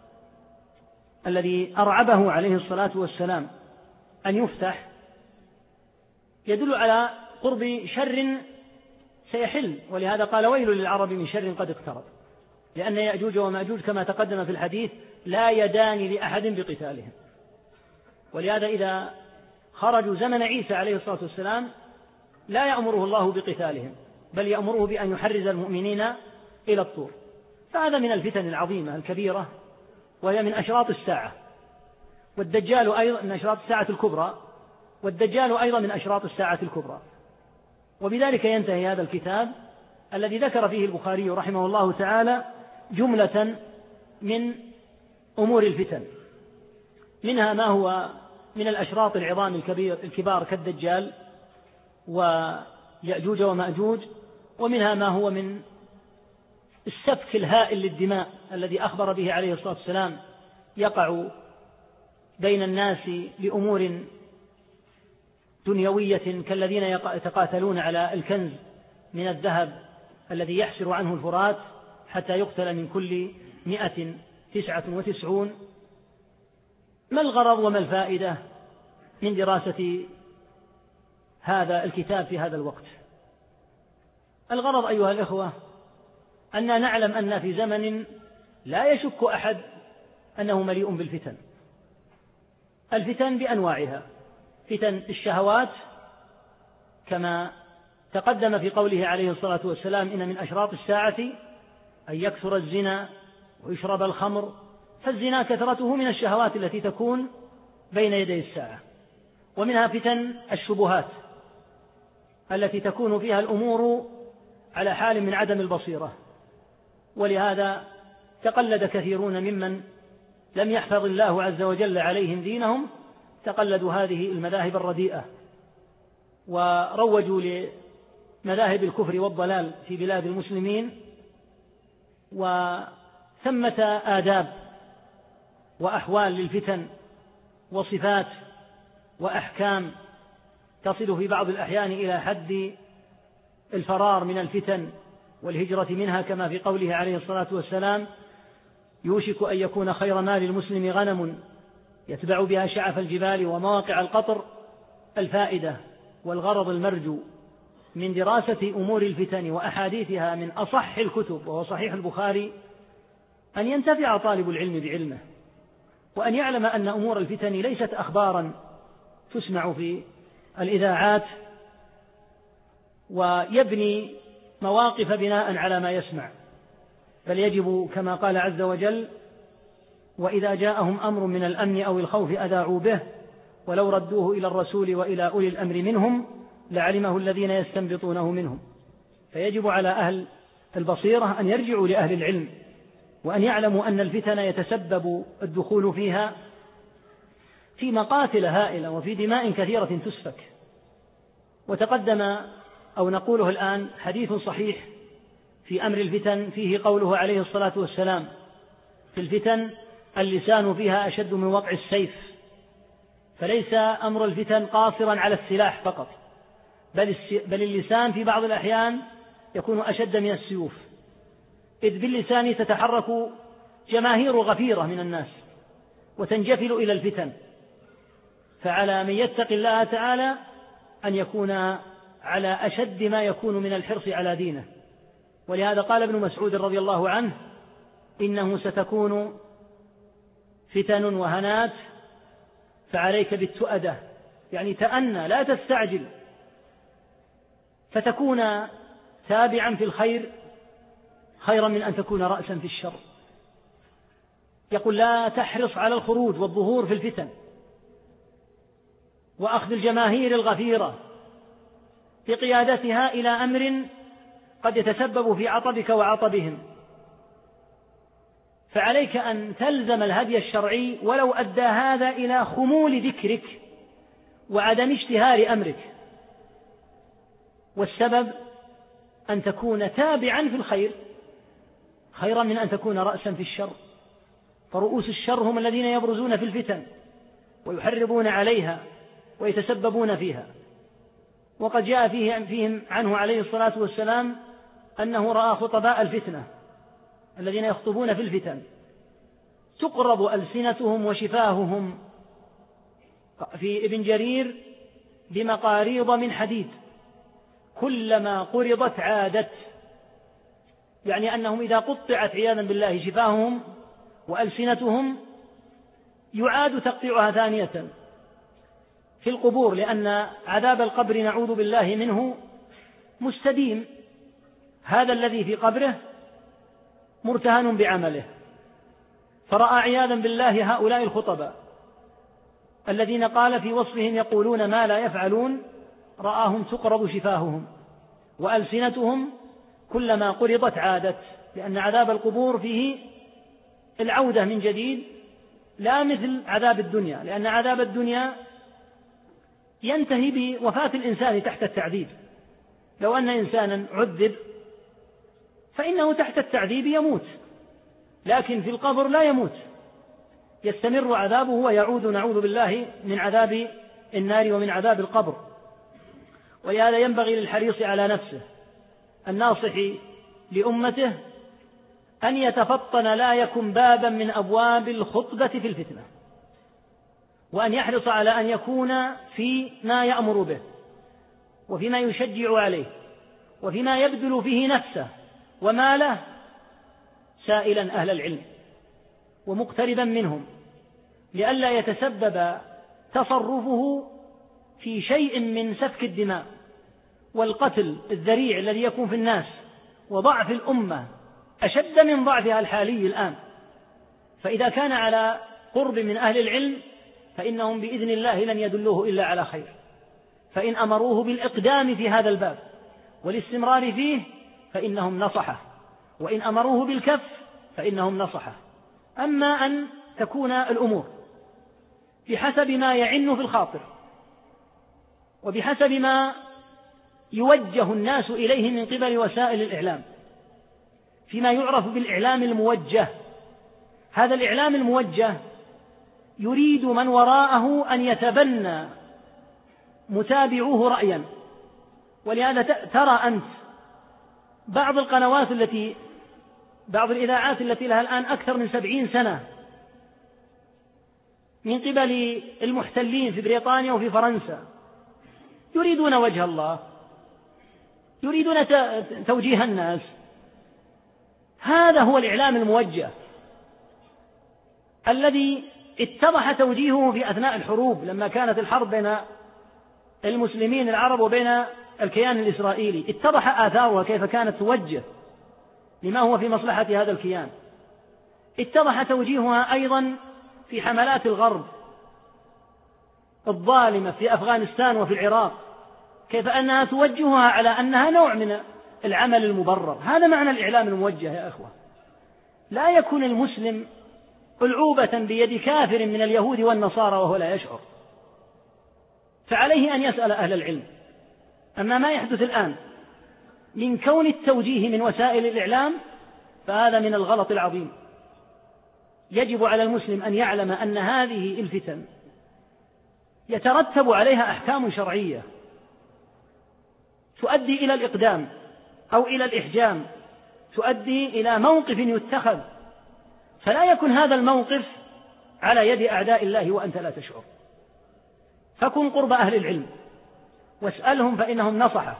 الذي أرعبه عليه الصلاة والسلام أن يفتح يدل على قرب شر سيحل، ولهذا قال ويل للعرب من شر قد اقترب، لأن يأجوج ومأجوج كما تقدم في الحديث لا يدان لأحد بقتالهم. ولهذا إذا خرجوا زمن عيسى عليه الصلاة والسلام لا يأمره الله بقتالهم، بل يأمره بأن يحرز المؤمنين إلى الطور. فهذا من الفتن العظيمة الكبيرة، وهي من أشراط الساعة، والدجال أيضا من أشراط الساعة الكبرى، والدجال أيضا من أشراط الساعة الكبرى. وبذلك ينتهي هذا الكتاب الذي ذكر فيه البخاري رحمه الله تعالى جملة من أمور الفتن، منها ما هو من الأشراط العظام الكبار كالدجال ويأجوج ومأجوج، ومنها ما هو من السفك الهائل للدماء الذي أخبر به عليه الصلاة والسلام يقع بين الناس لأمور دنيوية كالذين يتقاتلون على الكنز من الذهب الذي يحسر عنه الفرات حتى يقتل من كل 199. ما الغرض وما الفائدة من دراسة هذا الكتاب في هذا الوقت؟ الغرض أيها الإخوة أننا نعلم أن في زمن لا يشك أحد أنه مليء بالفتن، الفتن بأنواعها، فتن الشهوات كما تقدم في قوله عليه الصلاة والسلام إن من أشراط الساعة أن يكثر الزنا ويشرب الخمر، فالزنا كثرته من الشهوات التي تكون بين يدي الساعة. ومنها فتن الشبهات التي تكون فيها الأمور على حال من عدم البصيرة، ولهذا تقلد كثيرون ممن لم يحفظ الله عز وجل عليهم دينهم، تقلدوا هذه المذاهب الرديئة وروجوا لمذاهب الكفر والضلال في بلاد المسلمين. وثمة آداب وأحوال للفتن وصفات وأحكام تصل في بعض الأحيان إلى حد الفرار من الفتن والهجرة منها، كما في قوله عليه الصلاة والسلام يوشك أن يكون خير مال المسلم غنم يتبع بها شعف الجبال ومواقع القطر. الفائدة والغرض المرجو من دراسة أمور الفتن وأحاديثها من أصح الكتب وهو صحيح البخاري أن ينتفع طالب العلم بعلمه، وأن يعلم أن أمور الفتن ليست أخبارا تسمع في الإذاعات ويبني مواقف بناء على ما يسمع، بل يجب كما قال عز وجل وإذا جاءهم أمر من الأمن أو الخوف أذاعوا به ولو ردوه إلى الرسول وإلى أولي الأمر منهم لعلمه الذين يستنبطونه منهم. فيجب على أهل البصيرة أن يرجعوا لأهل العلم وأن يعلموا أن الفتن يتسبب الدخول فيها في مقاتل هائلة وفي دماء كثيرة تسفك. وتقدم أو نقوله الآن حديث صحيح في أمر الفتن فيه قوله عليه الصلاة والسلام في الفتن اللسان فيها أشد من وقع السيف، فليس أمر الفتن قاصرا على السلاح فقط، بل اللسان في بعض الأحيان يكون أشد من السيوف، إذ باللسان تتحرك جماهير غفيرة من الناس وتنجفل إلى الفتن. فعلى من يتقي الله تعالى أن يكون على أشد ما يكون من الحرص على دينه. ولهذا قال ابن مسعود رضي الله عنه إنه ستكون فتن وهنات فعليك بالتؤدة، يعني تأنى لا تستعجل، فتكون تابعا في الخير خيرا من أن تكون رأسا في الشر. يقول لا تحرص على الخروج والظهور في الفتن وأخذ الجماهير الغفيرة بقيادتها إلى أمر قد يتسبب في عطبك وعطبهم، فعليك أن تلزم الهدي الشرعي ولو أدى هذا إلى خمول ذكرك وعدم اشتهار أمرك، والسبب أن تكون تابعا في الخير خيرا من أن تكون رأسا في الشر، فرؤوس الشر هم الذين يبرزون في الفتن ويحرضون عليها ويتسببون فيها. وقد جاء فيهم عنه عليه الصلاة والسلام أنه رأى خطباء الفتنة الذين يخطبون في الفتن تقرض ألسنتهم وشفاههم في ابن جرير بمقاريض من حديد كلما قرضت عادت، يعني أنهم إذا قطعت عياذا بالله شفاههم وألسنتهم يعاد تقطيعها ثانية في القبور، لأن عذاب القبر نعوذ بالله منه مستديم، هذا الذي في قبره مرتهن بعمله. فرأى عياذا بالله هؤلاء الخطباء الذين قال في وصفهم يقولون ما لا يفعلون، رآهم تقرض شفاههم وألسنتهم كلما قرضت عادت، لأن عذاب القبور فيه العودة من جديد لا مثل عذاب الدنيا، لأن عذاب الدنيا ينتهي بوفاة الإنسان تحت التعذيب. لو أن إنسانا عذب فإنه تحت التعذيب يموت، لكن في القبر لا يموت، يستمر عذابه ويعود نعوذ بالله من عذاب النار ومن عذاب القبر. ولهذا ينبغي للحريص على نفسه الناصح لأمته أن يتفطن لا يكن بابا من أبواب الخطبة في الفتنة، وأن يحرص على أن يكون فيما يأمر به وفيما يشجع عليه وفيما يبذل فيه نفسه وماله سائلا أهل العلم ومقتربا منهم، لئلا يتسبب تصرفه في شيء من سفك الدماء والقتل الذريع الذي يكون في الناس وضعف الأمة أشد من ضعفها الحالي الآن. فإذا كان على قرب من أهل العلم فإنهم بإذن الله لن يدلوه إلا على خير، فإن أمروه بالإقدام في هذا الباب والاستمرار فيه فإنهم نصحه، وإن أمروه بالكف فإنهم نصحه. أما أن تكون الأمور بحسب ما يعن في الخاطر وبحسب ما يوجه الناس إليه من قبل وسائل الإعلام فيما يعرف بالإعلام الموجه، هذا الإعلام الموجه يريد من وراءه أن يتبنى متابعوه رأيا. ولهذا ترى أنت بعض القنوات بعض الإذاعات التي لها الآن أكثر من 70 سنة من قبل المحتلين في بريطانيا وفي فرنسا يريدون وجه الله، يريدون توجيه الناس. هذا هو الإعلام الموجه الذي اتضح توجيهه في أثناء الحروب، لما كانت الحرب بين المسلمين العرب وبين الكيان الإسرائيلي اتضح آثارها كيف كانت توجه لما هو في مصلحة هذا الكيان. اتضح توجيهها أيضا في حملات الغرب الظالمة في أفغانستان وفي العراق، كيف أنها توجهها على أنها نوع من العمل المبرر. هذا معنى الإعلام الموجه يا أخوة. لا يكون المسلم ألعوبة بيد كافر من اليهود والنصارى وهو لا يشعر، فعليه أن يسأل أهل العلم. أما ما يحدث الآن من كون التوجيه من وسائل الإعلام فهذا من الغلط العظيم. يجب على المسلم أن يعلم أن هذه الفتن يترتب عليها أحكام شرعية تؤدي إلى الإقدام أو إلى الإحجام، تؤدي إلى موقف يتخذ، فلا يكن هذا الموقف على يد أعداء الله وأنت لا تشعر. فكن قرب أهل العلم واسألهم فإنهم نصحة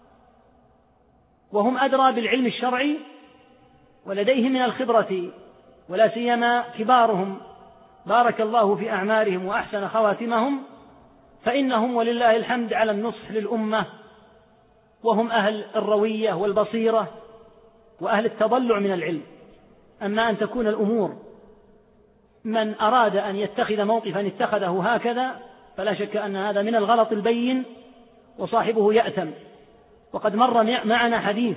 وهم أدرى بالعلم الشرعي ولديهم من الخبرة، ولا سيما كبارهم بارك الله في أعمارهم وأحسن خواتمهم، فإنهم ولله الحمد على النصح للأمة، وهم أهل الروية والبصيرة وأهل التضلع من العلم. أما أن تكون الأمور من أراد أن يتخذ موقفا اتخذه هكذا فلا شك أن هذا من الغلط البين وصاحبه يأثم. وقد مر معنا حديث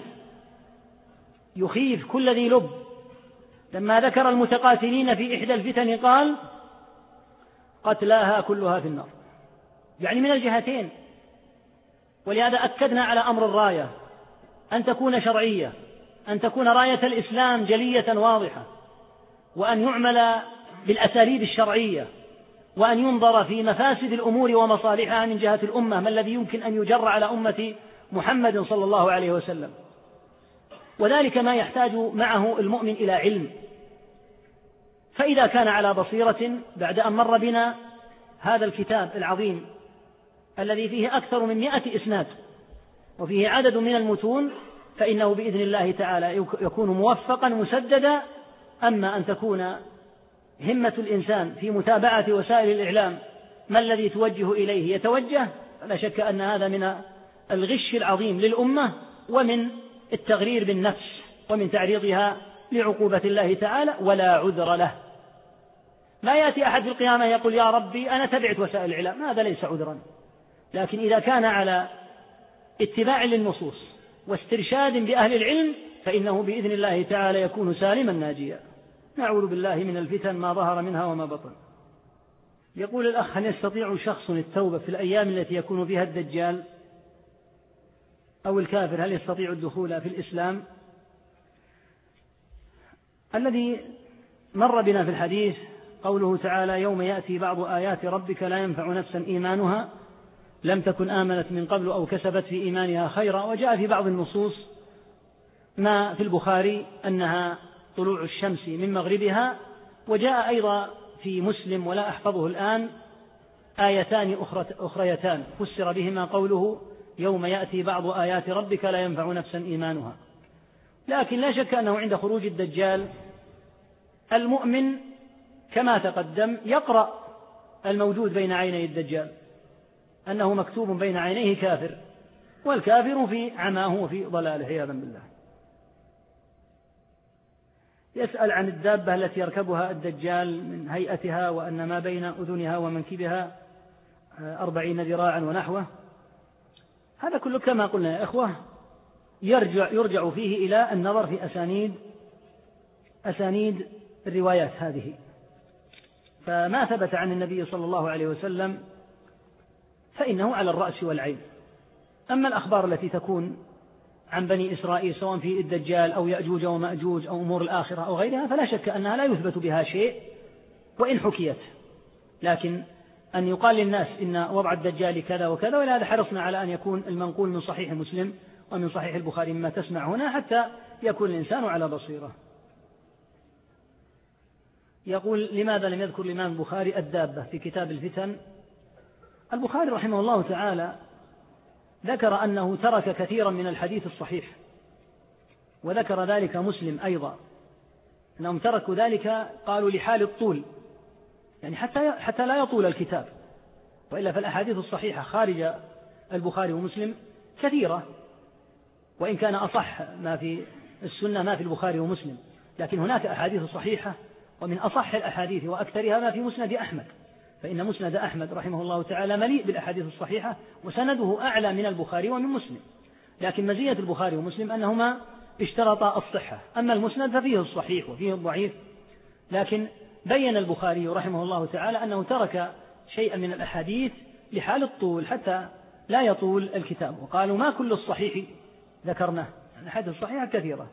يخيف كل ذي لب لما ذكر المتقاتلين في إحدى الفتن قال قتلاها كلها في النار. يعني من الجهتين. ولهذا أكدنا على أمر الراية أن تكون شرعية، أن تكون راية الإسلام جلية واضحة، وأن يعمل بالأساليب الشرعية، وأن ينظر في مفاسد الأمور ومصالحها من جهة الأمة، ما الذي يمكن أن يجر على أمة محمد صلى الله عليه وسلم. وذلك ما يحتاج معه المؤمن إلى علم. فإذا كان على بصيرة بعد أن مر بنا هذا الكتاب العظيم الذي فيه أكثر من 100 إسناد وفيه عدد من المتون، فإنه بإذن الله تعالى يكون موفقا مسددا. أما أن تكون همة الإنسان في متابعة وسائل الإعلام ما الذي توجه إليه يتوجه، فلا شك أن هذا من الغش العظيم للأمة، ومن التغرير بالنفس، ومن تعريضها لعقوبة الله تعالى، ولا عذر له. لا يأتي أحد في القيامة يقول يا ربي أنا تبعت وسائل الإعلام، هذا ليس عذرا. لكن إذا كان على اتباع للنصوص واسترشاد بأهل العلم فإنه بإذن الله تعالى يكون سالما ناجيا. نعوذ بالله من الفتن ما ظهر منها وما بطن. يقول الأخ: هل يستطيع شخص التوبة في الأيام التي يكون فيها الدجال أو الكافر؟ هل يستطيع الدخول في الإسلام؟ الذي مر بنا في الحديث قوله تعالى: يوم يأتي بعض آيات ربك لا ينفع نفسا إيمانها لم تكن آمنت من قبل أو كسبت في إيمانها خيرا. وجاء في بعض النصوص ما في البخاري أنها طلوع الشمس من مغربها. وجاء أيضا في مسلم ولا أحفظه الآن آيتان أخريتان فسر بهما قوله: يوم يأتي بعض آيات ربك لا ينفع نفسا إيمانها. لكن لا شك أنه عند خروج الدجال المؤمن كما تقدم يقرأ الموجود بين عيني الدجال أنه مكتوب بين عينيه كافر، والكافر في عماه وفي ضلاله عياذا بالله. يسأل عن الدابة التي يركبها الدجال من هيئتها، وأن ما بين أذنها ومنكبها 40 ذراعا ونحوه. هذا كله كما قلنا يا إخوة يرجع فيه إلى النظر في أسانيد الروايات هذه. فما ثبت عن النبي صلى الله عليه وسلم فإنه على الرأس والعين. أما الأخبار التي تكون عن بني إسرائيل سواء في الدجال أو يأجوج ومأجوج أو أمور الآخرة أو غيرها فلا شك أنها لا يثبت بها شيء وإن حكيت. لكن أن يقال للناس إن وضع الدجال كذا وكذا، ولهذا حرصنا على أن يكون المنقول من صحيح مسلم ومن صحيح البخاري مما تسمع هنا حتى يكون الإنسان على بصيرة. يقول: لماذا لم يذكر الإمام البخاري الدابة في كتاب الفتن؟ البخاري رحمه الله تعالى ذكر أنه ترك كثيرا من الحديث الصحيح، وذكر ذلك مسلم أيضا أنهم تركوا ذلك قالوا لحال الطول، يعني حتى لا يطول الكتاب، وإلا فالأحاديث الصحيحة خارج البخاري ومسلم كثيرة، وإن كان أصح ما في السنة ما في البخاري ومسلم، لكن هناك أحاديث صحيحة، ومن أصح الأحاديث وأكثرها ما في مسند أحمد، فإن مسند أحمد رحمه الله تعالى مليء بالأحاديث الصحيحة وسنده أعلى من البخاري ومن مسلم. لكن مزية البخاري ومسلم أنهما اشترطا الصحة، أما المسند ففيه الصحيح وفيه الضعيف. لكن بين البخاري رحمه الله تعالى أنه ترك شيئا من الأحاديث لحال الطول حتى لا يطول الكتاب، وقالوا ما كل الصحيح ذكرناه، الأحاديث الصحيحة كثيرة.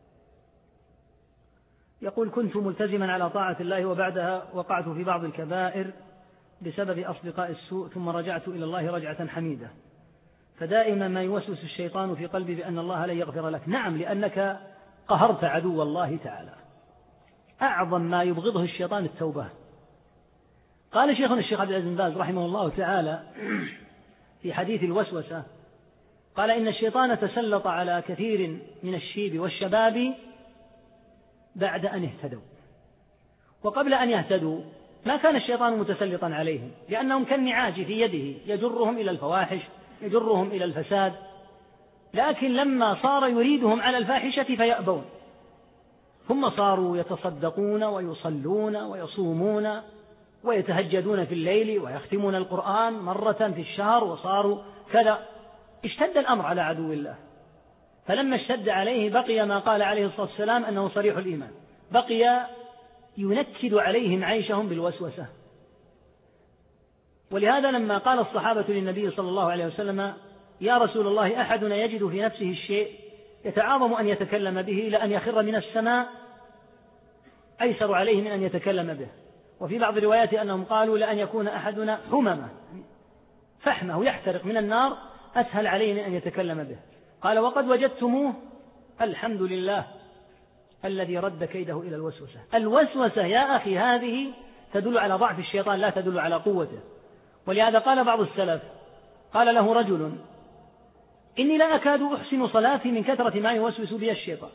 يقول: كنت ملتزما على طاعة الله وبعدها وقعت في بعض الكبائر بسبب أصدقاء السوء، ثم رجعت إلى الله رجعة حميدة، فدائما ما يوسوس الشيطان في قلبي بأن الله لن يغفر لك. نعم، لأنك قهرت عدو الله تعالى. أعظم ما يبغضه الشيطان التوبة. قال شيخنا الشيخ عبد العزيز بن باز رحمه الله تعالى في حديث الوسوسة، قال: إن الشيطان تسلط على كثير من الشيب والشباب بعد أن اهتدوا، وقبل أن يهتدوا ما كان الشيطان متسلطا عليهم، لأنهم كالنعاج في يده يجرهم إلى الفواحش يجرهم إلى الفساد، لكن لما صار يريدهم على الفاحشة فيأبون، ثم صاروا يتصدقون ويصلون ويصومون ويتهجدون في الليل ويختمون القرآن مرة في الشهر، وصاروا كذا. اشتد الأمر على عدو الله، فلما اشتد عليه بقي ما قال عليه الصلاة والسلام أنه صريح الإيمان، بقي ينكد عليهم عيشهم بالوسوسة، ولهذا لما قال الصحابة للنبي صلى الله عليه وسلم: يا رسول الله، أحدنا يجد في نفسه الشيء يتعاظم أن يتكلم به إلى أن يخر من السماء، أيسر عليه من أن يتكلم به. وفي بعض الروايات أنهم قالوا: لأن يكون أحدنا حممة فحمه يحترق من النار أسهل عليه من أن يتكلم به. قال: وقد وجدتموه، الحمد لله الذي رد كيده إلى الوسوسة. الوسوسة يا أخي هذه تدل على ضعف الشيطان، لا تدل على قوته. ولهذا قال بعض السلف: قال له رجل: إني لا أكاد أحسن صلاتي من كثرة ما يوسوس بي الشيطان.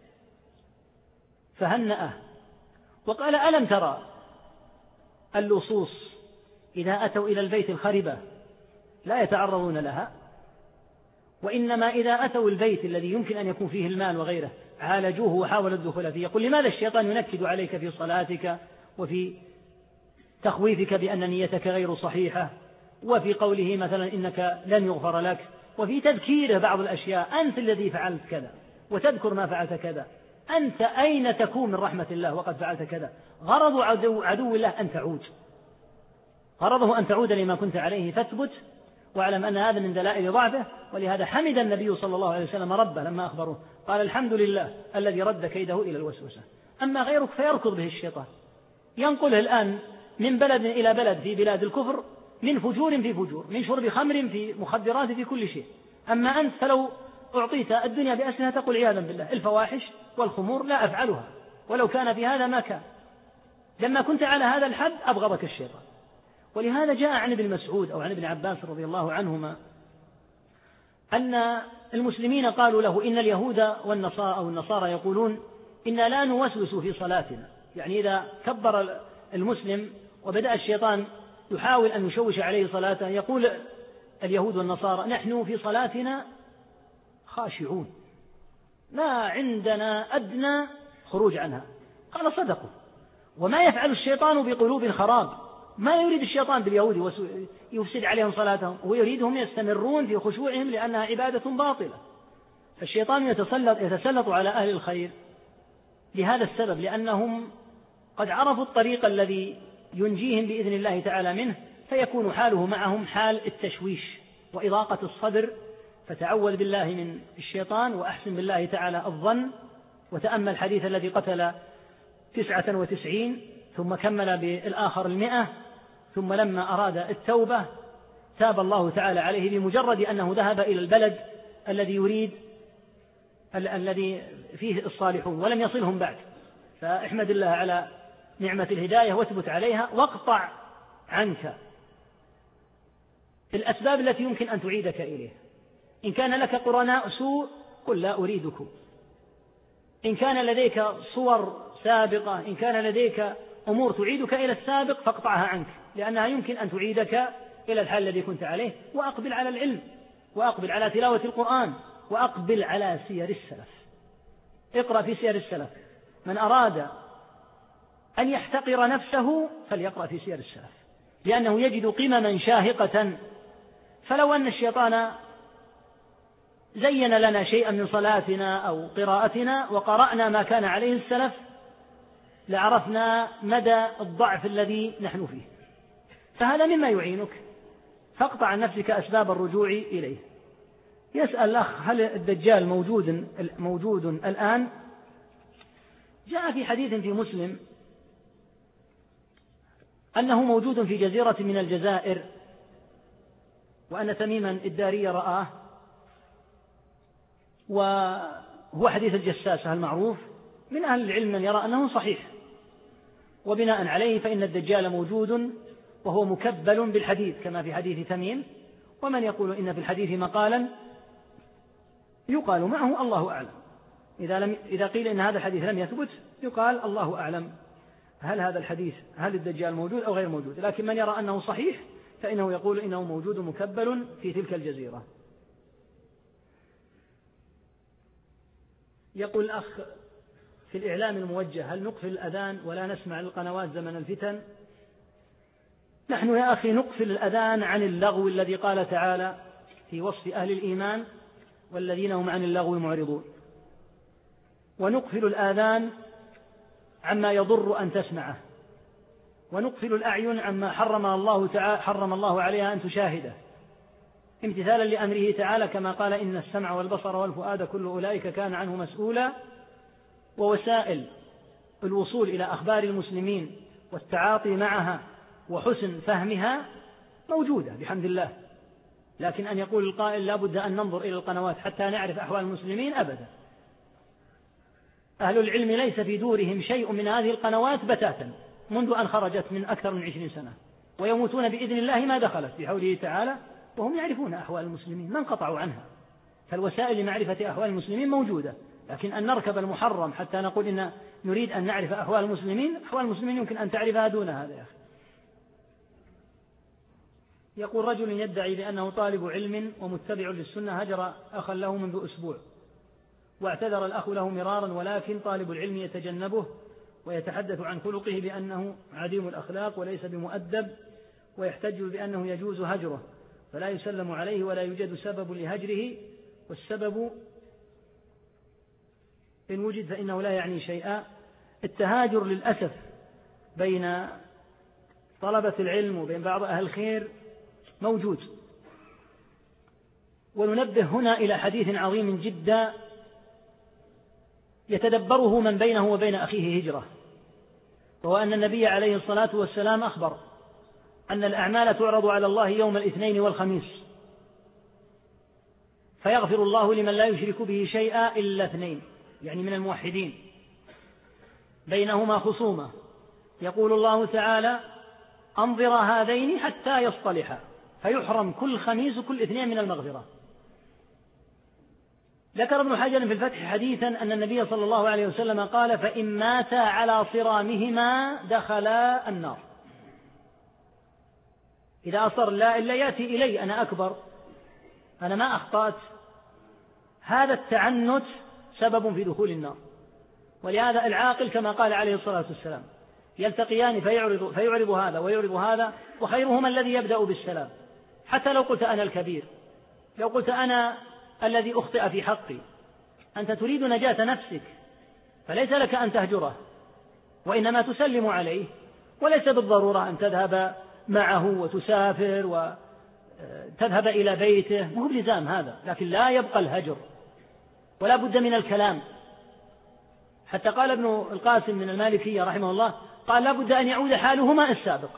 فهنأه وقال: ألم ترى اللصوص إذا أتوا إلى البيت الخربة لا يتعرضون لها، وإنما إذا أتوا البيت الذي يمكن أن يكون فيه المال وغيره عالجوه وحاولوا الدخول فيه. يقول: لماذا الشيطان ينكد عليك في صلاتك وفي تخويفك بأن نيتك غير صحيحة، وفي قوله مثلا إنك لن يغفر لك، وفي تذكيره بعض الأشياء: أنت الذي فعلت كذا وتذكر ما فعلت كذا، أنت أين تكون من رحمة الله وقد فعلت كذا. غرض عدو الله أن تعود، غرضه أن تعود لما كنت عليه، فاثبت واعلم أن هذا من دلائل ضعفه. ولهذا حمد النبي صلى الله عليه وسلم ربه لما أخبره، قال: الحمد لله الذي رد كيده إلى الوسوسة. أما غيرك فيركض به الشيطان، ينقله الآن من بلد إلى بلد في بلاد الكفر، من فجور في فجور، من شرب خمر في مخدرات في كل شيء. أما أنت فلو أعطيت الدنيا بأسرها تقول عياذا بالله: الفواحش والخمور لا أفعلها، ولو كان في هذا ما كان. لما كنت على هذا الحد أبغضك الشيطان. ولهذا جاء عن ابن مسعود أو عن ابن عباس رضي الله عنهما أن المسلمين قالوا له: إن اليهود والنصارى أو النصارى يقولون إنا لا نوسوس في صلاتنا. يعني إذا كبر المسلم وبدأ الشيطان يحاول أن يشوش عليه صلاته، يقول اليهود والنصارى: نحن في صلاتنا خاشعون، لا عندنا أدنى خروج عنها. قال: صدقوا. وما يفعل الشيطان بقلوب خراب، ما يريد الشيطان باليهود يفسد عليهم صلاتهم، ويريدهم يستمرون في خشوعهم لأنها عبادة باطلة. فالشيطان يتسلط على أهل الخير لهذا السبب، لأنهم قد عرفوا الطريق الذي ينجيهم بإذن الله تعالى منه، فيكون حاله معهم حال التشويش وإضاقة الصدر. فتعوذ بالله من الشيطان وأحسن بالله تعالى الظن، وتأمل الحديث الذي قتل 99 ثم كمل بالآخر 100، ثم لما أراد التوبة تاب الله تعالى عليه بمجرد أنه ذهب إلى البلد الذي فيه الصالحون ولم يصلهم بعد. فاحمد الله على نعمة الهداية واثبت عليها، واقطع عنك الأسباب التي يمكن أن تعيدك إليه. إن كان لك قرناء سوء قل: لا أريدكم. إن كان لديك صور سابقة، إن كان لديك أمور تعيدك إلى السابق فاقطعها عنك، لأنها يمكن أن تعيدك إلى الحال الذي كنت عليه. وأقبل على العلم، وأقبل على تلاوة القرآن، وأقبل على سير السلف. اقرأ في سير السلف. من أراد أن يحتقر نفسه فليقرأ في سير السلف، لأنه يجد قمما شاهقة. فلو أن الشيطان زين لنا شيئا من صلاتنا أو قراءتنا وقرأنا ما كان عليه السلف لعرفنا مدى الضعف الذي نحن فيه. فهذا مما يعينك، فاقطع عن نفسك أسباب الرجوع إليه. يسأل الأخ: هل الدجال موجود الآن؟ جاء في حديث في مسلم أنه موجود في جزيرة من الجزائر، وأن تميما الداري رآه، وهو حديث الجساسة المعروف. من أهل العلم من يرى أنه صحيح، وبناء عليه فإن الدجال موجود وهو مكبل بالحديث كما في حديث تميم. ومن يقول إن في الحديث مقالا يقال معه الله أعلم. إذا قيل إن هذا الحديث لم يثبت يقال الله أعلم هل هذا الحديث هل الدجال موجود أو غير موجود. لكن من يرى أنه صحيح فإنه يقول إنه موجود مكبل في تلك الجزيرة. يقول الأخ: في الإعلام الموجه هل نقفل الأذان ولا نسمع القنوات زمن الفتن؟ نحن يا أخي نقفل الأذان عن اللغو الذي قال تعالى في وصف أهل الإيمان: والذين هم عن اللغو معرضون. ونقفل الآذان عما يضر أن تسمعه، ونقفل الأعين عما حرم الله عليها أن تشاهده امتثالا لأمره تعالى كما قال إن السمع والبصر والفؤاد كل أولئك كان عنه مسؤولا. ووسائل الوصول إلى أخبار المسلمين والتعاطي معها وحسن فهمها موجودة بحمد الله، لكن أن يقول القائل لا بد أن ننظر إلى القنوات حتى نعرف أحوال المسلمين أبدا. أهل العلم ليس في دورهم شيء من هذه القنوات بتاتا منذ أن خرجت من أكثر من 20 سنة، ويموتون بإذن الله ما دخلت بحوله تعالى وهم يعرفون أحوال المسلمين ما انقطعوا عنها. فالوسائل لمعرفة أحوال المسلمين موجودة، لكن أن نركب المحرم حتى نقول إن نريد أن نعرف أحوال المسلمين، أحوال المسلمين يمكن أن تعرفها دون هذا يا أخي. يقول رجل يدعي بأنه طالب علم ومتبع للسنة هجر أخا له منذ أسبوع، واعتذر الأخ له مرارا، ولكن طالب العلم يتجنبه ويتحدث عن خلقه بأنه عديم الأخلاق وليس بمؤدب، ويحتج بأنه يجوز هجره فلا يسلم عليه ولا يوجد سبب لهجره، والسبب إن وجد فإنه لا يعني شيئا. التهاجر للأسف بين طلبة العلم وبين بعض أهل الخير موجود، وننبه هنا إلى حديث عظيم جدا يتدبره من بينه وبين أخيه هجرة، وهو أن النبي عليه الصلاة والسلام أخبر أن الأعمال تعرض على الله يوم الاثنين والخميس، فيغفر الله لمن لا يشرك به شيئا إلا اثنين، يعني من الموحدين بينهما خصومة، يقول الله تعالى أنظر هذين حتى يصطلحا، فيحرم كل خميس وكل اثنين من المغفرة. ذكر ابن حجر في الفتح حديثا أن النبي صلى الله عليه وسلم قال فإن ماتا على صرامهما دخلا النار. إذا أصر لا إلا يأتي إلي أنا أكبر، أنا ما أخطأت، هذا التعنت سبب في دخول النار. ولهذا العاقل كما قال عليه الصلاة والسلام يلتقيان فيعرض هذا ويعرض هذا، وخيرهما الذي يبدأ بالسلام. حتى لو قلت أنا الكبير، لو قلت أنا الذي أخطئ في حقي، أنت تريد نجاة نفسك فليس لك أن تهجره، وإنما تسلم عليه، وليس بالضرورة أن تذهب معه وتسافر وتذهب إلى بيته، مو بلزام هذا، لكن لا يبقى الهجر ولا بد من الكلام. حتى قال ابن القاسم من المالكية رحمه الله قال لا بد أن يعود حالهما السابق،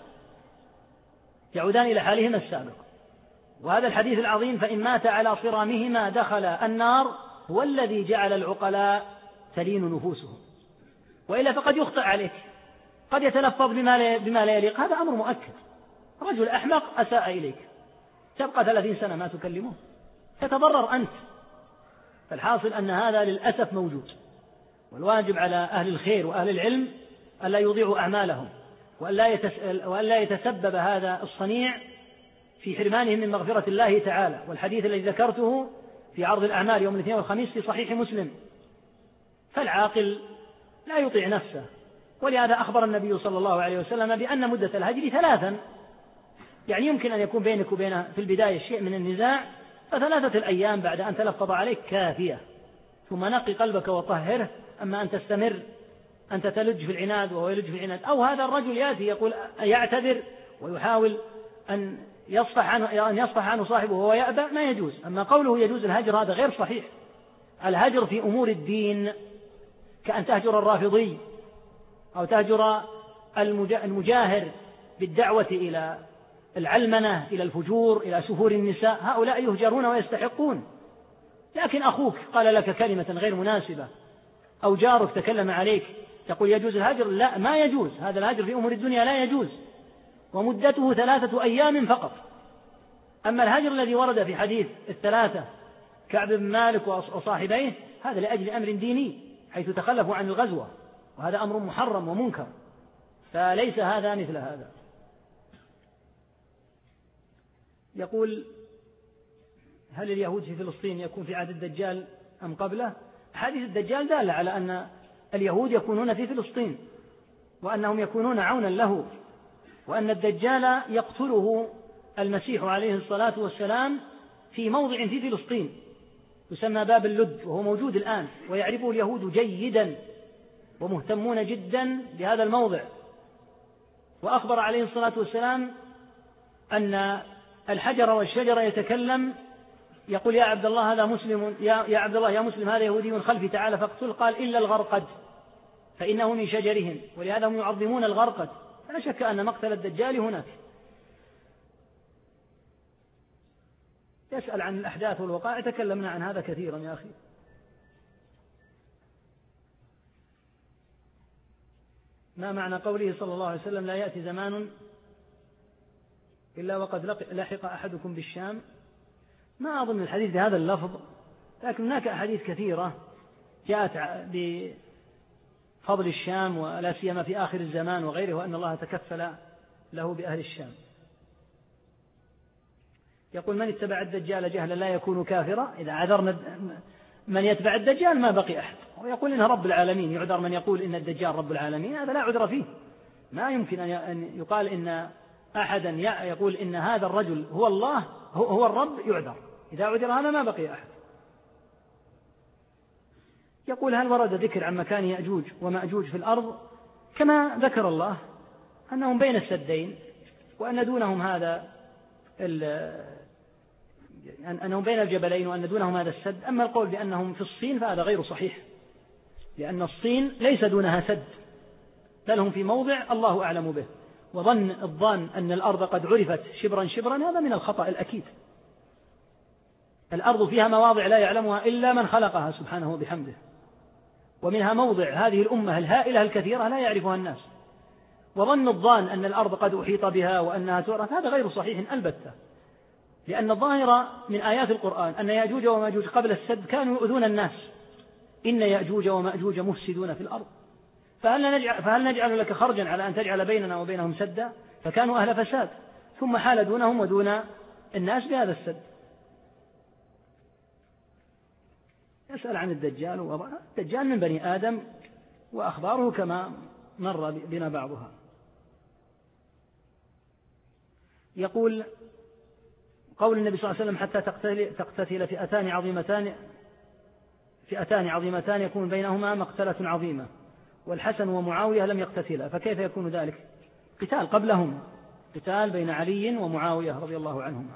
يعودان إلى حالهما السابق. وهذا الحديث العظيم فإن مات على صرامهما دخل النار هو الذي جعل العقلاء تلين نفوسهم، وإلا فقد يخطئ عليك، قد يتلفظ بما لا يليق، هذا أمر مؤكد. رجل أحمق أساء إليك، تبقى 30 سنة ما تكلمه، تتضرر أنت. فالحاصل أن هذا للأسف موجود، والواجب على أهل الخير وأهل العلم ألا يضيعوا أعمالهم، وألا يتسبب هذا الصنيع في حرمانهم من مغفرة الله تعالى. والحديث الذي ذكرته في عرض الأعمال يوم الاثنين والخميس في صحيح مسلم. فالعاقل لا يطيع نفسه، ولهذا أخبر النبي صلى الله عليه وسلم بأن مدة الهجر 3، يعني يمكن أن يكون بينك وبينه في البداية شيء من النزاع، ف3 الأيام بعد أن تلفظ عليك كافية، ثم نقي قلبك وطهره. أما أن تستمر أنت تلج في العناد وهو يلج في العناد، أو هذا الرجل يأتي يقول يعتذر ويحاول أن يصفح عنه صاحبه وهو يأبى، ما يجوز. أما قوله يجوز الهجر هذا غير صحيح. الهجر في أمور الدين كأن تهجر الرافضي أو تهجر المجاهر بالدعوة إلى العلمنة، إلى الفجور، إلى سفور النساء، هؤلاء يهجرون ويستحقون. لكن أخوك قال لك كلمة غير مناسبة، أو جارك تكلم عليك تقول يجوز الهجر، لا، ما يجوز. هذا الهجر في أمور الدنيا لا يجوز، ومدته 3 أيام فقط. أما الهجر الذي ورد في حديث 3 كعب بن مالك وصاحبيه، هذا لأجل أمر ديني حيث تخلفوا عن الغزوة، وهذا أمر محرم ومنكر، فليس هذا مثل هذا. يقول هل اليهود في فلسطين يكون في عهد الدجال أم قبله؟ حديث الدجال دال على أن اليهود يكونون في فلسطين، وأنهم يكونون عونا له، وأن الدجال يقتله المسيح عليه الصلاة والسلام في موضع في فلسطين يسمى باب اللد، وهو موجود الآن، ويعرفه اليهود جيدا ومهتمون جدا بهذا الموضع. وأخبر عليه الصلاة والسلام أن الحجر والشجر يتكلم، يقول يا عبد الله هذا مسلم، يا عبد الله يا مسلم هذا يهودي خلفي تعالى فاقتل، قال إلا الغرقد فإنه من شجرهم، ولهذا هم يعظمون الغرقد. فلا شك أن مقتل الدجال هناك. يسأل عن الأحداث والوقائع، تكلمنا عن هذا كثيرا يا أخي. ما معنى قوله صلى الله عليه وسلم لا يأتي زمان إلا وقد لحق أحدكم بالشام؟ ما أظن الحديث بهذا اللفظ، لكن هناك أحاديث كثيرة جاءت بفضل الشام ولا سيما في آخر الزمان وغيره، وأن الله تكفل له بأهل الشام. يقول من اتبع الدجال جهلا لا يكون كافرا؟ إذا عذرنا من يتبع الدجال ما بقي أحد. ويقول إنه رب العالمين، يعذر من يقول إن الدجال رب العالمين، هذا لا عذر فيه. ما يمكن أن يقال إن أحدا يقول إن هذا الرجل هو الله هو الرب، يعذر. إذا عذر هذا ما بقي أحد. يقول هل ورد ذكر عن مكان يأجوج ومأجوج في الأرض كما ذكر الله أنهم بين السدين، وأن دونهم هذا أنهم بين الجبلين وأن دونهم هذا السد. أما القول بأنهم في الصين فهذا غير صحيح، لأن الصين ليس دونها سد، بل هم في موضع الله أعلم به. وظن الظان أن الأرض قد عرفت شبرا شبرا هذا من الخطأ الأكيد. الأرض فيها مواضع لا يعلمها إلا من خلقها سبحانه وبحمده، ومنها موضع هذه الأمة الهائلة الكثيرة لا يعرفها الناس. وظن الظان أن الأرض قد أحيط بها وأنها تورث هذا غير صحيح البتة، لأن الظاهر من آيات القرآن أن يأجوج ومأجوج قبل السد كانوا يؤذون الناس، إن يأجوج ومأجوج مفسدون في الأرض، فهل نجعل لك خرجا على أن تجعل بيننا وبينهم سدا؟ فكانوا أهل فساد، ثم حال دونهم ودون الناس بهذا السد. يسأل عن الدجال، الدجال من بني آدم وأخباره كما مر بنا بعضها. يقول قول النبي صلى الله عليه وسلم حتى تقتتل فئتان عظيمتان يكون بينهما مقتلة عظيمة، والحسن ومعاوية لم يقتتلا، فكيف يكون ذلك؟ قتال قبلهم، قتال بين علي ومعاوية رضي الله عنهما.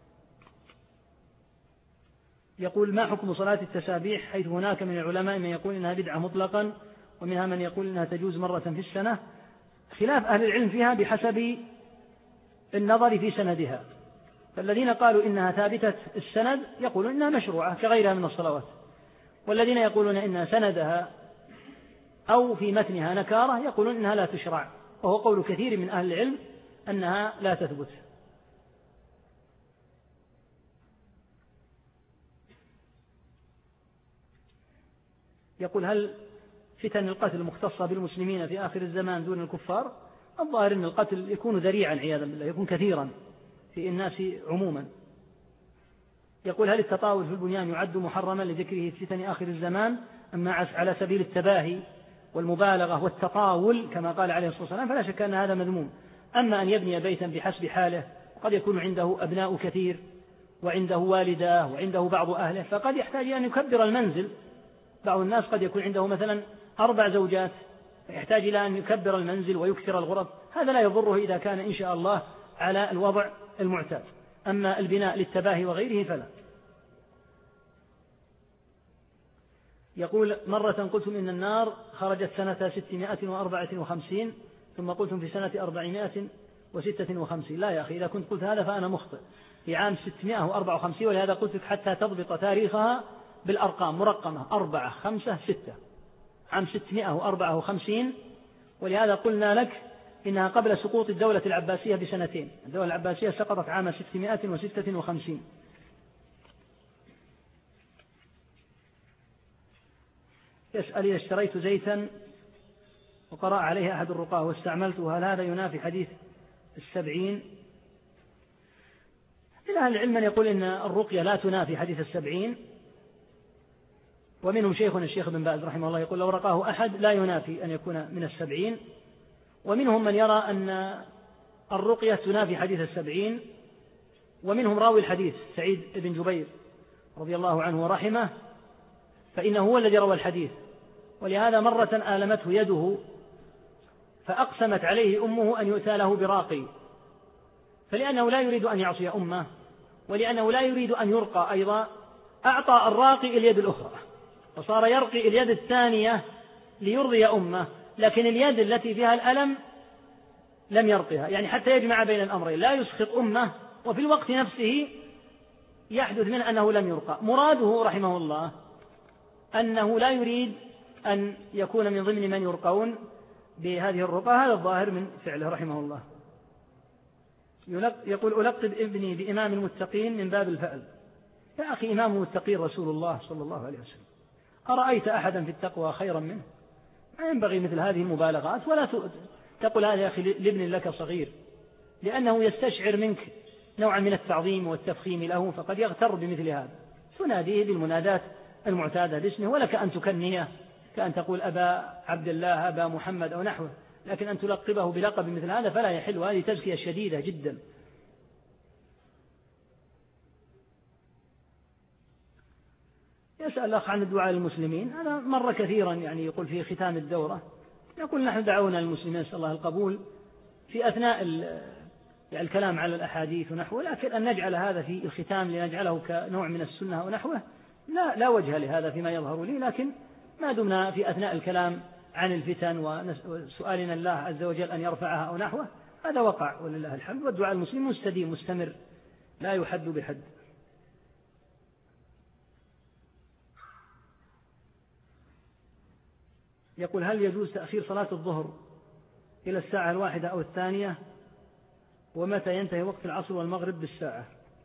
يقول ما حكم صلاة التسابيح، حيث هناك من العلماء من يقول إنها بدعة مطلقا، ومنها من يقول إنها تجوز مرة في السنة، خلاف أهل العلم فيها بحسب النظر في سندها. فالذين قالوا إنها ثابتة السند يقولون إنها مشروعة كغيرها من الصلوات، والذين يقولون إنها سندها أو في متنها نكارة يقولون إنها لا تشرع، وهو قول كثير من أهل العلم أنها لا تثبت. يقول هل فتن القتل مختصة بالمسلمين في آخر الزمان دون الكفار؟ الظاهر أن القتل يكون ذريعا عياذا بالله، يكون كثيرا في الناس عموما. يقول هل التطاول في البنيان يعد محرما لذكره في فتن آخر الزمان، أما على سبيل التباهي والمبالغة والتطاول كما قال عليه الصلاة والسلام فلا شك أن هذا مذموم. أما أن يبني بيتا بحسب حاله، قد يكون عنده أبناء كثير وعنده والداه وعنده بعض أهله، فقد يحتاج أن يكبر المنزل. بعض الناس قد يكون عنده مثلا 4 زوجات، فيحتاج إلى أن يكبر المنزل ويكثر الغرف، هذا لا يضره إذا كان إن شاء الله على الوضع المعتاد. أما البناء للتباهي وغيره فلا. يقول مرة قلتم إن النار خرجت سنة 654، ثم قلتم في سنة 456. لا يا أخي، إذا كنت قلت هذا فأنا مخطئ، في عام 654، ولهذا قلت لك حتى تضبط تاريخها بالأرقام مرقمة 4 5 6، عام 654، ولهذا قلنا لك إنها قبل سقوط الدولة العباسية بسنتين. الدولة العباسية سقطت عام 656. يسأل إذا اشتريت زيتا وقرأ عليه أحد الرقاة واستعملته هل هذا ينافي حديث 70؟ إلى أهل العلم من يقول إن الرقية لا تنافي حديث 70، ومنهم شيخنا الشيخ ابن باز رحمه الله يقول لو رقاه أحد لا ينافي أن يكون من 70، ومنهم من يرى أن الرقية تنافي حديث 70، ومنهم راوي الحديث سعيد بن جبير رضي الله عنه ورحمه، فإنه هو الذي روى الحديث، ولهذا مرة آلمته يده فأقسمت عليه أمه أن يؤتى له براقي، فلأنه لا يريد أن يعصي أمه ولأنه لا يريد أن يرقى أيضا أعطى الراقي اليد الأخرى، فصار يرقي اليد الثانية ليرضي أمه، لكن اليد التي فيها الألم لم يرقها، يعني حتى يجمع بين الأمرين، لا يسخط أمه وفي الوقت نفسه يحدث منه أنه لم يرقى. مراده رحمه الله أنه لا يريد أن يكون من ضمن من يرقون بهذه الرقى، هذا الظاهر من فعله رحمه الله. يقول: ألقب ابني بإمام المتقين من باب الفأل. يا أخي، إمام المتقين رسول الله صلى الله عليه وسلم، أرأيت أحدا في التقوى خيرا منه؟ ما ينبغي مثل هذه المبالغات، ولا تقول هذا يا أخي لابن لك صغير، لأنه يستشعر منك نوعا من التعظيم والتفخيم له، فقد يغتر بمثل هذا. تناديه بالمنادات المعتادة باسمه، ولك أن تكنيه كأن تقول أبا عبد الله، أبا محمد أو نحوه، لكن أن تلقبه بلقب مثل هذا فلا يحل، وهذه تزكية شديدة جدا. يسأل الأخ عن الدعاء للمسلمين. أنا مر كثيرا يعني يقول في ختام الدورة، يقول: نحن دعونا المسلمين نسأل الله القبول في أثناء يعني الكلام على الأحاديث ونحوه، لكن أن نجعل هذا في الختام لنجعله كنوع من السنة ونحوه لا وجه لهذا فيما يظهر لي، لكن ما دمنا في أثناء الكلام عن الفتن وسؤالنا الله عز وجل أن يرفعها أو نحوه، هذا وقع ولله الحمد، والدعاء المسلم مستديم مستمر لا يحد بحد. يقول: هل يجوز تأخير صلاة الظهر إلى الساعة 1 أو 2؟ ومتى ينتهي وقت العصر والمغرب بالساعة؟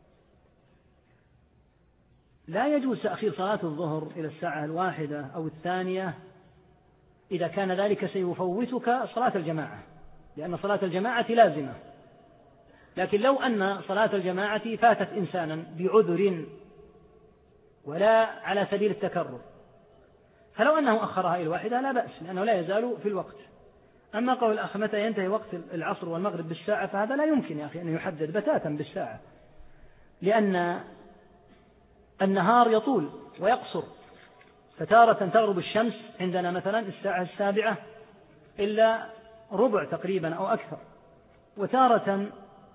لا يجوز تأخير صلاة الظهر إلى الساعة 1 أو 2 إذا كان ذلك سيفوتك صلاة الجماعة، لأن صلاة الجماعة لازمة. لكن لو أن صلاة الجماعة فاتت إنسانا بعذر ولا على سبيل التكرر، فلو أنه أخرها إلى 1 لا بأس، لأنه لا يزال في الوقت. أما قول الأخ متى ينتهي وقت العصر والمغرب بالساعة، فهذا لا يمكن يا أخي أن يحدد بتاتا بالساعة، لأن النهار يطول ويقصر، فتارة تغرب الشمس عندنا مثلا الساعة 7 إلا ربع تقريبا أو أكثر، وتارة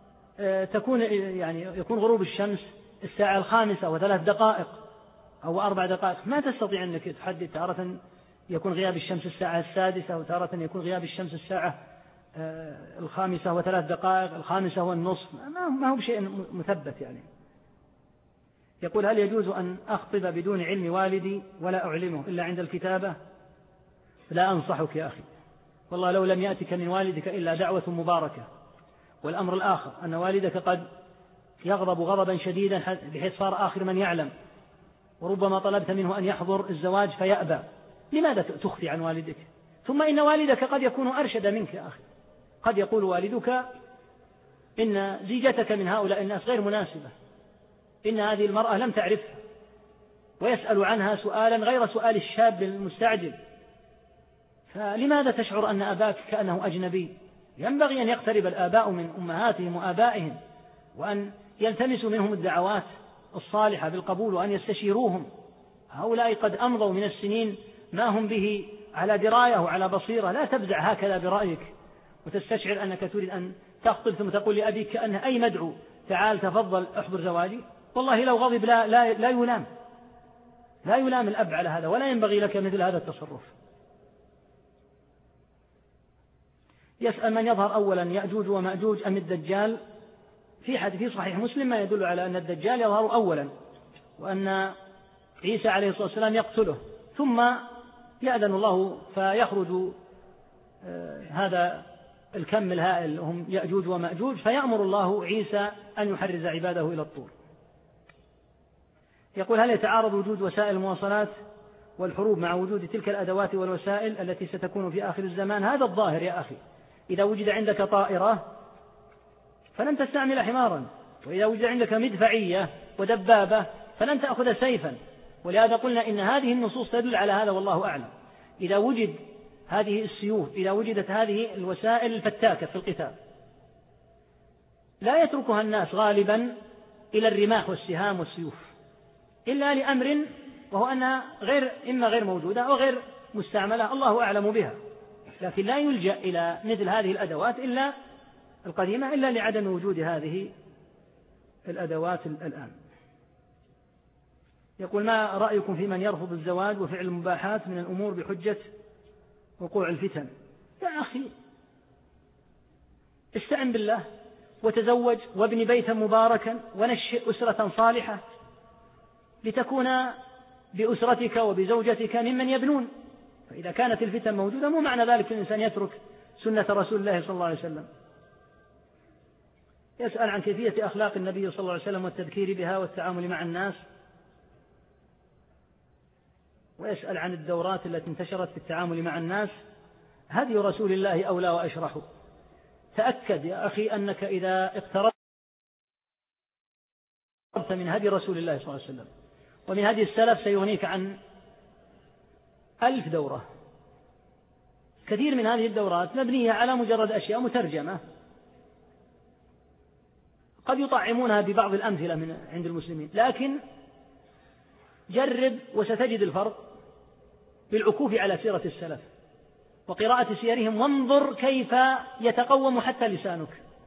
يكون غروب الشمس الساعة 5 و3 دقائق أو 4 دقائق. ما تستطيع أنك تحدد، تارة يكون غياب الشمس الساعة 6، وتارة يكون غياب الشمس الساعة 5 و3 دقائق، 5 والنصف، ما هو بشيء مثبت يعني. يقول: هل يجوز أن أخطب بدون علم والدي ولا أعلمه إلا عند الكتابة؟ لا أنصحك يا أخي، والله لو لم يأتك من والدك إلا دعوة مباركة. والأمر الآخر أن والدك قد يغضب غضبا شديدا بحيث صار آخر من يعلم، وربما طلبت منه أن يحضر الزواج فيأبى. لماذا تخفي عن والدك؟ ثم إن والدك قد يكون أرشد منك يا أخي، قد يقول والدك إن زيجتك من هؤلاء الناس غير مناسبة، إن هذه المرأة لم تعرفها، ويسأل عنها سؤالا غير سؤال الشاب المستعجل. فلماذا تشعر أن أباك كأنه أجنبي؟ ينبغي أن يقترب الآباء من أمهاتهم وآبائهم، وأن يلتمسوا منهم الدعوات الصالحة بالقبول، وأن يستشيروهم. هؤلاء قد أمضوا من السنين ما هم به على دراية وعلى بصيرة. لا تبدع هكذا برأيك وتستشعر أنك تريد أن تخطب ثم تقول لأبيك كأنه أي مدعو: تعال تفضل احضر زواجي. والله لو غضب لا يلام الأب على هذا، ولا ينبغي لك مثل هذا التصرف. يسأل: من يظهر أولا، يأجوج ومأجوج أم الدجال؟ في حديث صحيح مسلم ما يدل على أن الدجال يظهر أولا، وأن عيسى عليه الصلاة والسلام يقتله، ثم يأذن الله فيخرج هذا الكم الهائل هم يأجوج ومأجوج، فيأمر الله عيسى أن يحرز عباده إلى الطور. يقول: هل يتعارض وجود وسائل المواصلات والحروب مع وجود تلك الأدوات والوسائل التي ستكون في آخر الزمان؟ هذا الظاهر يا أخي. إذا وجد عندك طائرة فلن تستعمل حمارا، وإذا وجد عندك مدفعية ودبابة فلن تأخذ سيفا، ولهذا قلنا إن هذه النصوص تدل على هذا والله أعلم. إذا وجد هذه السيوف، إذا وجدت هذه الوسائل الفتاكة في القتال، لا يتركها الناس غالبا إلى الرماح والسهام والسيوف إلا لأمر، وهو أنها إما غير موجودة أو غير مستعملة، الله أعلم بها. لكن لا يلجأ إلى مثل هذه الأدوات إلا القديمة إلا لعدم وجود هذه الأدوات الآن. يقول: ما رأيكم في من يرفض الزواج وفعل المباحات من الأمور بحجة وقوع الفتن؟ يا أخي، استعن بالله وتزوج وابن بيتا مباركا ونشئ أسرة صالحة لتكون بأسرتك وبزوجتك ممن يبنون. فإذا كانت الفتن موجودة مو معنى ذلك الإنسان يترك سنة رسول الله صلى الله عليه وسلم. يسأل عن كيفية أخلاق النبي صلى الله عليه وسلم والتذكير بها والتعامل مع الناس، ويسأل عن الدورات التي انتشرت في التعامل مع الناس. هدي رسول الله أولى وأشرح. تأكد يا أخي أنك إذا اقتربت من هدي رسول الله صلى الله عليه وسلم ومن هدي السلف سيغنيك عن 1000 دورة. كثير من هذه الدورات مبنية على مجرد أشياء مترجمة قد يطعمونها ببعض الأمثلة من عند المسلمين، لكن جرب وستجد الفرق بالعكوف على سيرة السلف وقراءة سيرهم، وانظر كيف يتقوم حتى لسانك،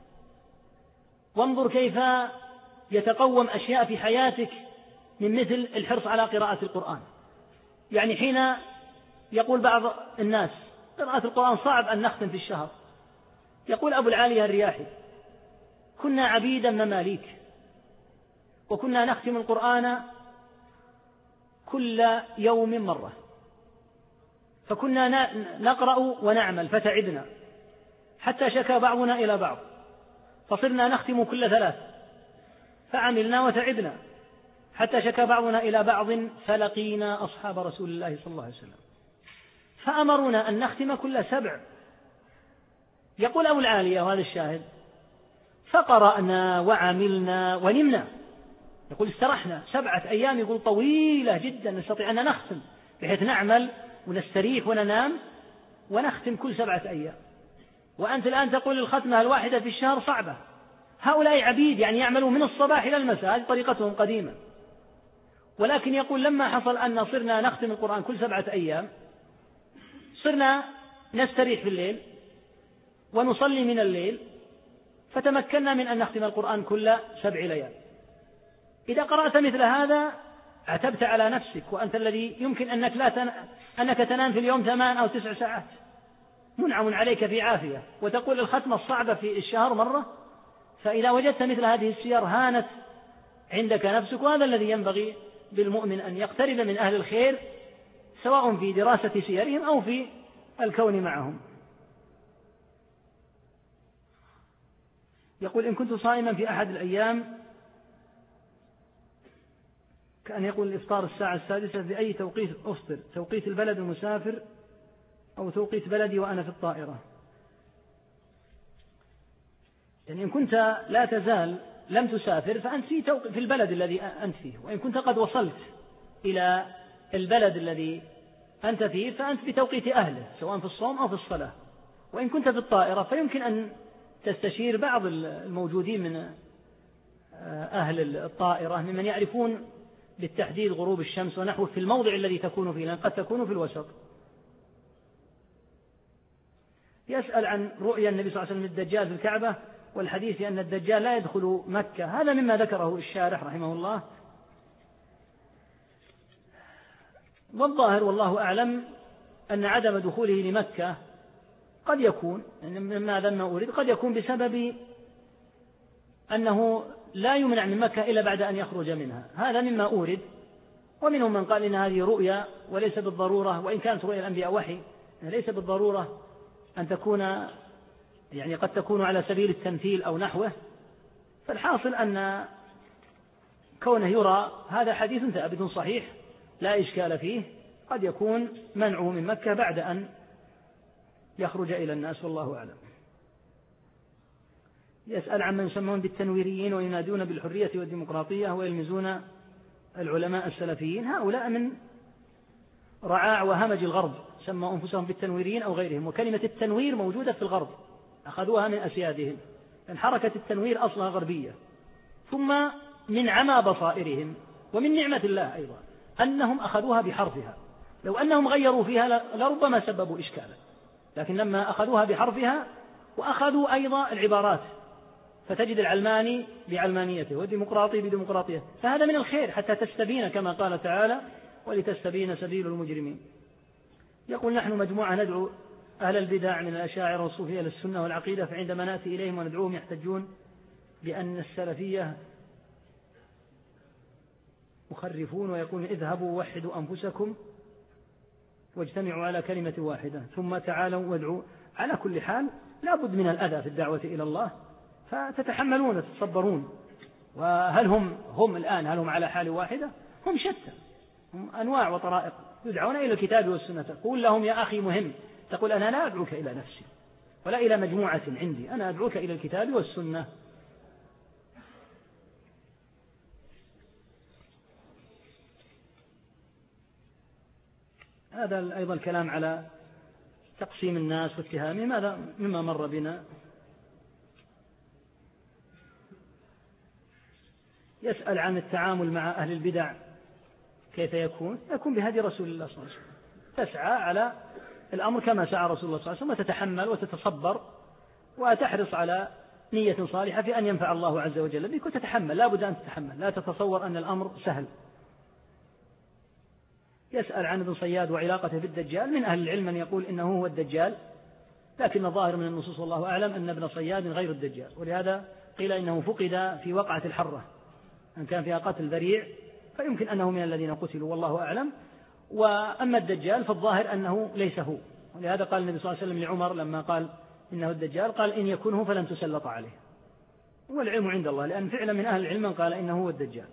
وانظر كيف يتقوم أشياء في حياتك من مثل الحرص على قراءة القرآن. يعني حين يقول بعض الناس قراءة القرآن صعب أن نختم في الشهر، يقول أبو العالية الرياحي: كنا عبيدا مماليك وكنا نختم القرآن كل يوم مرة، فكنا نقرأ ونعمل فتعبنا حتى شكى بعضنا إلى بعض، فصرنا نختم كل 3، فعملنا وتعبنا حتى شكى بعضنا إلى بعض، فلقينا أصحاب رسول الله صلى الله عليه وسلم فأمرونا أن نختم كل 7. يقول أبو العالية وهذا الشاهد: فقرأنا وعملنا ونمنا. يقول استرحنا 7 أيام، يقول طويلة جدا نستطيع أن نختم بحيث نعمل ونستريح وننام ونختم كل 7 أيام. وأنت الآن تقول الختمة الواحدة في الشهر صعبة. هؤلاء عبيد، يعني يعملون من الصباح إلى المساء، هذه طريقتهم قديما. ولكن يقول لما حصل أن صرنا نختم القرآن كل 7 أيام صرنا نستريح في الليل ونصلي من الليل، فتمكنا من أن نختم القرآن كل 7 ليال. إذا قرأت مثل هذا عتبت على نفسك، وأنت الذي يمكن أنك تنام في اليوم 8 أو 9 ساعات، منعم عليك في عافية، وتقول الختمة الصعبة في الشهر مرة. فإذا وجدت مثل هذه السير هانت عندك نفسك، وهذا الذي ينبغي بالمؤمن أن يقترب من أهل الخير سواء في دراسة سيرهم أو في الكون معهم. يقول: إن كنت صائما في أحد الأيام، كأن يقول الإفطار الساعة 6، في أي توقيت أفطر؟ توقيت البلد المسافر أو توقيت بلدي وأنا في الطائرة؟ يعني إن كنت لا تزال لم تسافر فأنت في البلد الذي أنت فيه، وإن كنت قد وصلت إلى البلد الذي أنت فيه فأنت بتوقيت أهله سواء في الصوم أو في الصلاة. وإن كنت في الطائرة فيمكن أن تستشير بعض الموجودين من أهل الطائرة ممن يعرفون بالتحديد غروب الشمس ونحوه في الموضع الذي تكون فيه، لأن قد تكون في الوسط. يسأل عن رؤيا النبي صلى الله عليه وسلم الدجال في الكعبة والحديث أن الدجال لا يدخل مكة. هذا مما ذكره الشارح رحمه الله، والظاهر والله أعلم أن عدم دخوله لمكة قد يكون مما لما أريد قد يكون بسبب أنه لا يمنع من مكة إلا بعد أن يخرج منها. هذا مما أورد. ومنهم من قال إن هذه رؤيا وليس بالضرورة، وإن كانت رؤيا الأنبياء وحي ليس بالضرورة أن تكون، يعني قد تكون على سبيل التمثيل أو نحوه. فالحاصل أن كونه يرى هذا حديث ثابت صحيح لا إشكال فيه، قد يكون منعه من مكة بعد أن يخرج إلى الناس، والله أعلم. يسأل عن من يسمون بالتنويريين وينادون بالحرية والديمقراطية ويلمزون العلماء السلفيين. هؤلاء من رعاع وهمج الغرب، سموا أنفسهم بالتنويريين أو غيرهم. وكلمة التنوير موجودة في الغرب، أخذوها من أسيادهم، لأن حركة التنوير أصلها غربية. ثم من عمى بصائرهم ومن نعمة الله أيضا أنهم أخذوها بحرفها، لو أنهم غيروا فيها لربما سببوا إشكالا. لكن لما أخذوها بحرفها وأخذوا أيضا العبارات، فتجد العلماني بعلمانيته والديمقراطي بديمقراطيته، فهذا من الخير حتى تستبين كما قال تعالى ولتستبين سبيل المجرمين. يقول نحن مجموعة ندعو أهل البدع من الأشاعرة والصوفية للسنة والعقيدة، فعندما نأتي إليهم وندعوهم يحتجون بأن السلفية مخرفون، ويقولون اذهبوا وحدوا أنفسكم واجتمعوا على كلمة واحدة ثم تعالوا وادعوا. على كل حال لا بد من الأذى في الدعوة إلى الله، فتتحملون وتتصبرون. وهل هم الآن هل هم على حال واحدة؟ هم شتى، هم أنواع وطرائق يدعون إلى الكتاب والسنة. تقول لهم يا أخي مهم، تقول أنا لا أدعوك إلى نفسي ولا إلى مجموعة عندي، أنا أدعوك إلى الكتاب والسنة. هذا أيضا الكلام على تقسيم الناس واتهامهم، هذا مما مر بنا. يسأل عن التعامل مع أهل البدع كيف يكون بهدي رسول الله صلى الله عليه وسلم، تسعى على الأمر كما سعى رسول الله صلى الله عليه وسلم، وتتحمل وتتصبر وتحرص على نية صالحة في أن ينفع الله عز وجل بك، وتتحمل، لا بد أن تتحمل، لا تتصور أن الأمر سهل. يسأل عن ابن صياد وعلاقته بالدجال، من أهل العلم من يقول إنه هو الدجال، لكن الظاهر من النصوص والله أعلم أن ابن صياد غير الدجال، ولهذا قيل إنه فقد في وقعة الحرة، أن كان فيها قتل ذريع فيمكن أنه من الذين قتلوا والله أعلم. وأما الدجال فالظاهر أنه ليس هو، ولهذا قال النبي صلى الله عليه وسلم لعمر لما قال إنه الدجال، قال إن يكونه فلن تسلط عليه، والعلم عند الله، لأن فعلا من أهل العلم من قال إنه هو الدجال.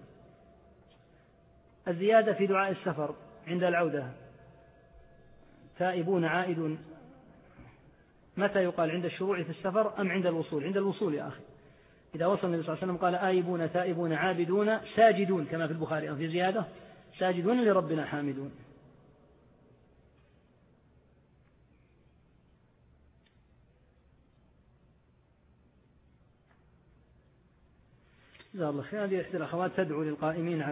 الزيادة في دعاء السفر عند العودة، تائبون عائدون، متى يقال؟ عند الشروع في السفر أم عند الوصول؟ عند الوصول يا أخي. إذا وصل النبي صلى الله عليه وسلم قال آيبون تائبون عابدون ساجدون، كما في البخاري في زيادة ساجدون لربنا حامدون. جزاه الله خير. هذه إحدى الأخوات تدعو للقائمين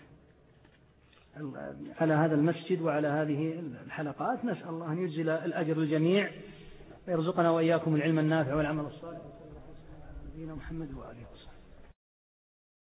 على هذا المسجد وعلى هذه الحلقات، نسأل الله أن يجزل الأجر الجميع ويرزقنا وإياكم العلم النافع والعمل الصالح. وصلى الله على نبينا محمد وآله وصحبه.